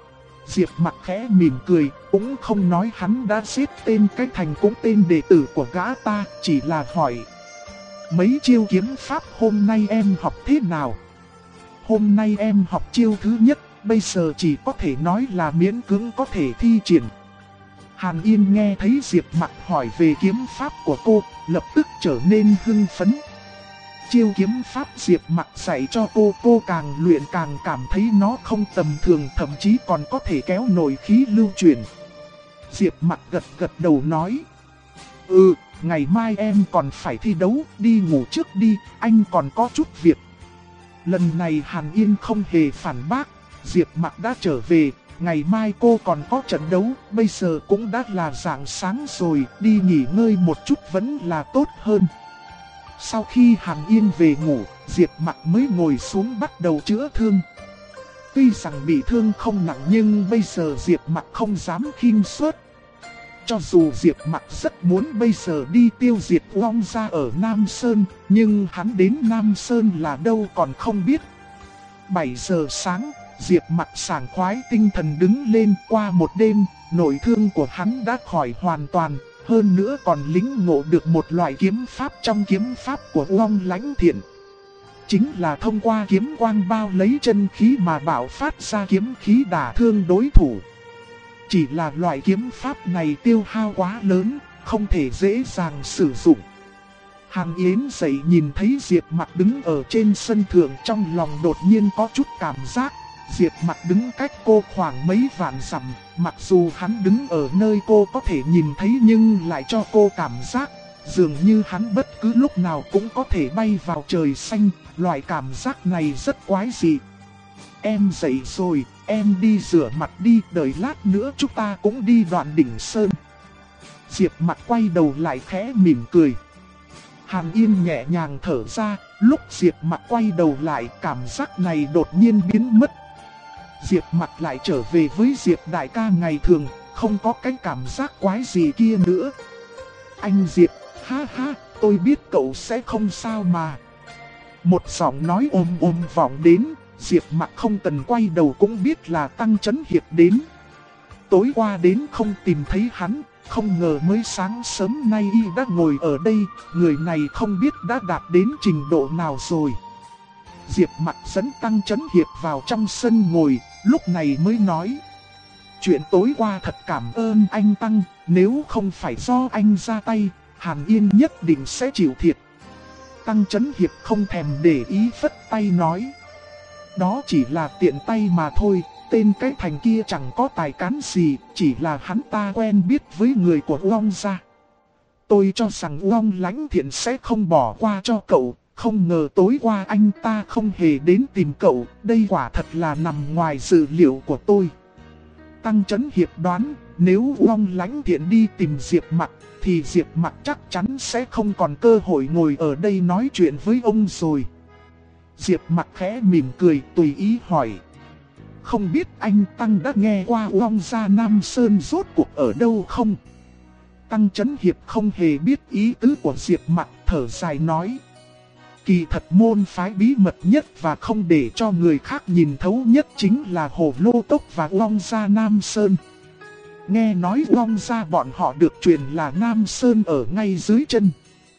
Diệp Mặc khẽ mỉm cười, cũng không nói hắn đã giết tên cái thành cũng tên đệ tử của gã ta, chỉ là hỏi. Mấy chiêu kiếm pháp hôm nay em học thế nào? Hôm nay em học chiêu thứ nhất, bây giờ chỉ có thể nói là miễn cưỡng có thể thi triển. Hàn Yên nghe thấy Diệp Mặc hỏi về kiếm pháp của cô, lập tức trở nên hưng phấn. Chiêu kiếm pháp Diệp Mặc dạy cho cô càng luyện càng cảm thấy nó không tầm thường, thậm chí còn có thể kéo nổi khí lưu chuyển. Diệp Mặc gật gật đầu nói. Ngày mai em còn phải thi đấu, đi ngủ trước đi, anh còn có chút việc. Lần này Hàn Yên không hề phản bác, Diệp Mặc đã trở về, ngày mai cô còn có trận đấu, bây giờ cũng đã là rạng sáng rồi, đi nghỉ ngơi một chút vẫn là tốt hơn. Sau khi Hàn Yên về ngủ, Diệp Mặc mới ngồi xuống bắt đầu chữa thương. Tuy rằng bị thương không nặng nhưng bây giờ Diệp Mặc không dám khinh suất. Cho dù Diệp Mặc rất muốn bây giờ đi tiêu diệt Long gia ở Nam Sơn, nhưng hắn đến Nam Sơn là đâu còn không biết. 7 giờ sáng, Diệp Mặc sảng khoái tinh thần đứng lên. Qua một đêm, nội thương của hắn đã khỏi hoàn toàn, hơn nữa còn lĩnh ngộ được một loại kiếm pháp trong kiếm pháp của Long Lãnh Thiện. Chính là thông qua kiếm quang bao lấy chân khí mà bạo phát ra kiếm khí đả thương đối thủ. Chỉ là loại kiếm pháp này tiêu hao quá lớn, không thể dễ dàng sử dụng. Hàn Yến dậy nhìn thấy Diệp Mặc đứng ở trên sân thượng, trong lòng đột nhiên có chút cảm giác. Diệp Mặc đứng cách cô khoảng mấy vạn dặm, mặc dù hắn đứng ở nơi cô có thể nhìn thấy nhưng lại cho cô cảm giác dường như hắn bất cứ lúc nào cũng có thể bay vào trời xanh, loại cảm giác này rất quái dị. Em dậy rồi, em đi rửa mặt đi, đợi lát nữa chúng ta cũng đi Đoạn Đỉnh Sơn. Diệp Mặc quay đầu lại khẽ mỉm cười. Hàn Yên nhẹ nhàng thở ra, lúc Diệp Mặc quay đầu lại cảm giác này đột nhiên biến mất. Diệp Mặc lại trở về với Diệp đại ca ngày thường, không có cái cảm giác quái gì kia nữa. Anh Diệp, Ha ha, tôi biết cậu sẽ không sao mà. Một giọng nói ôm vọng đến, Diệp Mặc không cần quay đầu cũng biết là Tăng Chấn Hiệp đến. Tối qua đến không tìm thấy hắn, không ngờ mới sáng sớm nay y đã ngồi ở đây, người này không biết đã đạt đến trình độ nào rồi. Diệp Mặc dẫn Tăng Chấn Hiệp vào trong sân ngồi, lúc này mới nói. Chuyện tối qua thật cảm ơn anh Tăng, nếu không phải do anh ra tay, Hàn Yên nhất định sẽ chịu thiệt. Tăng Chấn Hiệp không thèm để ý phất tay nói. Đó chỉ là tiện tay mà thôi, tên cái thành kia chẳng có tài cán gì, chỉ là hắn ta quen biết với người của Uông gia. Tôi cho rằng Uông Lãnh Thiện sẽ không bỏ qua cho cậu, không ngờ tối qua anh ta không hề đến tìm cậu, đây quả thật là nằm ngoài dự liệu của tôi. Tăng Chấn Hiệp đoán, nếu Uông Lãnh Thiện đi tìm Diệp Mặc, thì Diệp Mặc chắc chắn sẽ không còn cơ hội ngồi ở đây nói chuyện với ông rồi. Diệp Mặc khẽ mỉm cười tùy ý hỏi. Không biết anh Tăng đã nghe qua Uông gia Nam Sơn rốt cuộc ở đâu không? Tăng Chấn Hiệp không hề biết ý tứ của Diệp Mặc, thở dài nói. Kỳ thật môn phái bí mật nhất và không để cho người khác nhìn thấu nhất chính là Hồ Lô Tốc và Uông gia Nam Sơn. Nghe nói Uông gia bọn họ được truyền là Nam Sơn ở ngay dưới chân.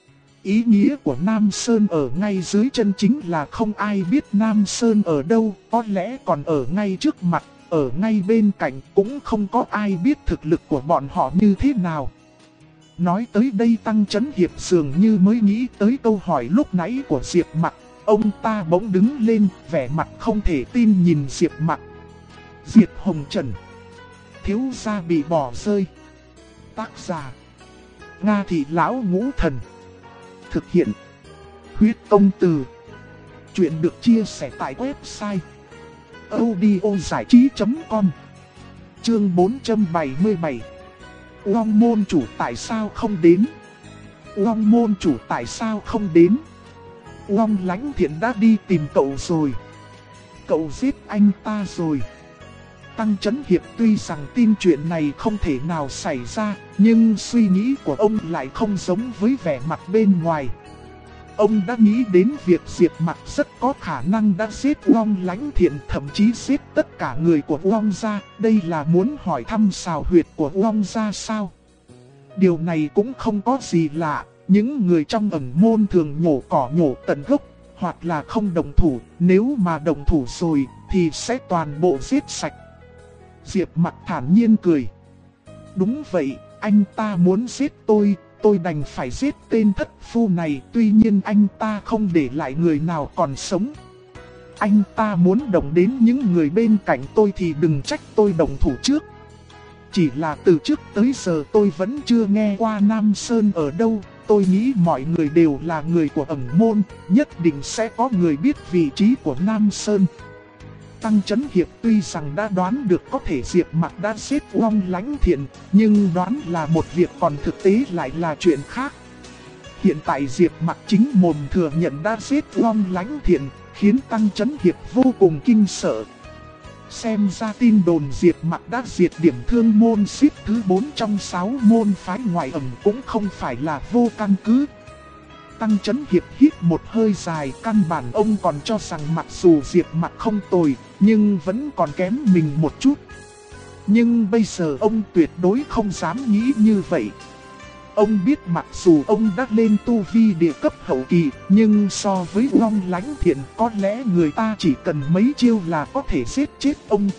Ý nghĩa của Nam Sơn ở ngay dưới chân chính là không ai biết Nam Sơn ở đâu, có lẽ còn ở ngay trước mặt, ở ngay bên cạnh, cũng không có ai biết thực lực của bọn họ như thế nào. Nói tới đây Tăng Chấn Hiệp dường như mới nghĩ tới câu hỏi lúc nãy của Diệp Mặc, ông ta bỗng đứng lên, vẻ mặt không thể tin nhìn Diệp Mặc. Diệp Hồng Trần, thiếu gia bị bỏ rơi. Tác giả Nga Thị Lão Ngũ Thần. Thực hiện Huyết Công Từ. Chuyện được chia sẻ tại website audiozảichí.com. Chương 477. Uông môn chủ tại sao không đến? Uông môn chủ tại sao không đến? Uông Lãnh Thiện đã đi tìm cậu rồi. Cậu giết anh ta rồi. Tăng Chấn Hiệp tuy rằng tin chuyện này không thể nào xảy ra, nhưng suy nghĩ của ông lại không giống với vẻ mặt bên ngoài. Ông đã nghĩ đến việc Diệp Mặc rất có khả năng đã giết Uông Lãnh Thiện, thậm chí giết tất cả người của Uông gia. Đây là muốn hỏi thăm xào huyệt của Uông gia sao? Điều này cũng không có gì lạ, những người trong ẩn môn thường nhổ cỏ nhổ tận gốc, hoặc là không đồng thủ, nếu mà đồng thủ rồi thì sẽ toàn bộ giết sạch. Diệp Mặc thản nhiên cười. Đúng vậy, anh ta muốn giết tôi đành phải giết tên thất phu này, tuy nhiên anh ta không để lại người nào còn sống. Anh ta muốn động đến những người bên cạnh tôi thì đừng trách tôi động thủ trước. Chỉ là từ trước tới giờ tôi vẫn chưa nghe qua Nam Sơn ở đâu, tôi nghĩ mọi người đều là người của ẩn môn, nhất định sẽ có người biết vị trí của Nam Sơn. Tăng Chấn Hiệp tuy rằng đã đoán được có thể Diệp Mặc đã giết Uông Lãnh Thiện, nhưng đoán là một việc còn thực tế lại là chuyện khác. Hiện tại Diệp Mặc chính mồm thừa nhận đã giết Uông Lãnh Thiện, khiến Tăng Chấn Hiệp vô cùng kinh sợ. Xem ra tin đồn Diệp Mặc đã diệt điểm thương môn xếp thứ 4 trong 6 môn phái ngoại ẩn cũng không phải là vô căn cứ. Tăng Chấn Hiệp hít một hơi dài, căn bản ông còn cho rằng mặc dù Diệp Mặc không tồi, nhưng vẫn còn kém mình một chút. Nhưng bây giờ ông tuyệt đối không dám nghĩ như vậy. Ông biết mặc dù ông đã lên tu vi địa cấp hậu kỳ, nhưng so với Uông Lãnh Thiện có lẽ người ta chỉ cần mấy chiêu là có thể giết chết ông.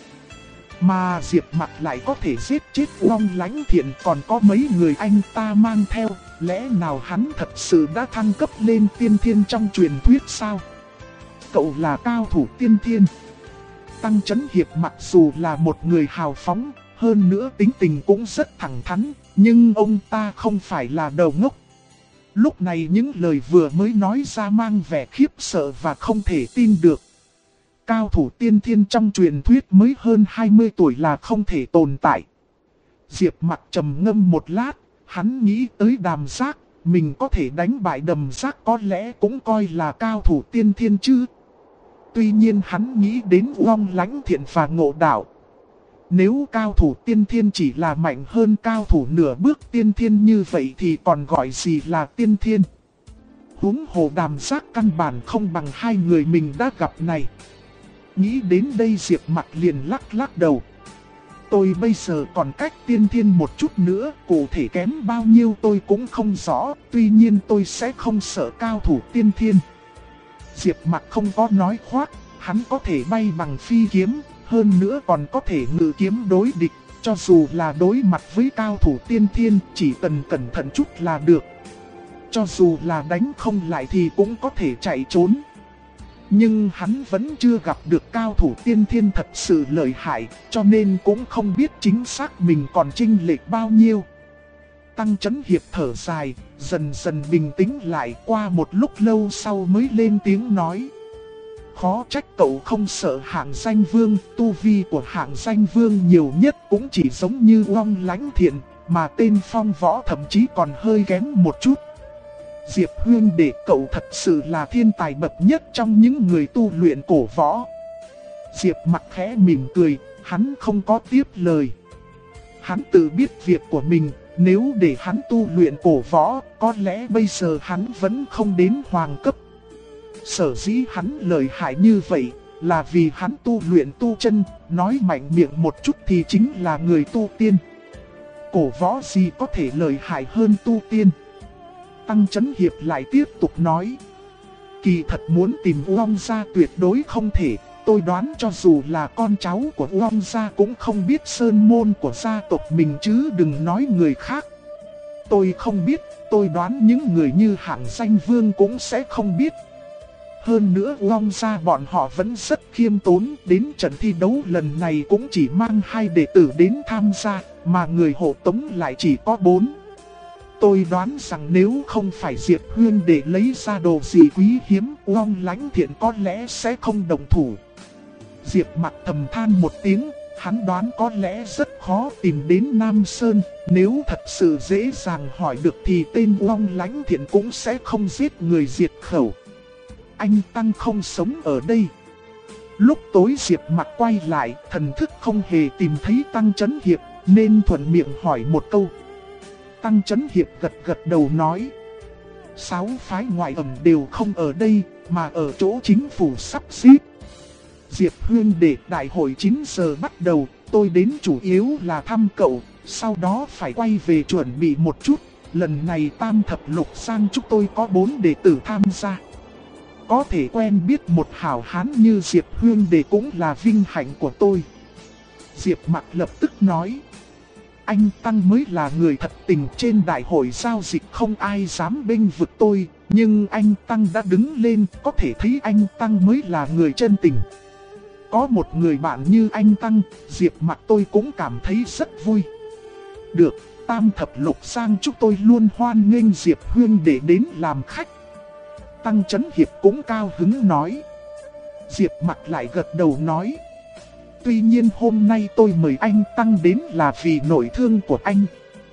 Mà Diệp Mặc lại có thể giết chết Uông Lãnh Thiện, còn có mấy người anh ta mang theo, lẽ nào hắn thật sự đã thăng cấp lên tiên thiên trong truyền thuyết sao? Cậu là cao thủ tiên thiên. Tăng Chấn Hiệp mặc dù là một người hào phóng, hơn nữa tính tình cũng rất thẳng thắn, nhưng ông ta không phải là đầu ngốc. Lúc này những lời vừa mới nói ra mang vẻ khiếp sợ và không thể tin được. Cao thủ tiên thiên trong truyền thuyết mới hơn 20 tuổi là không thể tồn tại. Diệp Mặc trầm ngâm một lát, hắn nghĩ tới Đàm Giác, mình có thể đánh bại Đàm Giác có lẽ cũng coi là cao thủ tiên thiên chứ. Tuy nhiên hắn nghĩ đến Uông Lãnh Thiện và Ngộ Đạo. Nếu cao thủ tiên thiên chỉ là mạnh hơn cao thủ nửa bước tiên thiên như vậy thì còn gọi gì là tiên thiên. Huống hồ Đàm Giác căn bản không bằng hai người mình đã gặp này. Nghĩ đến đây Diệp Mặc liền lắc lắc đầu. Tôi bây giờ còn cách tiên thiên một chút nữa, cụ thể kém bao nhiêu tôi cũng không rõ, tuy nhiên tôi sẽ không sợ cao thủ tiên thiên. Diệp Mặc không có nói khoác, hắn có thể bay bằng phi kiếm, hơn nữa còn có thể ngự kiếm đối địch, cho dù là đối mặt với cao thủ tiên thiên, chỉ cần cẩn thận chút là được. Cho dù là đánh không lại thì cũng có thể chạy trốn. Nhưng hắn vẫn chưa gặp được cao thủ tiên thiên thật sự lợi hại, cho nên cũng không biết chính xác mình còn chênh lệch bao nhiêu. Tăng Chấn Hiệp thở dài, dần dần bình tĩnh lại, qua một lúc lâu sau mới lên tiếng nói. Khó trách cậu không sợ Hạng Danh Vương, tu vi của Hạng Danh Vương nhiều nhất cũng chỉ giống như Long Lãnh Thiện, mà tên Phong Võ thậm chí còn hơi kém một chút. Diệp Huyên đệ cậu thật sự là thiên tài bậc nhất trong những người tu luyện cổ võ. Diệp Mặc khẽ mỉm cười, hắn không có tiếp lời. Hắn tự biết việc của mình, nếu để hắn tu luyện cổ võ, có lẽ bây giờ hắn vẫn không đến hoàng cấp. Sở dĩ hắn lợi hại như vậy, là vì hắn tu luyện tu chân, nói mạnh miệng một chút thì chính là người tu tiên. Cổ võ gì có thể lợi hại hơn tu tiên. Tăng Chấn Hiệp lại tiếp tục nói. Kỳ thật muốn tìm Uông gia tuyệt đối không thể. Tôi đoán cho dù là con cháu của Uông gia cũng không biết sơn môn của gia tộc mình chứ đừng nói người khác. Tôi không biết, tôi đoán những người như Hạng Danh Vương cũng sẽ không biết. Hơn nữa Uông gia bọn họ vẫn rất khiêm tốn, đến trận thi đấu lần này cũng chỉ mang 2 đệ tử đến tham gia, mà người hộ tống lại chỉ có 4. Tôi đoán rằng nếu không phải Diệp Huyên để lấy ra đồ gì quý hiếm, Long Lãnh Thiện có lẽ sẽ không đồng thủ. Diệp Mặc thầm than một tiếng, hắn đoán có lẽ rất khó tìm đến Nam Sơn, nếu thật sự dễ dàng hỏi được thì tên Long Lãnh Thiện cũng sẽ không giết người diệt khẩu. Anh Tăng không sống ở đây. Lúc tối Diệp Mặc quay lại, thần thức không hề tìm thấy Tăng Chấn Hiệp, nên thuận miệng hỏi một câu. Tăng Chấn Hiệp gật gật đầu nói. 6 phái ngoại ẩn đều không ở đây, mà ở chỗ chính phủ sắp xếp. Diệp Huyên đệ, đại hội 9 giờ bắt đầu, tôi đến chủ yếu là thăm cậu, sau đó phải quay về chuẩn bị một chút. Lần này Tam Thập Lục Sang chúng tôi có 4 đệ tử tham gia. Có thể quen biết một hảo hán như Diệp Huyên đệ cũng là vinh hạnh của tôi. Diệp Mặc lập tức nói. Anh Tăng mới là người thật tình, trên đại hội giao dịch không ai dám bênh vực tôi, nhưng anh Tăng đã đứng lên, có thể thấy anh Tăng mới là người chân tình. Có một người bạn như anh Tăng, Diệp Mặc tôi cũng cảm thấy rất vui. Được, Tam Thập Lục Sang chúng tôi luôn hoan nghênh Diệp Huyên để đến làm khách. Tăng Chấn Hiệp cũng cao hứng nói. Diệp Mặc lại gật đầu nói. Tuy nhiên hôm nay tôi mời anh Tăng đến là vì nội thương của anh.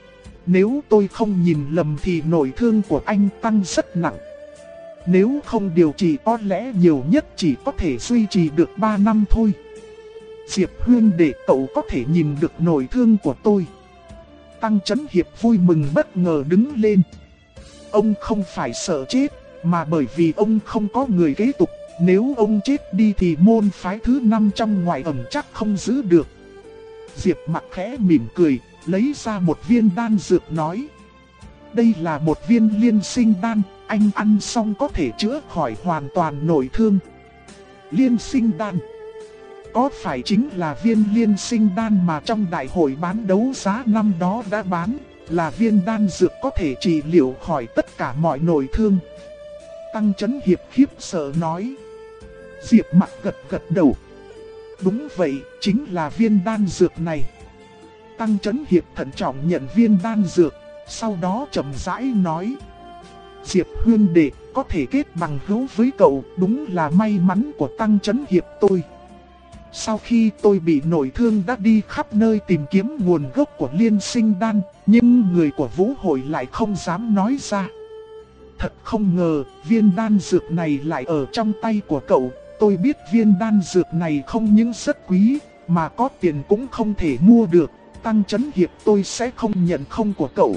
Nếu tôi không nhìn lầm thì nội thương của anh Tăng rất nặng. Nếu không điều trị có lẽ nhiều nhất chỉ có thể duy trì được 3 năm thôi. Diệp Huyên để cậu có thể nhìn được nội thương của tôi. Tăng Chấn Hiệp vui mừng bất ngờ đứng lên. Ông không phải sợ chết, mà bởi vì ông không có người kế tục. Nếu ông chết đi thì môn phái thứ 5 trong ngoại ẩn chắc không giữ được. Diệp Mặc khẽ mỉm cười, lấy ra một viên đan dược nói. Đây là một viên liên sinh đan, anh ăn xong có thể chữa khỏi hoàn toàn nội thương. Liên sinh đan. Có phải chính là viên liên sinh đan mà trong đại hội bán đấu giá năm đó đã bán, là viên đan dược có thể trị liệu khỏi tất cả mọi nội thương? Tăng Chấn Hiệp khiếp sợ nói. Diệp Mặc gật gật đầu. Đúng vậy, chính là viên đan dược này. Tăng Chấn Hiệp thận trọng nhận viên đan dược, sau đó chậm rãi nói. Diệp Huyên đệ có thể kết bằng hữu với cậu, đúng là may mắn của Tăng Chấn Hiệp tôi. Sau khi tôi bị nội thương đã đi khắp nơi tìm kiếm nguồn gốc của liên sinh đan, nhưng người của vũ hội lại không dám nói ra. Thật không ngờ, viên đan dược này lại ở trong tay của cậu. Tôi biết viên đan dược này không những rất quý, mà có tiền cũng không thể mua được. Tăng Chấn Hiệp tôi sẽ không nhận không của cậu.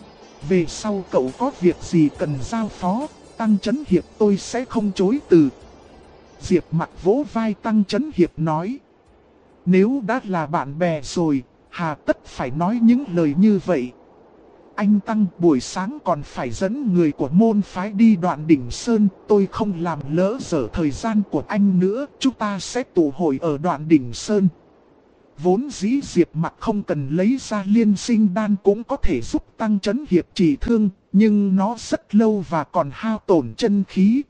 Về sau cậu có việc gì cần giao phó, Tăng Chấn Hiệp tôi sẽ không chối từ. Diệp Mặc vỗ vai Tăng Chấn Hiệp nói. Nếu đã là bạn bè rồi, hà tất phải nói những lời như vậy. Anh Tăng buổi sáng còn phải dẫn người của môn phái đi Đoạn Đỉnh Sơn, tôi không làm lỡ dở thời gian của anh nữa, chúng ta sẽ tụ hội ở Đoạn Đỉnh Sơn. Vốn dĩ Diệp Mặc không cần lấy ra liên sinh đan cũng có thể giúp Tăng Chấn Hiệp trị thương, nhưng nó rất lâu và còn hao tổn chân khí.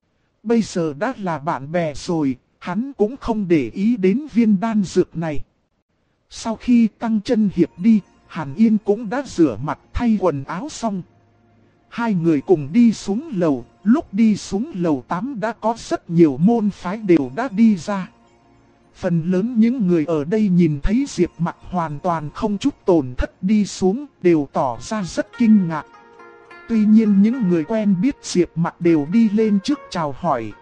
Bây giờ đã là bạn bè rồi, hắn cũng không để ý đến viên đan dược này. Sau khi Tăng Chấn Hiệp đi, Hàn Yên cũng đã rửa mặt thay quần áo xong. Hai người cùng đi xuống lầu, lúc đi xuống lầu 8 đã có rất nhiều môn phái đều đã đi ra. Phần lớn những người ở đây nhìn thấy Diệp Mặc hoàn toàn không chút tổn thất đi xuống, đều tỏ ra rất kinh ngạc. Tuy nhiên những người quen biết Diệp Mặc đều đi lên trước chào hỏi.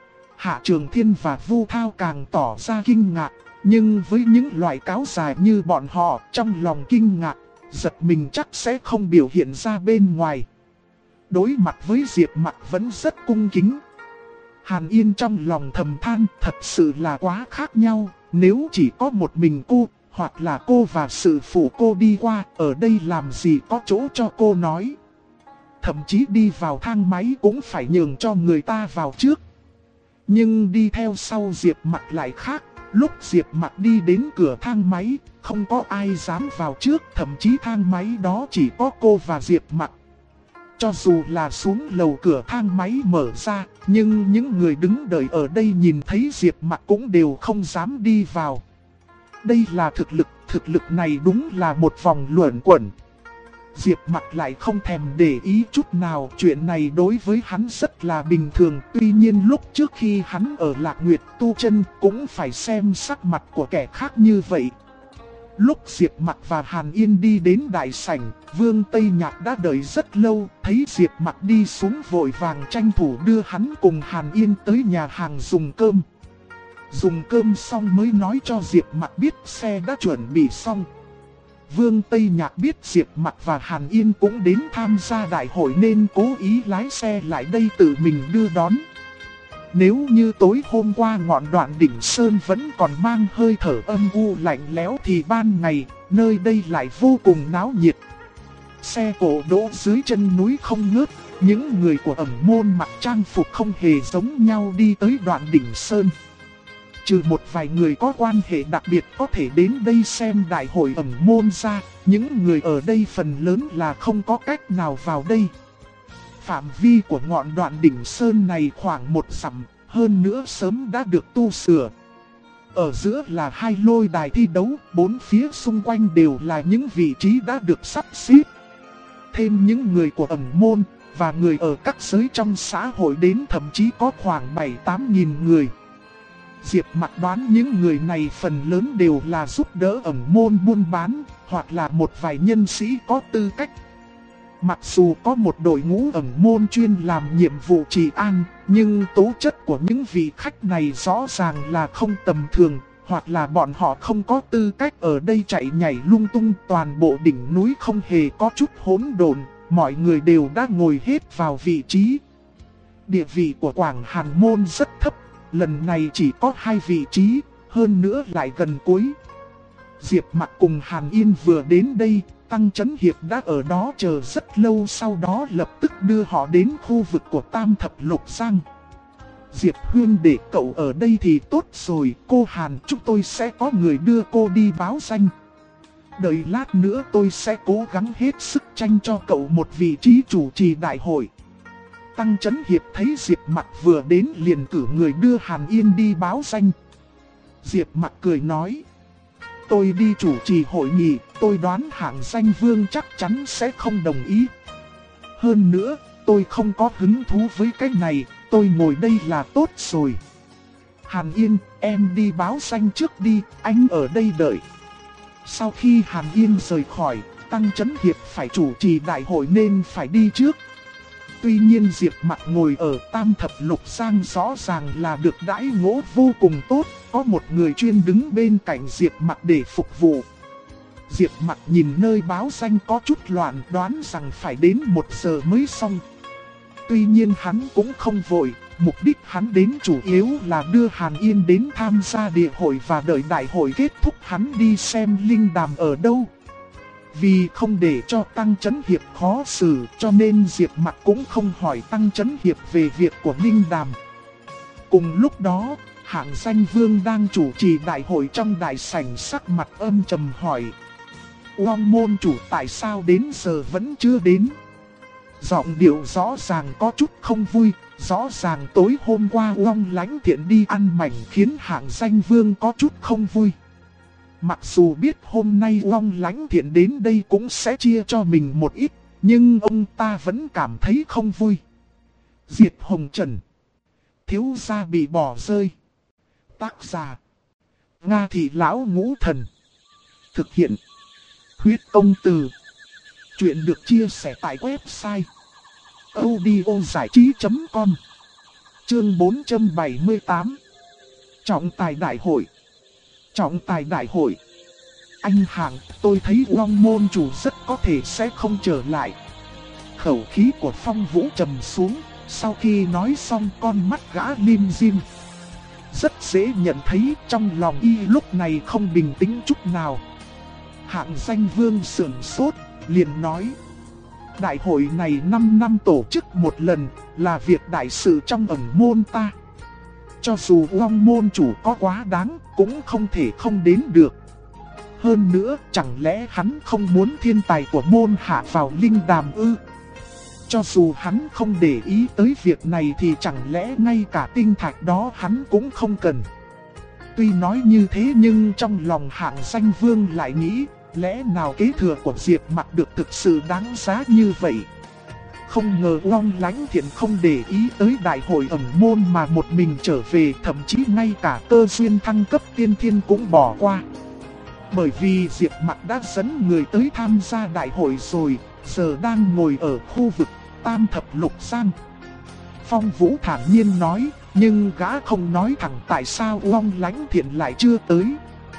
Hạ Trường Thiên và Vu Thao càng tỏ ra kinh ngạc, nhưng với những loại cáo dài như bọn họ, trong lòng kinh ngạc, giật mình chắc sẽ không biểu hiện ra bên ngoài. Đối mặt với Diệp Mặc vẫn rất cung kính. Hàn Yên trong lòng thầm than, thật sự là quá khác nhau, nếu chỉ có một mình cô, hoặc là cô và sư phụ cô đi qua, ở đây làm gì có chỗ cho cô nói. Thậm chí đi vào thang máy cũng phải nhường cho người ta vào trước. Nhưng đi theo sau Diệp Mặc lại khác, lúc Diệp Mặc đi đến cửa thang máy, không có ai dám vào trước, thậm chí thang máy đó chỉ có cô và Diệp Mặc. Cho dù là xuống lầu cửa thang máy mở ra, nhưng những người đứng đợi ở đây nhìn thấy Diệp Mặc cũng đều không dám đi vào. Đây là thực lực này đúng là một vòng luẩn quẩn. Diệp Mặc lại không thèm để ý chút nào, chuyện này đối với hắn rất là bình thường. Tuy nhiên lúc trước khi hắn ở Lạc Nguyệt tu chân cũng phải xem sắc mặt của kẻ khác như vậy. Lúc Diệp Mặc và Hàn Yên đi đến đại sảnh, Vương Tây Nhạc đã đợi rất lâu, thấy Diệp Mặc đi xuống vội vàng tranh thủ đưa hắn cùng Hàn Yên tới nhà hàng dùng cơm. Dùng cơm xong mới nói cho Diệp Mặc biết xe đã chuẩn bị xong. Vương Tây Nhạc biết Diệp Mặc và Hàn Yên cũng đến tham gia đại hội nên cố ý lái xe lại đây tự mình đưa đón. Nếu như tối hôm qua ngọn Đoạn Đỉnh Sơn vẫn còn mang hơi thở âm u lạnh lẽo thì ban ngày, nơi đây lại vô cùng náo nhiệt. Xe cộ đỗ dưới chân núi không ngớt, những người của ẩn môn mặc trang phục không hề giống nhau đi tới Đoạn Đỉnh Sơn. Trừ một vài người có quan hệ đặc biệt có thể đến đây xem đại hội ẩn môn ra, những người ở đây phần lớn là không có cách nào vào đây. Phạm vi của ngọn Đoạn Đỉnh Sơn này khoảng 1 dặm, hơn nữa sớm đã được tu sửa. Ở giữa là 2 lôi đài thi đấu, 4 phía xung quanh đều là những vị trí đã được sắp xếp. Thêm những người của ẩn môn và người ở các giới trong xã hội đến thậm chí có khoảng 7-8 nghìn người. Diệp Mặc đoán những người này phần lớn đều là giúp đỡ ẩn môn buôn bán, hoặc là một vài nhân sĩ có tư cách. Mặc dù có một đội ngũ ẩn môn chuyên làm nhiệm vụ trị an, nhưng tố chất của những vị khách này rõ ràng là không tầm thường, hoặc là bọn họ không có tư cách ở đây chạy nhảy lung tung. Toàn bộ đỉnh núi không hề có chút hỗn độn, mọi người đều đã ngồi hết vào vị trí. Địa vị của Quảng Hàn môn rất thấp, lần này chỉ có 2 vị trí, hơn nữa lại gần cuối. Diệp Mặc cùng Hàn Yên vừa đến đây, Tăng Chấn Hiệp đã ở đó chờ rất lâu, sau đó lập tức đưa họ đến khu vực của Tam Thập Lục Giang. Diệp Huyên, để cậu ở đây thì tốt rồi, cô Hàn chúng tôi sẽ có người đưa cô đi báo danh. Đợi lát nữa tôi sẽ cố gắng hết sức tranh cho cậu một vị trí chủ trì đại hội. Tăng Chấn Hiệp thấy Diệp Mặc vừa đến liền cử người đưa Hàn Yên đi báo danh. Diệp Mặc cười nói, tôi đi chủ trì hội nghị, tôi đoán hạng danh vương chắc chắn sẽ không đồng ý. Hơn nữa, tôi không có hứng thú với cái này, tôi ngồi đây là tốt rồi. Hàn Yên, em đi báo danh trước đi, anh ở đây đợi. Sau khi Hàn Yên rời khỏi, Tăng Chấn Hiệp phải chủ trì đại hội nên phải đi trước. Tuy nhiên Diệp Mặc ngồi ở Tam Thập Lục Giang rõ ràng là được đãi ngộ vô cùng tốt, có một người chuyên đứng bên cạnh Diệp Mặc để phục vụ. Diệp Mặc nhìn nơi báo danh có chút loạn, đoán rằng phải đến 1 giờ mới xong. Tuy nhiên hắn cũng không vội, mục đích hắn đến chủ yếu là đưa Hàn Yên đến tham gia địa hội và đợi đại hội kết thúc hắn đi xem linh đàm ở đâu. Vì không để cho Tăng Chấn Hiệp khó xử cho nên Diệp Mặc cũng không hỏi Tăng Chấn Hiệp về việc của linh đàm. Cùng lúc đó, Hạng Danh Vương đang chủ trì đại hội trong đại sảnh, sắc mặt âm trầm hỏi: Uông môn chủ tại sao đến giờ vẫn chưa đến? Giọng điệu rõ ràng có chút không vui, rõ ràng tối hôm qua Uông Lãnh Thiện đi ăn mảnh khiến Hạng Danh Vương có chút không vui. Mặc dù biết hôm nay Uông Lãnh Thiện đến đây cũng sẽ chia cho mình một ít, nhưng ông ta vẫn cảm thấy không vui. Diệt Hồng Trần, thiếu gia bị bỏ rơi. Tác giả: Nga Thị Lão Ngũ Thần. Thực hiện: Huyết Công Từ. Chuyện được chia sẻ tại website audiozảichí.com. Chương 478. Trọng tài đại hội. Trọng tài đại hội. Anh Hạng, tôi thấy Uông môn chủ rất có thể sẽ không trở lại. Khẩu khí của Phong Vũ trầm xuống, sau khi nói xong con mắt gã lim dim. Rất dễ nhận thấy trong lòng y lúc này không bình tĩnh chút nào. Hạng Danh Vương sửng sốt, liền nói: đại hội này 5 năm tổ chức một lần, là việc đại sự trong ẩn môn ta. Cho dù Uông môn chủ có quá đáng, cũng không thể không đến được. Hơn nữa, chẳng lẽ hắn không muốn thiên tài của môn hạ vào linh đàm ư? Cho dù hắn không để ý tới việc này thì chẳng lẽ ngay cả tinh thạch đó hắn cũng không cần. Tuy nói như thế nhưng trong lòng Hạng Danh Vương lại nghĩ, lẽ nào kế thừa của Diệp Mặc được thực sự đáng giá như vậy? Không ngờ Uông Lãnh Thiện không để ý tới đại hội ẩn môn mà một mình trở về, thậm chí ngay cả cơ duyên thăng cấp tiên thiên cũng bỏ qua. Bởi vì Diệp Mặc đã dẫn người tới tham gia đại hội rồi, giờ đang ngồi ở khu vực Tam Thập Lục Giang. Phong Vũ thản nhiên nói, nhưng gã không nói thẳng tại sao Uông Lãnh Thiện lại chưa tới.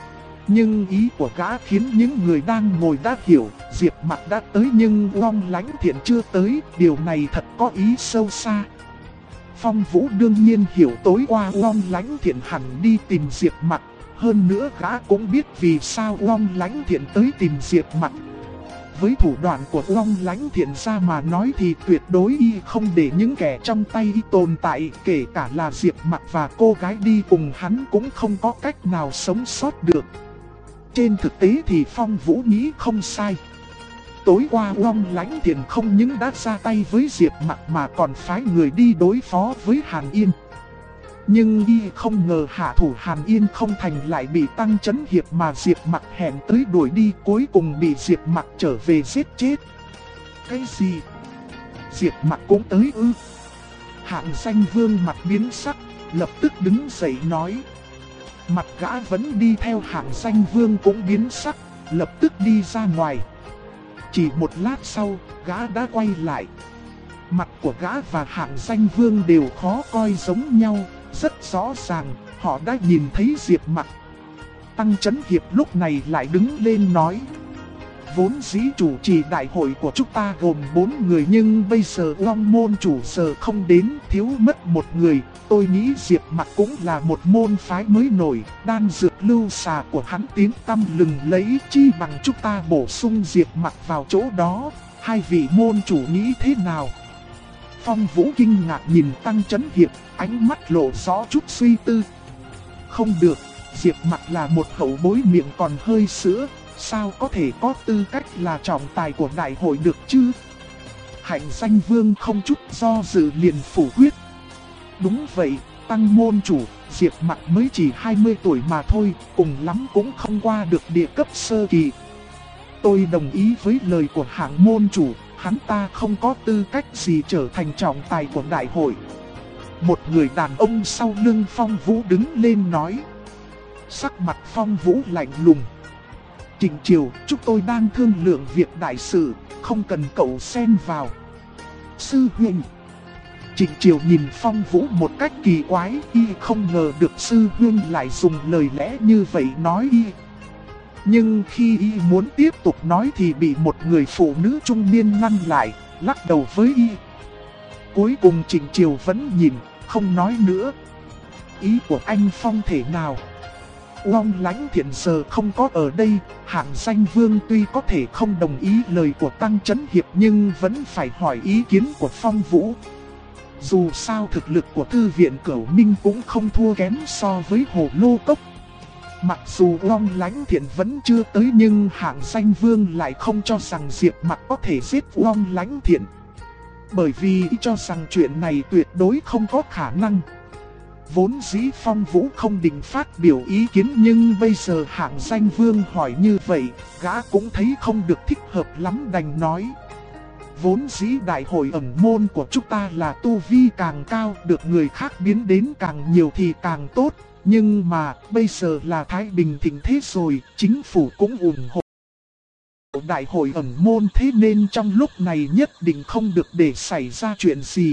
Nhưng ý của gã khiến những người đang ngồi đã hiểu, Diệp Mặc đã tới nhưng Uông Lãnh Thiện chưa tới, điều này thật có ý sâu xa. Phong Vũ đương nhiên hiểu tối qua Uông Lãnh Thiện hẳn đi tìm Diệp Mặc, hơn nữa gã cũng biết vì sao Uông Lãnh Thiện tới tìm Diệp Mặc. Với thủ đoạn của Uông Lãnh Thiện ra mà nói thì tuyệt đối y không để những kẻ trong tay y tồn tại, kể cả là Diệp Mặc và cô gái đi cùng hắn cũng không có cách nào sống sót được. Trên thực tế thì Phong Vũ nghĩ không sai. Tối qua Uông Lãnh Thiện không những đã ra tay với Diệp Mặc mà còn phái người đi đối phó với Hàn Yên. Nhưng y không ngờ hạ thủ Hàn Yên không thành lại bị Tăng Chấn Hiệp mà Diệp Mặc hẹn tới đuổi đi, cuối cùng bị Diệp Mặc trở về giết chết. Cái gì? Diệp Mặc cũng tới ư? Hạng Danh Vương mặt biến sắc, lập tức đứng dậy nói. Mặt gã vẫn đi theo Hạng Danh Vương cũng biến sắc, lập tức đi ra ngoài. Chỉ một lát sau, gã đã quay lại. Mặt của gã và Hạng Danh Vương đều khó coi giống nhau, rất rõ ràng, họ đã nhìn thấy Diệp Mặc. Tăng Chấn Hiệp lúc này lại đứng lên nói. Vốn dĩ chủ trì đại hội của chúng ta gồm 4 người nhưng bây giờ Uông môn chủ giờ không đến, thiếu mất một người. Tôi nghĩ Diệp Mặc cũng là một môn phái mới nổi, đan dược lưu xà của hắn tiếng tăm lừng lẫy, chi bằng chúng ta bổ sung Diệp Mặc vào chỗ đó. Hai vị môn chủ nghĩ thế nào? Phong Vũ kinh ngạc nhìn Tăng Chấn Hiệp, ánh mắt lộ rõ chút suy tư. Không được, Diệp Mặc là một hậu bối miệng còn hơi sữa, sao có thể có tư cách là trọng tài của đại hội được chứ? Hạng Danh Vương không chút do dự liền phủ quyết. Đúng vậy, Tăng môn chủ, Diệp Mặc mới chỉ 20 tuổi mà thôi, cùng lắm cũng không qua được địa cấp sơ kỳ. Tôi đồng ý với lời của Hạng môn chủ, hắn ta không có tư cách gì trở thành trọng tài của đại hội. Một người đàn ông sau lưng Phong Vũ đứng lên nói. Sắc mặt Phong Vũ lạnh lùng. Trịnh Triều, chúng tôi đang thương lượng việc đại sự, không cần cậu xen vào. Sư huynh. Trịnh Triều nhìn Phong Vũ một cách kỳ quái, y không ngờ được sư huynh lại dùng lời lẽ như vậy nói y. Nhưng khi y muốn tiếp tục nói thì bị một người phụ nữ trung niên ngăn lại, lắc đầu với y. Cuối cùng Trịnh Triều vẫn nhìn, không nói nữa. Ý của anh Phong thể nào? Uông Lãnh Thiện giờ không có ở đây, Hạng Danh Vương tuy có thể không đồng ý lời của Tăng Chấn Hiệp nhưng vẫn phải hỏi ý kiến của Phong Vũ. Dù sao thực lực của Thư viện Cửu Minh cũng không thua kém so với Hồ Lô Cốc. Mặc dù Uông Lãnh Thiện vẫn chưa tới nhưng Hạng Danh Vương lại không cho rằng Diệp Mặc có thể giết Uông Lãnh Thiện. Bởi vì cho rằng chuyện này tuyệt đối không có khả năng. Vốn dĩ Phong Vũ không định phát biểu ý kiến nhưng bây giờ Hạng Danh Vương hỏi như vậy, gã cũng thấy không được thích hợp lắm đành nói. Vốn dĩ đại hội ẩn môn của chúng ta là tu vi càng cao, được người khác biến đến càng nhiều thì càng tốt. Nhưng mà bây giờ là Thái Bình thịnh thế rồi, chính phủ cũng ủng hộ đại hội ẩn môn, thế nên trong lúc này nhất định không được để xảy ra chuyện gì.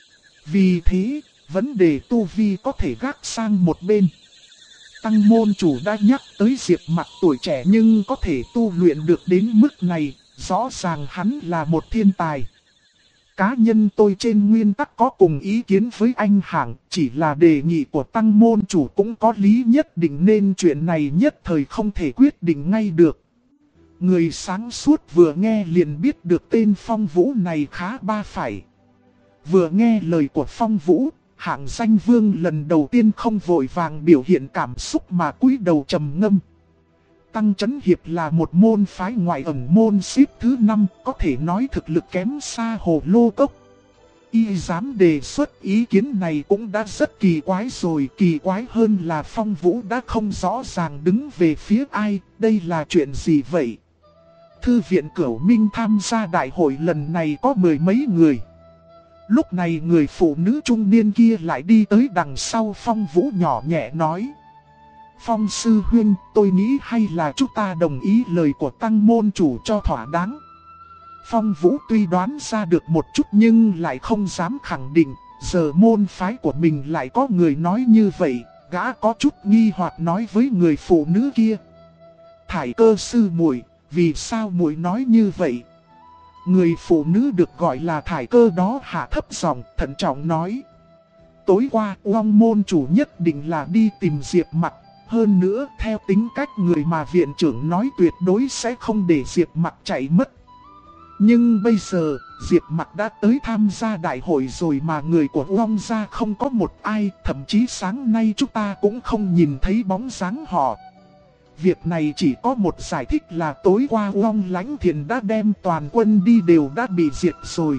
Vì thế, vấn đề tu vi có thể gác sang một bên. Tăng môn chủ đã nhắc tới Diệp Mặc tuổi trẻ nhưng có thể tu luyện được đến mức này, rõ ràng hắn là một thiên tài. Cá nhân tôi trên nguyên tắc có cùng ý kiến với anh Hạng, chỉ là đề nghị của Tăng môn chủ cũng có lý nhất định nên chuyện này nhất thời không thể quyết định ngay được. Người sáng suốt vừa nghe liền biết được tên Phong Vũ này khá ba phải. Vừa nghe lời của Phong Vũ, Hạng Danh Vương lần đầu tiên không vội vàng biểu hiện cảm xúc mà cúi đầu trầm ngâm. Tăng Chấn Hiệp là một môn phái ngoại ẩn môn xếp thứ 5, có thể nói thực lực kém xa Hồ Lô Cốc. Y dám đề xuất ý kiến này cũng đã rất kỳ quái rồi, kỳ quái hơn là Phong Vũ đã không rõ ràng đứng về phía ai, đây là chuyện gì vậy? Thư viện Cửu Minh tham gia đại hội lần này có mười mấy người. Lúc này người phụ nữ trung niên kia lại đi tới đằng sau Phong Vũ nhỏ nhẹ nói. Phong sư huynh, tôi nghĩ hay là chúng ta đồng ý lời của Tăng môn chủ cho thỏa đáng. Phong Vũ tuy đoán ra được một chút nhưng lại không dám khẳng định, giờ môn phái của mình lại có người nói như vậy, gã có chút nghi hoặc nói với người phụ nữ kia. Thải Cơ sư muội, vì sao muội nói như vậy? Người phụ nữ được gọi là Thải Cơ đó hạ thấp giọng, thận trọng nói. Tối qua, Uông môn chủ nhất định là đi tìm Diệp Mặc. Hơn nữa, theo tính cách người mà viện trưởng nói tuyệt đối sẽ không để Diệp Mặc chạy mất. Nhưng bây giờ, Diệp Mặc đã tới tham gia đại hội rồi mà người của Uông gia không có một ai, thậm chí sáng nay chúng ta cũng không nhìn thấy bóng dáng họ. Việc này chỉ có một giải thích là tối qua Uông Lãnh Thiện đã đem toàn quân đi đều đã bị diệt rồi.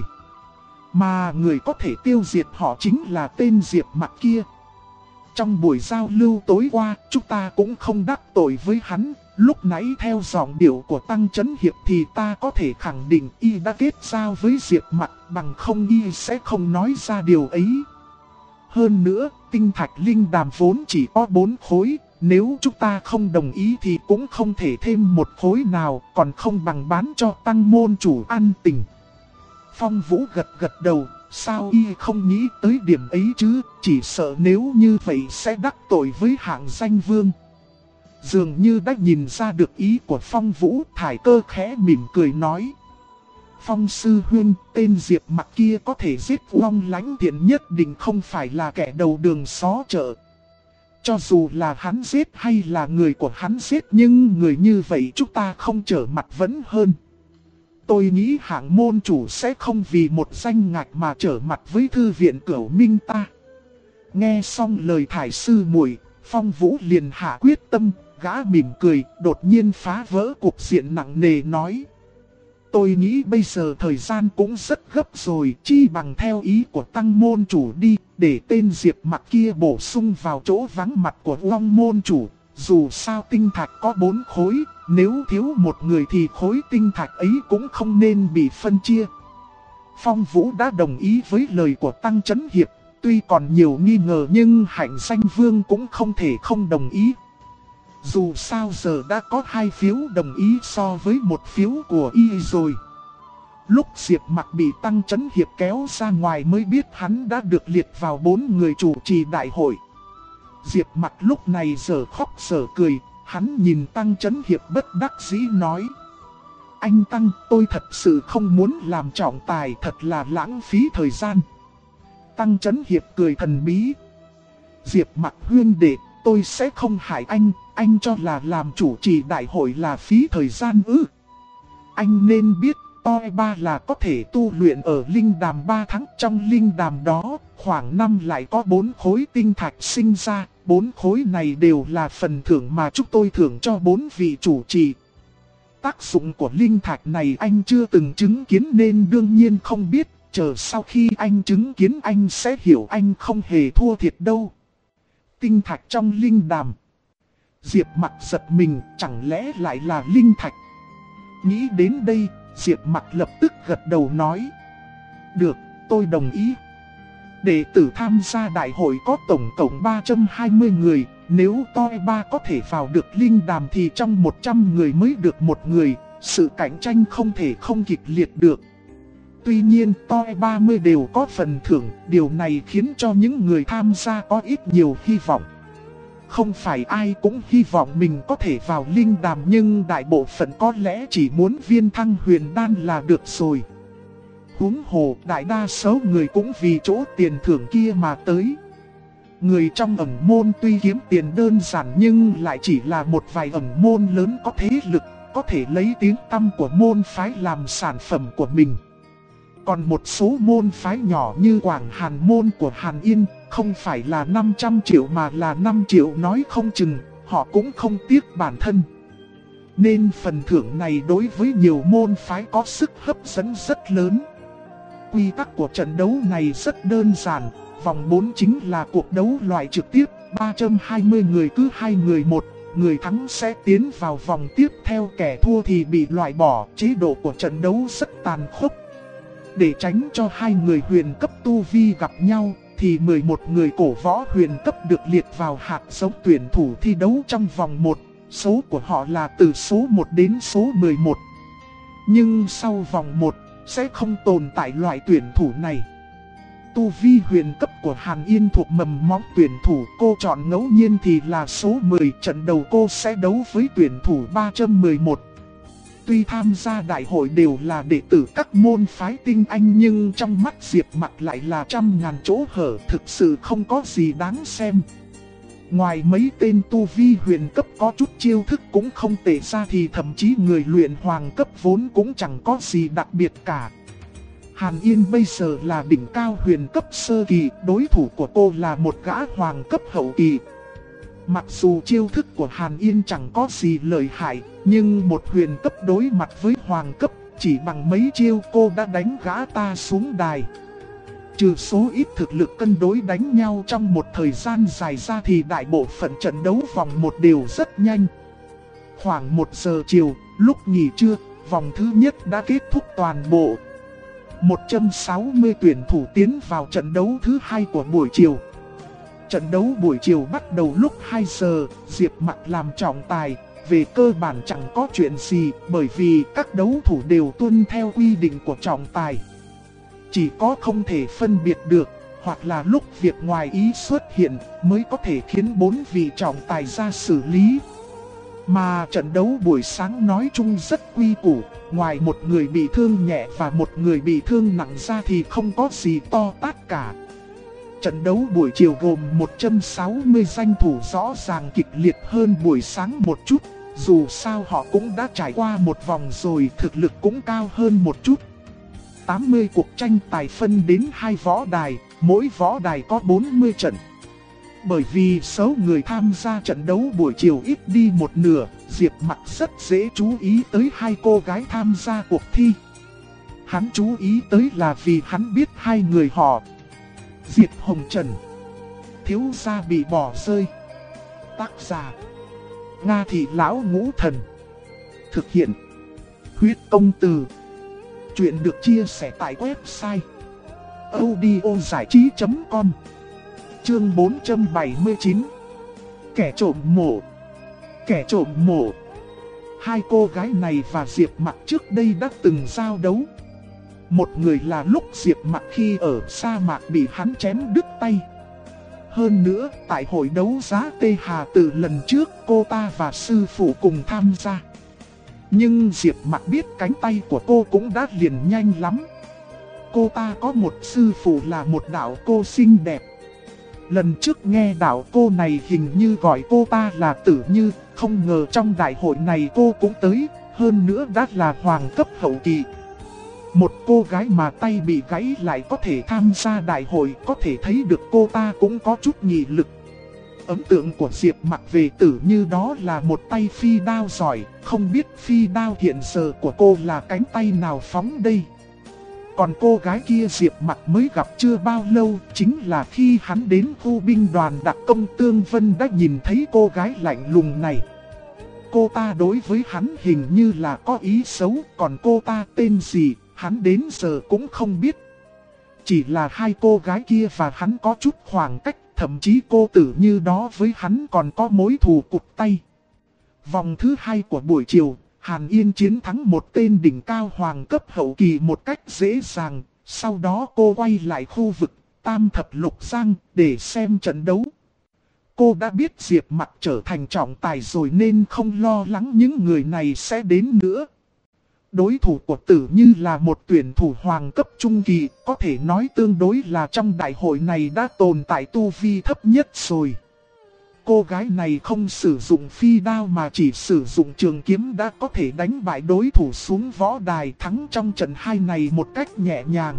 Mà người có thể tiêu diệt họ chính là tên Diệp Mặc kia. Trong buổi giao lưu tối qua, chúng ta cũng không đắc tội với hắn. Lúc nãy theo giọng điệu của Tăng Chấn Hiệp thì ta có thể khẳng định y đã kết giao với Diệp Mặc, bằng không y sẽ không nói ra điều ấy. Hơn nữa, tinh thạch linh đàm vốn chỉ có 4 khối, nếu chúng ta không đồng ý thì cũng không thể thêm một khối nào, còn không bằng bán cho Tăng môn chủ ăn tình. Phong Vũ gật gật đầu. Sao y không nghĩ tới điểm ấy chứ, chỉ sợ nếu như vậy sẽ đắc tội với Hạng Danh Vương. Dường như đã nhìn ra được ý của Phong Vũ, Thải Cơ khẽ mỉm cười nói. Phong sư huynh, tên Diệp Mặc kia có thể giết Uông Lãnh Thiện nhất định không phải là kẻ đầu đường xó chợ. Cho dù là hắn giết hay là người của hắn giết nhưng người như vậy chúng ta không trở mặt vẫn hơn. Tôi nghĩ Hạng môn chủ sẽ không vì một danh ngạch mà trở mặt với Thư viện Cửu Minh ta. Nghe xong lời Thải sư muội, Phong Vũ liền hạ quyết tâm, gã mỉm cười, đột nhiên phá vỡ cục diện nặng nề nói. Tôi nghĩ bây giờ thời gian cũng rất gấp rồi, chi bằng theo ý của Tăng môn chủ đi, để tên Diệp Mặc kia bổ sung vào chỗ vắng mặt của Uông môn chủ. Dù sao tinh thạch có 4 khối, nếu thiếu một người thì khối tinh thạch ấy cũng không nên bị phân chia. Phong Vũ đã đồng ý với lời của Tăng Chấn Hiệp, tuy còn nhiều nghi ngờ nhưng Hạng Danh Vương cũng không thể không đồng ý. Dù sao giờ đã có 2 phiếu đồng ý so với 1 phiếu của y rồi. Lúc Diệp Mặc bị Tăng Chấn Hiệp kéo ra ngoài mới biết hắn đã được liệt vào 4 người chủ trì đại hội. Diệp Mặc lúc này giờ khóc giờ cười, hắn nhìn Tăng Chấn Hiệp bất đắc dĩ nói: Anh Tăng, tôi thật sự không muốn làm trọng tài, thật là lãng phí thời gian. Tăng Chấn Hiệp cười thần bí: Diệp Mặc huynh đệ, tôi sẽ không hại anh cho là làm chủ trì đại hội là phí thời gian ư? Anh nên biết, Toi Ba là có thể tu luyện ở linh đàm 3 tháng, trong linh đàm đó, khoảng năm lại có 4 khối tinh thạch sinh ra, 4 khối này đều là phần thưởng mà chúng tôi thưởng cho 4 vị chủ trì. Tác dụng của linh thạch này anh chưa từng chứng kiến nên đương nhiên không biết, chờ sau khi anh chứng kiến anh sẽ hiểu, anh không hề thua thiệt đâu. Tinh thạch trong linh đàm. Diệp Mặc giật mình, chẳng lẽ lại là linh thạch? Nghĩ đến đây, Diệp Mặc lập tức gật đầu nói: Được, tôi đồng ý. Đệ tử tham gia đại hội có tổng cộng 320 người, nếu Toi Ba có thể vào được linh đàm thì trong 100 người mới được 1 người, sự cạnh tranh không thể không kịch liệt được. Tuy nhiên Toi 30 đều có phần thưởng, điều này khiến cho những người tham gia có ít nhiều hy vọng. Không phải ai cũng hy vọng mình có thể vào linh đàm, nhưng đại bộ phận có lẽ chỉ muốn viên thăng huyền đan là được rồi. Huống hồ đại đa số người cũng vì chỗ tiền thưởng kia mà tới. Người trong ẩn môn tuy kiếm tiền đơn giản nhưng lại chỉ là một vài ẩn môn lớn có thế lực, có thể lấy tiếng tăm của môn phái làm sản phẩm của mình. Còn một số môn phái nhỏ như Quảng Hàn môn của Hàn Yên, không phải là 500 triệu mà là 5 triệu nói không chừng, họ cũng không tiếc bản thân. Nên phần thưởng này đối với nhiều môn phái có sức hấp dẫn rất lớn. Quy tắc của trận đấu này rất đơn giản, vòng 4 chính là cuộc đấu loại trực tiếp, 320 người cứ 2 người một, người thắng sẽ tiến vào vòng tiếp theo, kẻ thua thì bị loại bỏ, chế độ của trận đấu rất tàn khốc. Để tránh cho hai người huyền cấp tu vi gặp nhau, thì 11 người cổ võ huyền cấp được liệt vào hạt giống tuyển thủ thi đấu trong vòng 1, số của họ là từ số 1 đến số 11. Nhưng sau vòng 1, sẽ không tồn tại loại tuyển thủ này. Tu vi huyền cấp của Hàn Yên thuộc mầm móng tuyển thủ, cô chọn ngẫu nhiên thì là số 10, trận đầu cô sẽ đấu với tuyển thủ 311. Tuy tham gia đại hội đều là đệ tử các môn phái tinh anh nhưng trong mắt Diệp Mặc lại là trăm ngàn chỗ hở, thực sự không có gì đáng xem. Ngoài mấy tên tu vi huyền cấp có chút chiêu thức cũng không tệ ra thì thậm chí người luyện hoàng cấp vốn cũng chẳng có gì đặc biệt cả. Hàn Yên bây giờ là đỉnh cao huyền cấp sơ kỳ, đối thủ của cô là một gã hoàng cấp hậu kỳ. Mặc dù chiêu thức của Hàn Yên chẳng có gì lợi hại, nhưng một huyền cấp đối mặt với hoàng cấp, chỉ bằng mấy chiêu cô đã đánh gã ta xuống đài. Trừ số ít thực lực cân đối đánh nhau trong một thời gian dài ra thì đại bộ phận trận đấu vòng 1 đều rất nhanh. Khoảng 1 giờ chiều, lúc nghỉ trưa, vòng thứ nhất đã kết thúc toàn bộ. 160 tuyển thủ tiến vào trận đấu thứ 2 của buổi chiều. Trận đấu buổi chiều bắt đầu lúc 2 giờ, Diệp Mặc làm trọng tài, về cơ bản chẳng có chuyện gì bởi vì các đấu thủ đều tuân theo quy định của trọng tài. Chỉ có không thể phân biệt được, hoặc là lúc việc ngoài ý xuất hiện mới có thể khiến 4 vị trọng tài ra xử lý. Mà trận đấu buổi sáng nói chung rất quy củ, ngoài một người bị thương nhẹ và một người bị thương nặng ra thì không có gì to tát cả. Trận đấu buổi chiều gồm 160 danh thủ rõ ràng kịch liệt hơn buổi sáng một chút, dù sao họ cũng đã trải qua một vòng rồi, thực lực cũng cao hơn một chút. 80 cuộc tranh tài phân đến 2 võ đài, mỗi võ đài có 40 trận. Bởi vì số người tham gia trận đấu buổi chiều ít đi một nửa, Diệp Mặc rất dễ chú ý tới 2 cô gái tham gia cuộc thi. Hắn chú ý tới là vì hắn biết 2 người họ. Diệp Hồng Trần, thiếu gia bị bỏ rơi. Tác giả Nga Thị Lão Ngũ Thần. Thực hiện Huyết Công Từ. Chuyện được chia sẻ tại website audiozảichí.com. Chương 479. Kẻ trộm mộ. Kẻ trộm mộ. 2 cô gái này và Diệp Mặc trước đây đã từng giao đấu. Một người là lúc Diệp Mặc khi ở sa mạc bị hắn chém đứt tay. Hơn nữa, tại hội đấu giá Tê Hà Tử lần trước, cô ta và sư phụ cùng tham gia. Nhưng Diệp Mặc biết cánh tay của cô cũng đã liền nhanh lắm. Cô ta có một sư phụ là một đạo cô xinh đẹp. Lần trước nghe đạo cô này hình như gọi cô ta là Tử Như, không ngờ trong đại hội này cô cũng tới, hơn nữa đã là hoàng cấp hậu kỳ. Một cô gái mà tay bị gãy lại có thể tham gia đại hội, có thể thấy được cô ta cũng có chút nghị lực. Ấn tượng của Diệp Mặc về Tử Như đó là một tay phi đao giỏi, không biết phi đao hiện giờ của cô là cánh tay nào phóng đây. Còn cô gái kia Diệp Mặc mới gặp chưa bao lâu, chính là khi hắn đến khu binh đoàn đặc công Tương Vân đã nhìn thấy cô gái lạnh lùng này. Cô ta đối với hắn hình như là có ý xấu, còn cô ta tên gì, hắn đến giờ cũng không biết. Chỉ là hai cô gái kia và hắn có chút khoảng cách, thậm chí cô Tử Như đó với hắn còn có mối thù cụt tay. Vòng thứ 2 của buổi chiều, Hàn Yên chiến thắng một tên đỉnh cao hoàng cấp hậu kỳ một cách dễ dàng. Sau đó cô quay lại khu vực Tam Thập Lục Giang để xem trận đấu. Cô đã biết Diệp Mặc trở thành trọng tài rồi nên không lo lắng những người này sẽ đến nữa. Đối thủ của Tử Như là một tuyển thủ hoàng cấp trung kỳ, có thể nói tương đối là trong đại hội này đã tồn tại tu vi thấp nhất rồi. Cô gái này không sử dụng phi đao mà chỉ sử dụng trường kiếm đã có thể đánh bại đối thủ xuống võ đài, thắng trong trận 2 này một cách nhẹ nhàng.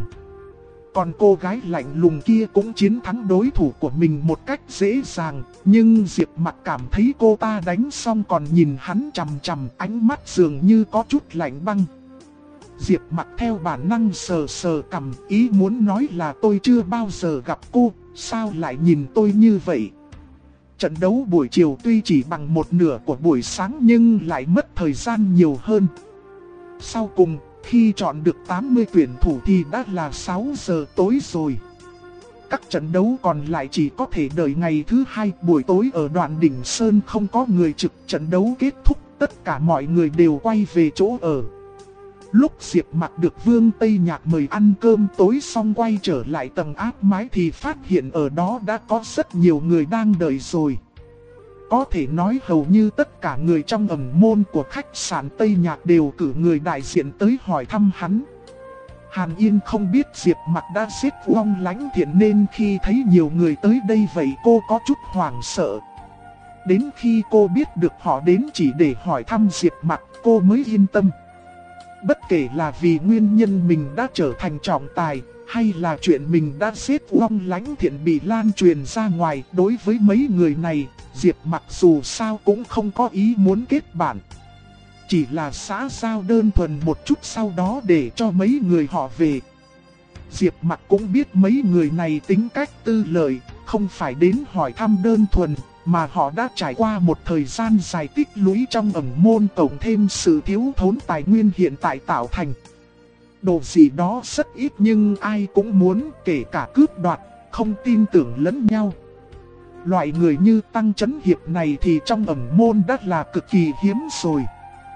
Còn cô gái lạnh lùng kia cũng chiến thắng đối thủ của mình một cách dễ dàng, nhưng Diệp Mặc cảm thấy cô ta đánh xong còn nhìn hắn chằm chằm, ánh mắt dường như có chút lạnh băng. Diệp Mặc theo bản năng sờ sờ cằm, ý muốn nói là tôi chưa bao giờ gặp cô, sao lại nhìn tôi như vậy. Trận đấu buổi chiều tuy chỉ bằng một nửa của buổi sáng nhưng lại mất thời gian nhiều hơn. Sau cùng, khi chọn được 80 tuyển thủ thì đã là 6 giờ tối rồi. Các trận đấu còn lại chỉ có thể đợi ngày thứ 2 buổi tối ở đoạn đỉnh Sơn, không có người trực. Trận đấu kết thúc, tất cả mọi người đều quay về chỗ ở. Lúc Diệp Mặc được Vương Tây Nhạc mời ăn cơm tối xong quay trở lại tầng áp mái thì phát hiện ở đó đã có rất nhiều người đang đợi rồi. Có thể nói hầu như tất cả người trong ẩm môn của khách sạn Tây Nhạc đều cử người đại diện tới hỏi thăm hắn. Hàn Yên không biết Diệp Mặc đã giết Long Lãnh Thiện nên khi thấy nhiều người tới đây vậy cô có chút hoảng sợ. Đến khi cô biết được họ đến chỉ để hỏi thăm Diệp Mặc, cô mới yên tâm. Bất kể là vì nguyên nhân mình đã trở thành trọng tài, hay là chuyện mình đã giết Long Lãnh Thiện bị lan truyền ra ngoài, đối với mấy người này, Diệp Mặc dù sao cũng không có ý muốn kết bạn. Chỉ là xã giao đơn thuần một chút sau đó để cho mấy người họ về. Diệp Mặc cũng biết mấy người này tính cách tư lợi, không phải đến hỏi thăm đơn thuần, mà họ đã trải qua một thời gian dài tích lũy trong ẩn môn cộng thêm sự thiếu thốn tài nguyên hiện tại tạo thành. Đồ gì đó rất ít nhưng ai cũng muốn, kể cả cướp đoạt, không tin tưởng lẫn nhau. Loại người như Tăng Chấn Hiệp này thì trong ẩn môn đã là cực kỳ hiếm rồi.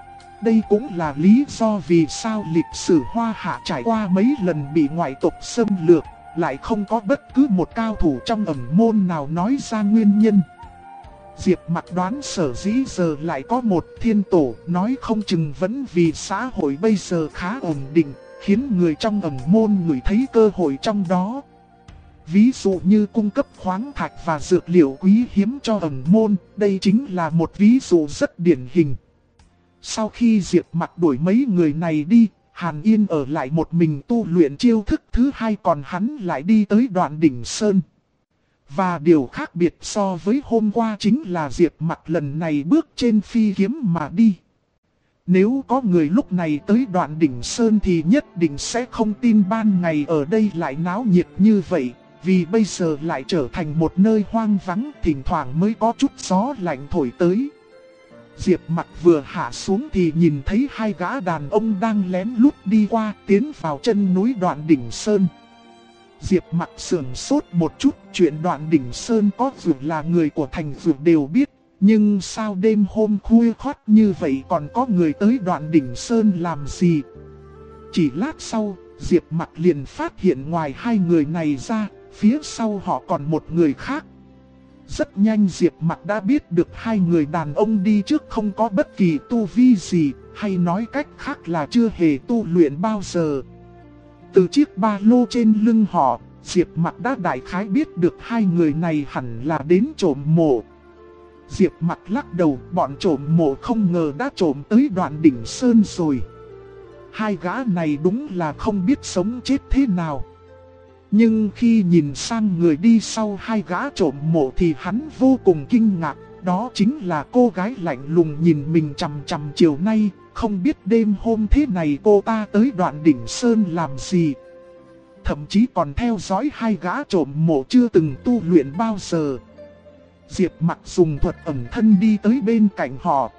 Đây cũng là lý do vì sao lịch sử Hoa Hạ trải qua mấy lần bị ngoại tộc xâm lược, lại không có bất cứ một cao thủ trong ẩn môn nào nói ra nguyên nhân. Diệp Mặc đoán sở dĩ giờ lại có một thiên tổ, nói không chừng vẫn vì xã hội bây giờ khá ổn định, khiến người trong ẩn môn ngửi thấy cơ hội trong đó. Ví dụ như cung cấp khoáng thạch và dược liệu quý hiếm cho ẩn môn, đây chính là một ví dụ rất điển hình. Sau khi Diệp Mặc đuổi mấy người này đi, Hàn Yên ở lại một mình tu luyện chiêu thức thứ 2, còn hắn lại đi tới đoạn đỉnh Sơn. Và điều khác biệt so với hôm qua chính là Diệp Mặc lần này bước trên phi kiếm mà đi. Nếu có người lúc này tới đoạn đỉnh Sơn thì nhất định sẽ không tin ban ngày ở đây lại náo nhiệt như vậy, vì bây giờ lại trở thành một nơi hoang vắng, thỉnh thoảng mới có chút gió lạnh thổi tới. Diệp Mặc vừa hạ xuống thì nhìn thấy hai gã đàn ông đang lén lút đi qua, tiến vào chân núi đoạn đỉnh Sơn. Diệp Mặc sườn sốt một chút, chuyện đoạn đỉnh Sơn có dù là người của thành dù đều biết, nhưng sao đêm hôm khuya khoắt như vậy còn có người tới đoạn đỉnh Sơn làm gì? Chỉ lát sau, Diệp Mặc liền phát hiện ngoài hai người này ra, phía sau họ còn một người khác. Rất nhanh Diệp Mặc đã biết được hai người đàn ông đi trước không có bất kỳ tu vi gì, hay nói cách khác là chưa hề tu luyện bao giờ. Từ chiếc ba lô trên lưng họ, Diệp Mặc đã đại khái biết được hai người này hẳn là đến trộm mộ. Diệp Mặc lắc đầu, bọn trộm mộ không ngờ đã trộm tới Đoạn Đỉnh Sơn rồi. Hai gã này đúng là không biết sống chết thế nào. Nhưng khi nhìn sang người đi sau hai gã trộm mộ thì hắn vô cùng kinh ngạc. Đó chính là cô gái lạnh lùng nhìn mình chằm chằm chiều nay. Không biết đêm hôm thế này cô ta tới Đoạn Đỉnh Sơn làm gì. Thậm chí còn theo dõi hai gã trộm mộ chưa từng tu luyện bao giờ. Diệp Mặc dùng thuật ẩn thân đi tới bên cạnh họ.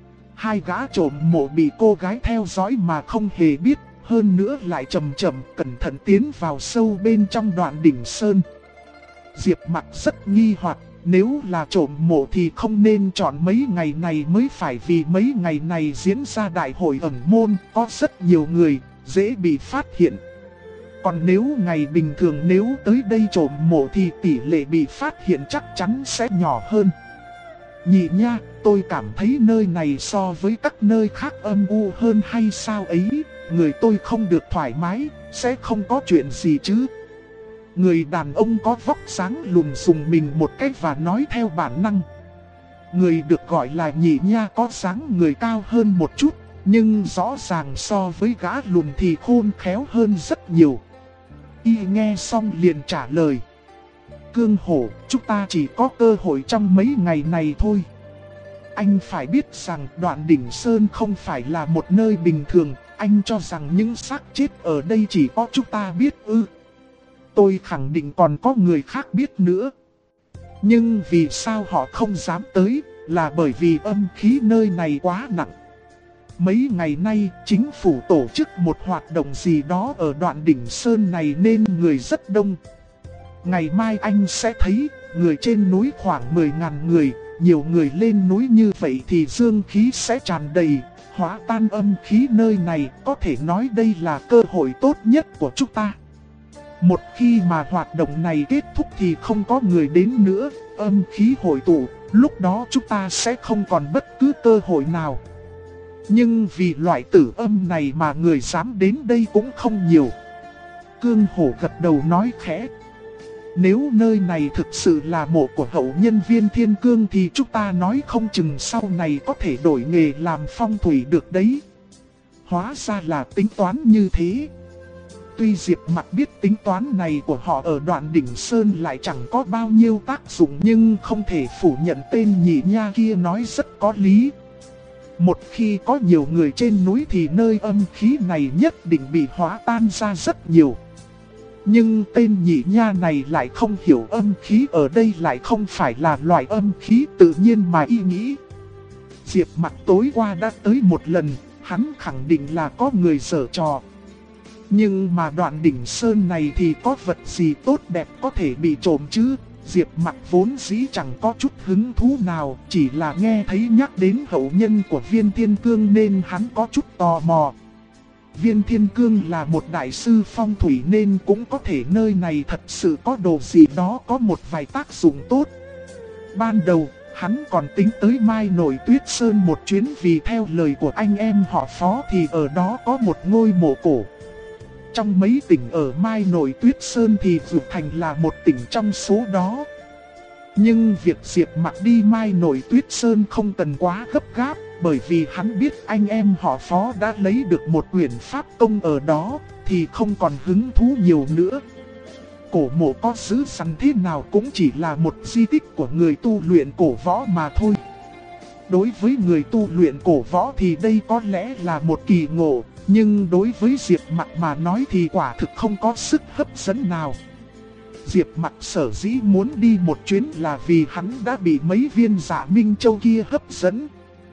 Hai gã trộm mộ bị cô gái theo dõi mà không hề biết, hơn nữa lại chậm chậm cẩn thận tiến vào sâu bên trong Đoạn Đỉnh Sơn. Diệp Mặc rất nghi hoặc, nếu là trộm mộ thì không nên chọn mấy ngày này mới phải, vì mấy ngày này diễn ra đại hội ẩn môn, có rất nhiều người, dễ bị phát hiện. Còn nếu ngày bình thường nếu tới đây trộm mộ thì tỷ lệ bị phát hiện chắc chắn sẽ nhỏ hơn. Nhị nha, tôi cảm thấy nơi này so với các nơi khác âm u hơn hay sao ấy, người tôi không được thoải mái, sẽ không có chuyện gì chứ. Người đàn ông có vóc dáng lùn dùng mình một cách và nói theo bản năng. Người được gọi là nhị nha có dáng người cao hơn một chút, nhưng rõ ràng so với gã lùn thì khôn khéo hơn rất nhiều. Y nghe xong liền trả lời. Cương Hổ, chúng ta chỉ có cơ hội trong mấy ngày này thôi. Anh phải biết rằng Đoạn Đỉnh Sơn không phải là một nơi bình thường. Anh cho rằng những xác chết ở đây chỉ có chúng ta biết ư? Tôi khẳng định còn có người khác biết nữa. Nhưng vì sao họ không dám tới, là bởi vì âm khí nơi này quá nặng. Mấy ngày nay, chính phủ tổ chức một hoạt động gì đó ở Đoạn Đỉnh Sơn này nên người rất đông. Ngày mai anh sẽ thấy, người trên núi khoảng 10.000 người, nhiều người lên núi như vậy thì dương khí sẽ tràn đầy, hóa tan âm khí nơi này, có thể nói đây là cơ hội tốt nhất của chúng ta. Một khi mà hoạt động này kết thúc thì không có người đến nữa, âm khí hội tụ, lúc đó chúng ta sẽ không còn bất cứ cơ hội nào. Nhưng vì loại tử âm này mà người dám đến đây cũng không nhiều. Cương Hổ gật đầu nói khẽ. Nếu nơi này thực sự là mộ của hậu nhân Viên Thiên Cương thì chúng ta nói không chừng sau này có thể đổi nghề làm phong thủy được đấy. Hóa ra là tính toán như thế. Tuy Diệp Mặc biết tính toán này của họ ở Đoạn Đỉnh Sơn lại chẳng có bao nhiêu tác dụng, nhưng không thể phủ nhận tên nhị nha kia nói rất có lý. Một khi có nhiều người trên núi thì nơi âm khí này nhất định bị hóa tan ra rất nhiều. Nhưng tên nhị nha này lại không hiểu âm khí ở đây lại không phải là loại âm khí tự nhiên mà y nghĩ. Diệp Mặc tối qua đã tới một lần, hắn khẳng định là có người giở trò. Nhưng mà Đoạn Đỉnh Sơn này thì có vật gì tốt đẹp có thể bị trộm chứ? Diệp Mặc vốn dĩ chẳng có chút hứng thú nào, chỉ là nghe thấy nhắc đến hậu nhân của Viên Thiên Cương nên hắn có chút tò mò. Viên Thiên Cương là một đại sư phong thủy nên cũng có thể nơi này thật sự có đồ gì đó có một vài tác dụng tốt. Ban đầu, hắn còn tính tới Mai Nổi Tuyết Sơn một chuyến vì theo lời của anh em họ Phó thì ở đó có một ngôi mộ cổ. Trong mấy tỉnh ở Mai Nổi Tuyết Sơn thì Dược Thành là một tỉnh trong số đó. Nhưng việc Diệp Mặc đi Mai Nổi Tuyết Sơn không cần quá gấp gáp, bởi vì hắn biết anh em họ Phó đã lấy được một quyển pháp tông ở đó, thì không còn hứng thú nhiều nữa. Cổ mộ có giữ sẵn thế nào cũng chỉ là một di tích của người tu luyện cổ võ mà thôi. Đối với người tu luyện cổ võ thì đây có lẽ là một kỳ ngộ, nhưng đối với Diệp Mặc mà nói thì quả thực không có sức hấp dẫn nào. Diệp Mặc sở dĩ muốn đi một chuyến là vì hắn đã bị mấy viên Dạ Minh Châu kia hấp dẫn.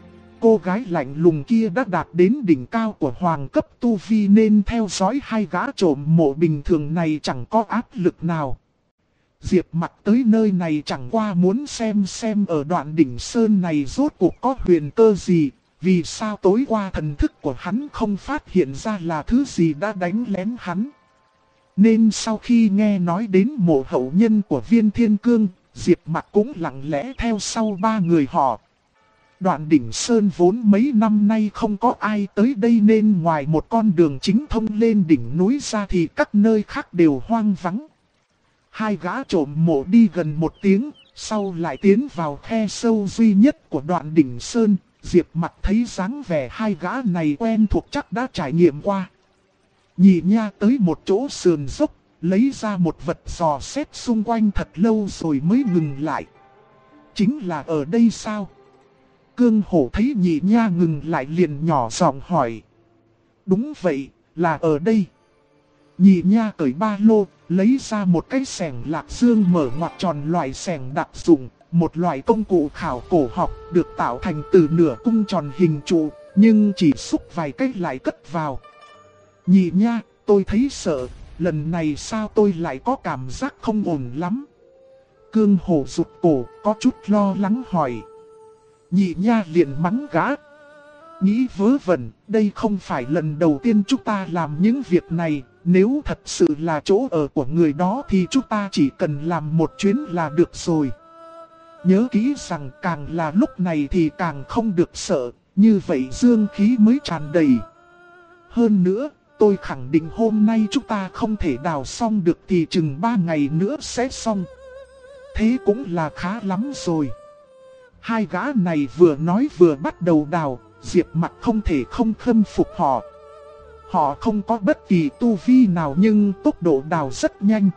Cô gái lạnh lùng kia đã đạt đến đỉnh cao của hoàng cấp tu vi nên theo dõi hai gã trộm mộ bình thường này chẳng có áp lực nào. Diệp Mặc tới nơi này chẳng qua muốn xem ở Đoạn Đỉnh Sơn này rốt cuộc có huyền cơ gì, Vì sao tối qua thần thức của hắn không phát hiện ra là thứ gì đã đánh lén hắn? Nên sau khi nghe nói đến mộ hậu nhân của Viên Thiên Cương, Diệp Mặc cũng lặng lẽ theo sau ba người họ. Đoạn đỉnh Sơn vốn mấy năm nay không có ai tới đây nên ngoài một con đường chính thông lên đỉnh núi ra thì các nơi khác đều hoang vắng. Hai gã trộm mộ đi gần một tiếng, sau lại tiến vào khe sâu duy nhất của đoạn đỉnh Sơn. Diệp Mặc thấy dáng vẻ hai gã này quen thuộc chắc đã trải nghiệm qua. Nhị nha tới một chỗ sườn dốc, lấy ra một vật dò xét xung quanh thật lâu rồi mới ngừng lại. Chính là ở đây sao? Cương Hổ thấy nhị nha ngừng lại liền nhỏ giọng hỏi. Đúng vậy, là ở đây. Nhị nha cởi ba lô, lấy ra một cái xẻng lạc dương mở ngoặc tròn loại xẻng đặc dụng. Một loại công cụ khảo cổ học được tạo thành từ nửa cung tròn hình trụ, nhưng chỉ xúc vài cách lại cất vào. Nhị nha, tôi thấy sợ, lần này sao tôi lại có cảm giác không ổn lắm. Cương Hổ rụt cổ, có chút lo lắng hỏi. Nhị nha liền mắng gã. Nghĩ vớ vẩn, đây không phải lần đầu tiên chúng ta làm những việc này. Nếu thật sự là chỗ ở của người đó thì chúng ta chỉ cần làm một chuyến là được rồi. Nhớ kỹ rằng càng là lúc này thì càng không được sợ, như vậy dương khí mới tràn đầy. Hơn nữa, tôi khẳng định hôm nay chúng ta không thể đào xong được thì chừng 3 ngày nữa sẽ xong. Thế cũng là khá lắm rồi. Hai gã này vừa nói vừa bắt đầu đào, Diệp Mặc không thể không khâm phục họ. Họ không có bất kỳ tu vi nào nhưng tốc độ đào rất nhanh.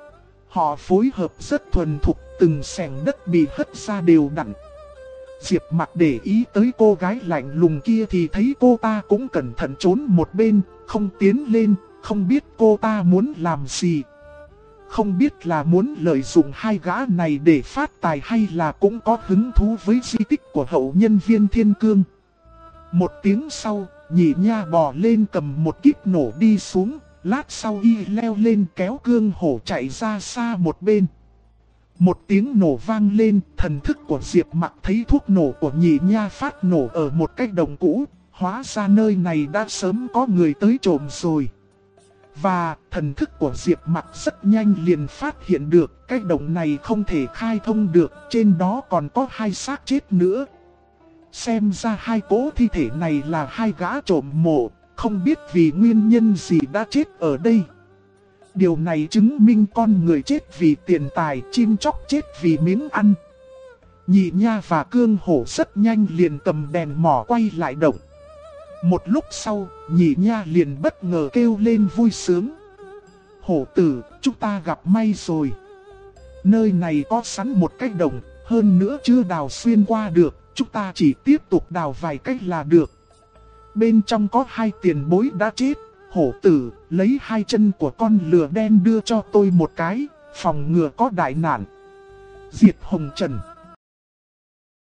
Họ phối hợp rất thuần thục, từng xẻng đất bị hất ra đều đặn. Diệp Mặc để ý tới cô gái lạnh lùng kia thì thấy cô ta cũng cẩn thận trốn một bên, không tiến lên, không biết cô ta muốn làm gì. Không biết là muốn lợi dụng hai gã này để phát tài hay là cũng có hứng thú với di tích của hậu nhân Viên Thiên Cương. Một tiếng sau, nhị nha bò lên cầm một kíp nổ đi xuống, lát sau y leo lên kéo Cương Hổ chạy ra xa một bên. Một tiếng nổ vang lên, thần thức của Diệp Mặc thấy thuốc nổ của nhị nha phát nổ ở một cái đồng cũ, hóa ra nơi này đã sớm có người tới trộm rồi. Và thần thức của Diệp Mặc rất nhanh liền phát hiện được cái đồng này không thể khai thông được, trên đó còn có hai xác chết nữa. Xem ra hai cỗ thi thể này là hai gã trộm mộ, không biết vì nguyên nhân gì đã chết ở đây. Điều này chứng minh con người chết vì tiền tài, chim chóc chết vì miếng ăn. Nhị nha và Cương Hổ rất nhanh liền cầm đèn mò quay lại động. Một lúc sau, nhị nha liền bất ngờ kêu lên vui sướng. Hổ tử, chúng ta gặp may rồi. Nơi này có sẵn một cái đồng, hơn nữa chưa đào xuyên qua được, chúng ta chỉ tiếp tục đào vài cách là được. Bên trong có hai tiền bối đã chết. Hổ tử, lấy hai chân của con lừa đen đưa cho tôi một cái, phòng ngừa có đại nạn. Diệt Hồng Trần.